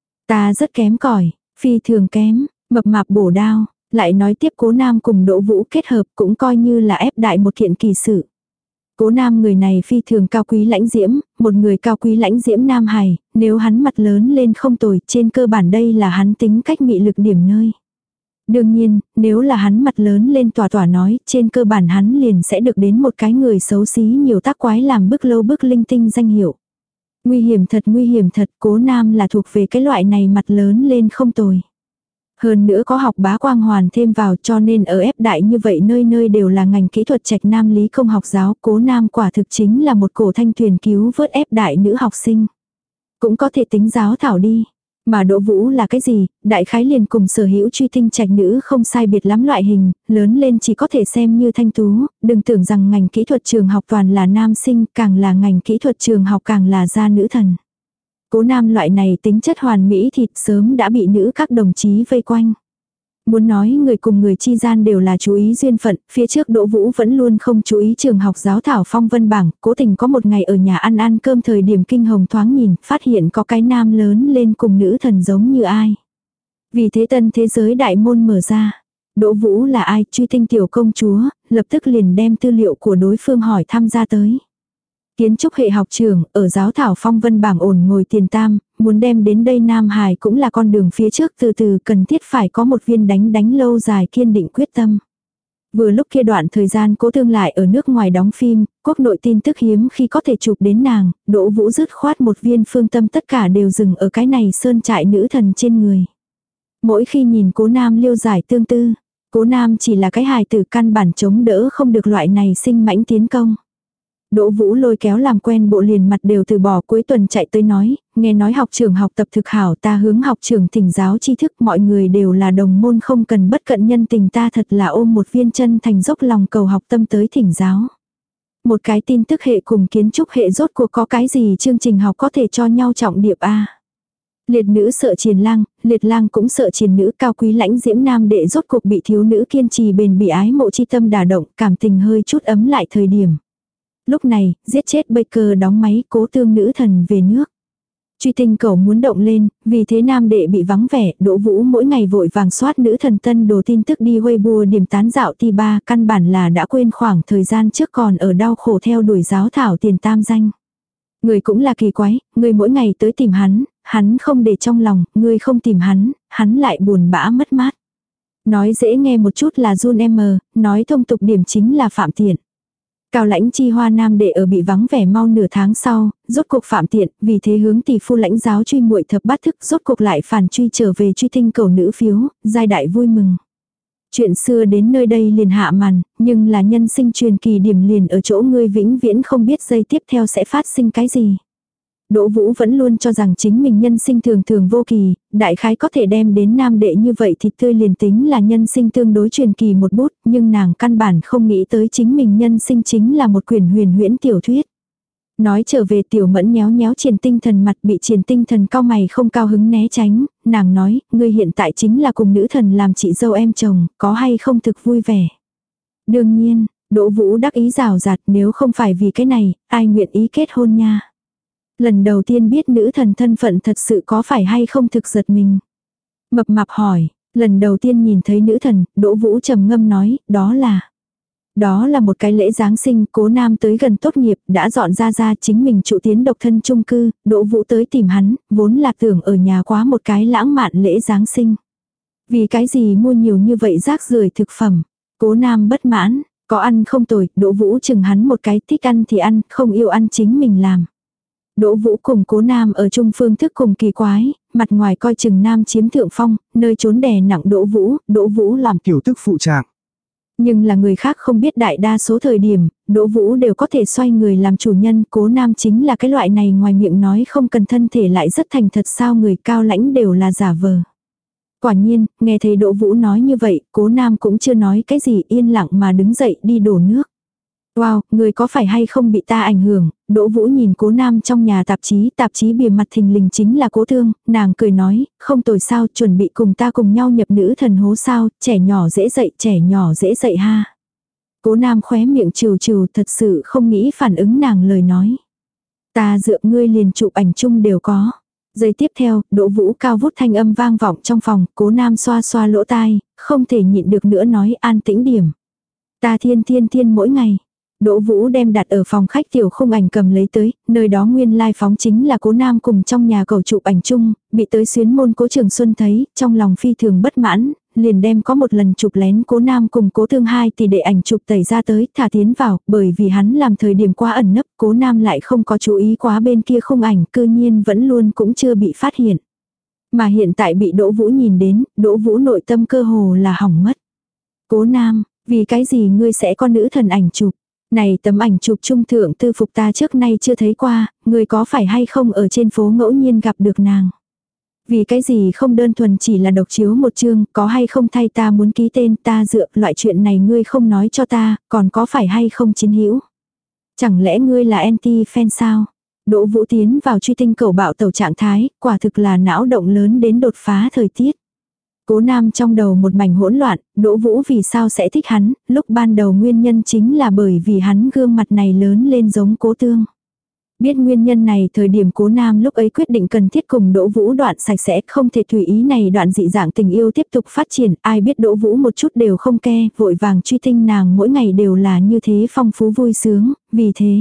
Ta rất kém cỏi, phi thường kém, mập mạp bổ đao, lại nói tiếp Cố Nam cùng Đỗ Vũ kết hợp cũng coi như là ép đại một kiện kỳ sự. Cố Nam người này phi thường cao quý lãnh diễm, một người cao quý lãnh diễm nam hài, nếu hắn mặt lớn lên không tồi, trên cơ bản đây là hắn tính cách mị lực điểm nơi. Đương nhiên, nếu là hắn mặt lớn lên tỏa tỏa nói, trên cơ bản hắn liền sẽ được đến một cái người xấu xí nhiều tác quái làm bức lâu bức linh tinh danh hiệu. Nguy hiểm thật nguy hiểm thật, Cố Nam là thuộc về cái loại này mặt lớn lên không tồi. Hơn nữa có học bá quang hoàn thêm vào cho nên ở ép đại như vậy nơi nơi đều là ngành kỹ thuật trạch nam lý công học giáo, Cố Nam quả thực chính là một cổ thanh thuyền cứu vớt ép đại nữ học sinh. Cũng có thể tính giáo thảo đi. Mà Đỗ Vũ là cái gì, đại khái liền cùng sở hữu truy tinh trạch nữ không sai biệt lắm loại hình, lớn lên chỉ có thể xem như thanh tú, đừng tưởng rằng ngành kỹ thuật trường học toàn là nam sinh, càng là ngành kỹ thuật trường học càng là gia nữ thần. Cố Nam loại này tính chất hoàn mỹ thịt sớm đã bị nữ các đồng chí vây quanh. Muốn nói người cùng người chi gian đều là chú ý duyên phận, phía trước Đỗ Vũ vẫn luôn không chú ý trường học giáo thảo phong vân bảng, cố tình có một ngày ở nhà ăn ăn cơm thời điểm kinh hồng thoáng nhìn, phát hiện có cái nam lớn lên cùng nữ thần giống như ai. Vì thế tân thế giới đại môn mở ra. Đỗ Vũ là ai, truy tinh tiểu công chúa, lập tức liền đem tư liệu của đối phương hỏi tham gia tới. Kiến trúc hệ học trường, ở giáo thảo phong vân bảng ổn ngồi tiền tam, muốn đem đến đây Nam Hải cũng là con đường phía trước, từ từ cần thiết phải có một viên đánh đánh lâu dài kiên định quyết tâm. Vừa lúc kia đoạn thời gian Cố Tương lại ở nước ngoài đóng phim, quốc nội tin tức hiếm khi có thể chụp đến nàng, Đỗ Vũ dứt khoát một viên phương tâm tất cả đều dừng ở cái này sơn trại nữ thần trên người. Mỗi khi nhìn Cố Nam liêu giải tương tư, Cố Nam chỉ là cái hài tử căn bản chống đỡ không được loại này sinh mãnh tiến công. Đỗ Vũ lôi kéo làm quen bộ liền mặt đều từ bỏ, cuối tuần chạy tới nói, nghe nói học trường học tập thực hảo, ta hướng học trường thỉnh giáo tri thức, mọi người đều là đồng môn không cần bất cận nhân tình, ta thật là ôm một viên chân thành dốc lòng cầu học tâm tới thỉnh giáo. Một cái tin tức hệ cùng kiến trúc hệ rốt cuộc có cái gì chương trình học có thể cho nhau trọng điệp a. Liệt nữ sợ triền lang, liệt lang cũng sợ triền nữ, cao quý lãnh diễm nam đệ rốt cuộc bị thiếu nữ kiên trì bền bỉ ái mộ chi tâm đả động, cảm tình hơi chút ấm lại thời điểm. Lúc này, giết chết Baker đóng máy, Cố Tương nữ thần về nước. Truy tinh cầu muốn động lên, vì thế nam đệ bị vắng vẻ, Đỗ Vũ mỗi ngày vội vàng soát nữ thần tân đồ tin tức đi Weibo điểm tán dạo ti ba, căn bản là đã quên khoảng thời gian trước còn ở đau khổ theo đuổi giáo thảo tiền tam danh. Người cũng là kỳ quái, người mỗi ngày tới tìm hắn, hắn không để trong lòng, người không tìm hắn, hắn lại buồn bã mất mát. Nói dễ nghe một chút là run em, nói thông tục điểm chính là phạm tiện. Cao Lãnh Chi Hoa nam đệ ở bị vắng vẻ mau nửa tháng sau, rốt cuộc phạm tiện, vì thế hướng tỷ phu lãnh giáo truy muội thập bát thức, rốt cuộc lại phản truy trở về truy tinh cầu nữ phiếu, giai đại vui mừng. Chuyện xưa đến nơi đây liền hạ màn, nhưng là nhân sinh truyền kỳ điểm liền ở chỗ ngươi vĩnh viễn không biết giây tiếp theo sẽ phát sinh cái gì. Đỗ Vũ vẫn luôn cho rằng chính mình nhân sinh thường thường vô kỳ, đại khái có thể đem đến nam đệ như vậy thì tươi liền tính là nhân sinh tương đối truyền kỳ một bút, nhưng nàng căn bản không nghĩ tới chính mình nhân sinh chính là một quyển huyền huyễn tiểu thuyết. Nói trở về Tiểu Mẫn nhéo nhéo Triển Tinh Thần mặt, bị Triển Tinh Thần cau mày không cao hứng né tránh, nàng nói, ngươi hiện tại chính là cùng nữ thần làm chị dâu em chồng, có hay không thực vui vẻ. Đương nhiên, Đỗ Vũ đắc ý rào rạt, nếu không phải vì cái này, ai nguyện ý kết hôn nha. Lần đầu tiên biết nữ thần thân phận thật sự có phải hay không thực giật mình. Mập mạp hỏi, Lần đầu tiên nhìn thấy nữ thần, Đỗ Vũ trầm ngâm nói, đó là... Đó là một cái lễ Giáng sinh, Cố Nam tới gần tốt nghiệp, đã dọn ra ra chính mình trụ tiến độc thân chung cư, Đỗ Vũ tới tìm hắn, vốn là tưởng ở nhà quá một cái lãng mạn lễ Giáng sinh. Vì cái gì mua nhiều như vậy rác rưởi thực phẩm? Cố Nam bất mãn, có ăn không tồi, Đỗ Vũ chừng hắn một cái, thích ăn thì ăn, không yêu ăn chính mình làm. Đỗ Vũ cùng Cố Nam ở chung phương thức cùng kỳ quái, mặt ngoài coi chừng Nam chiếm thượng phong, nơi trốn đè nặng Đỗ Vũ, Đỗ Vũ làm tiểu tức phụ trạng. Nhưng là người khác không biết đại đa số thời điểm, Đỗ Vũ đều có thể xoay người làm chủ nhân, Cố Nam chính là cái loại này ngoài miệng nói không cần thân thể lại rất thành thật sao người cao lãnh đều là giả vờ. Quả nhiên, nghe thấy Đỗ Vũ nói như vậy, Cố Nam cũng chưa nói cái gì yên lặng mà đứng dậy đi đổ nước. Wow, người có phải hay không bị ta ảnh hưởng? Đỗ Vũ nhìn Cố Nam trong nhà tạp chí, tạp chí bìa mặt thình lình chính là Cố Thương, nàng cười nói, không tồi sao, chuẩn bị cùng ta cùng nhau nhập nữ thần hố sao, trẻ nhỏ dễ dậy, trẻ nhỏ dễ dậy ha. Cố Nam khóe miệng trừ trừ thật sự không nghĩ phản ứng nàng lời nói. Ta dựa ngươi liền chụp ảnh chung đều có. Giây tiếp theo, Đỗ Vũ cao vút thanh âm vang vọng trong phòng, Cố Nam xoa xoa lỗ tai, không thể nhịn được nữa nói an tĩnh điểm. Ta thiên thiên thiên mỗi ngày. Đỗ Vũ đem đặt ở phòng khách tiểu khung ảnh cầm lấy tới, nơi đó nguyên lai like phóng chính là Cố Nam cùng trong nhà cầu chụp ảnh chung, bị tới xuyến môn Cố Trường Xuân thấy, trong lòng phi thường bất mãn, liền đem có một lần chụp lén Cố Nam cùng Cố Thương hai thì để ảnh chụp tẩy ra tới, thả tiến vào, bởi vì hắn làm thời điểm quá ẩn nấp, Cố Nam lại không có chú ý quá bên kia khung ảnh, cư nhiên vẫn luôn cũng chưa bị phát hiện. Mà hiện tại bị Đỗ Vũ nhìn đến, Đỗ Vũ nội tâm cơ hồ là hỏng mất. Cố Nam, vì cái gì ngươi sẽ có nữ thần ảnh chụp? Này tấm ảnh chụp trung thượng tư phục ta trước nay chưa thấy qua, người có phải hay không ở trên phố ngẫu nhiên gặp được nàng. Vì cái gì không đơn thuần chỉ là độc chiếu một chương, có hay không thay ta muốn ký tên ta dựa, loại chuyện này ngươi không nói cho ta, còn có phải hay không chiến hữu. Chẳng lẽ ngươi là anti-fan sao? Đỗ Vũ tiến vào truy tinh cầu bạo tẩu trạng thái, quả thực là não động lớn đến đột phá thời tiết. Cố Nam trong đầu một mảnh hỗn loạn, Đỗ Vũ vì sao sẽ thích hắn, lúc ban đầu nguyên nhân chính là bởi vì hắn gương mặt này lớn lên giống Cố Tương. Biết nguyên nhân này thời điểm Cố Nam lúc ấy quyết định cần thiết cùng Đỗ Vũ đoạn sạch sẽ, không thể tùy ý này đoạn dị dạng tình yêu tiếp tục phát triển, ai biết Đỗ Vũ một chút đều không ke, vội vàng truy tinh nàng mỗi ngày đều là như thế phong phú vui sướng, vì thế.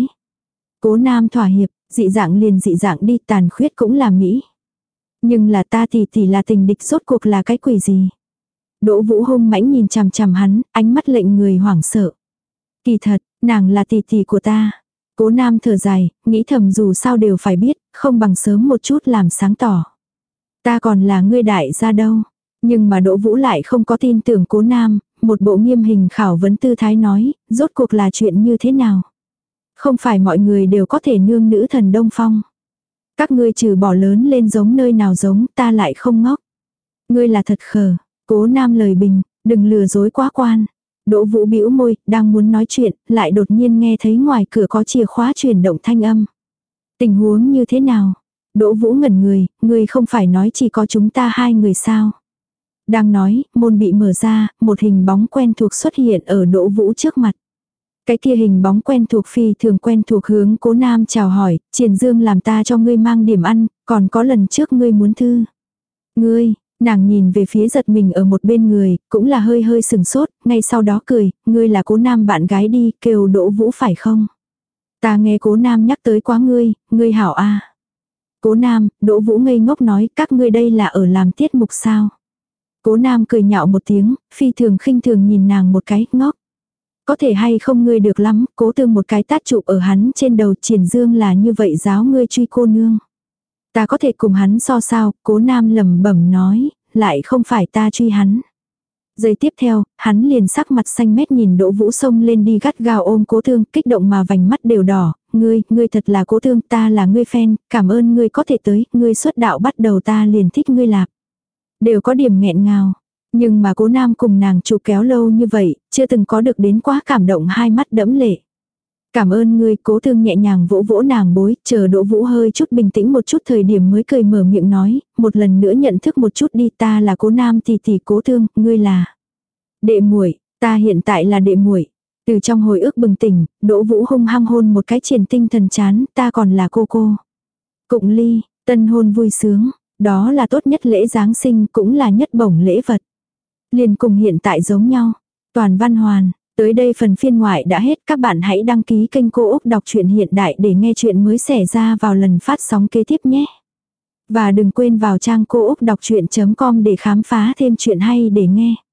Cố Nam thỏa hiệp, dị dạng liền dị dạng đi, tàn khuyết cũng là mỹ. Nhưng là ta tỷ tỷ là tình địch rốt cuộc là cái quỷ gì? Đỗ Vũ hung mãnh nhìn chằm chằm hắn, ánh mắt lệnh người hoảng sợ. Kỳ thật, nàng là tỷ tỷ của ta. Cố Nam thở dài, nghĩ thầm dù sao đều phải biết, không bằng sớm một chút làm sáng tỏ. Ta còn là ngươi đại gia đâu. Nhưng mà Đỗ Vũ lại không có tin tưởng Cố Nam, một bộ nghiêm hình khảo vấn tư thái nói, rốt cuộc là chuyện như thế nào? Không phải mọi người đều có thể nương nữ thần Đông Phong. Các ngươi trừ bỏ lớn lên giống nơi nào giống, ta lại không ngốc. Ngươi là thật khờ. Cố Nam lời bình, đừng lừa dối quá quan. Đỗ Vũ bĩu môi, đang muốn nói chuyện, lại đột nhiên nghe thấy ngoài cửa có chìa khóa chuyển động thanh âm. Tình huống như thế nào? Đỗ Vũ ngẩn người, ngươi không phải nói chỉ có chúng ta hai người sao? Đang nói, môn bị mở ra, một hình bóng quen thuộc xuất hiện ở Đỗ Vũ trước mặt. Cái kia hình bóng quen thuộc phi thường quen thuộc hướng Cố Nam chào hỏi, Triền Dương làm ta cho ngươi mang điểm ăn, còn có lần trước ngươi muốn thư. Ngươi, nàng nhìn về phía giật mình ở một bên người, cũng là hơi hơi sừng sốt, ngay sau đó cười, ngươi là Cố Nam bạn gái đi, kêu Đỗ Vũ phải không? Ta nghe Cố Nam nhắc tới quá ngươi, ngươi hảo a. À. Cố Nam, Đỗ Vũ ngây ngốc nói, các ngươi đây là ở làm tiết mục sao? Cố Nam cười nhạo một tiếng, phi thường khinh thường nhìn nàng một cái, ngốc. Có thể hay không ngươi được lắm, Cố Tương một cái tát chụp ở hắn trên đầu, Triển Dương là như vậy giáo ngươi truy cô nương. Ta có thể cùng hắn so sao, Cố Nam lẩm bẩm nói, lại không phải ta truy hắn. Giây tiếp theo, hắn liền sắc mặt xanh mét nhìn Đỗ Vũ xông lên đi gắt gao ôm Cố Tương, kích động mà vành mắt đều đỏ, ngươi, ngươi thật là Cố Tương, ta là ngươi fan, cảm ơn ngươi có thể tới, ngươi xuất đạo bắt đầu ta liền thích ngươi lạp. Đều có điểm nghẹn ngào. Nhưng mà Cố Nam cùng nàng chụp kéo lâu như vậy, chưa từng có được đến quá cảm động hai mắt đẫm lệ. Cảm ơn ngươi, Cố Thương nhẹ nhàng vỗ vỗ nàng bối, chờ Đỗ Vũ hơi chút bình tĩnh một chút thời điểm mới cười mở miệng nói, một lần nữa nhận thức một chút đi, ta là Cố Nam tỷ tỷ Cố Thương, ngươi là đệ muội, ta hiện tại là đệ muội. Từ trong hồi ức bừng tỉnh, Đỗ Vũ hung hăng hôn một cái Triển tinh thần chán, ta còn là cô cô. Cụng ly, tân hôn vui sướng, đó là tốt nhất lễ Giáng sinh cũng là nhất bổng lễ vật. Liền cùng hiện tại giống nhau. Toàn văn hoàn. Tới đây phần phiên ngoại đã hết, các bạn hãy đăng ký kênh Cô Úc Đọc truyện Hiện Đại để nghe chuyện mới xảy ra vào lần phát sóng kế tiếp nhé. Và đừng quên vào trang cô úc đọc chuyện chấm com để khám phá thêm chuyện hay để nghe.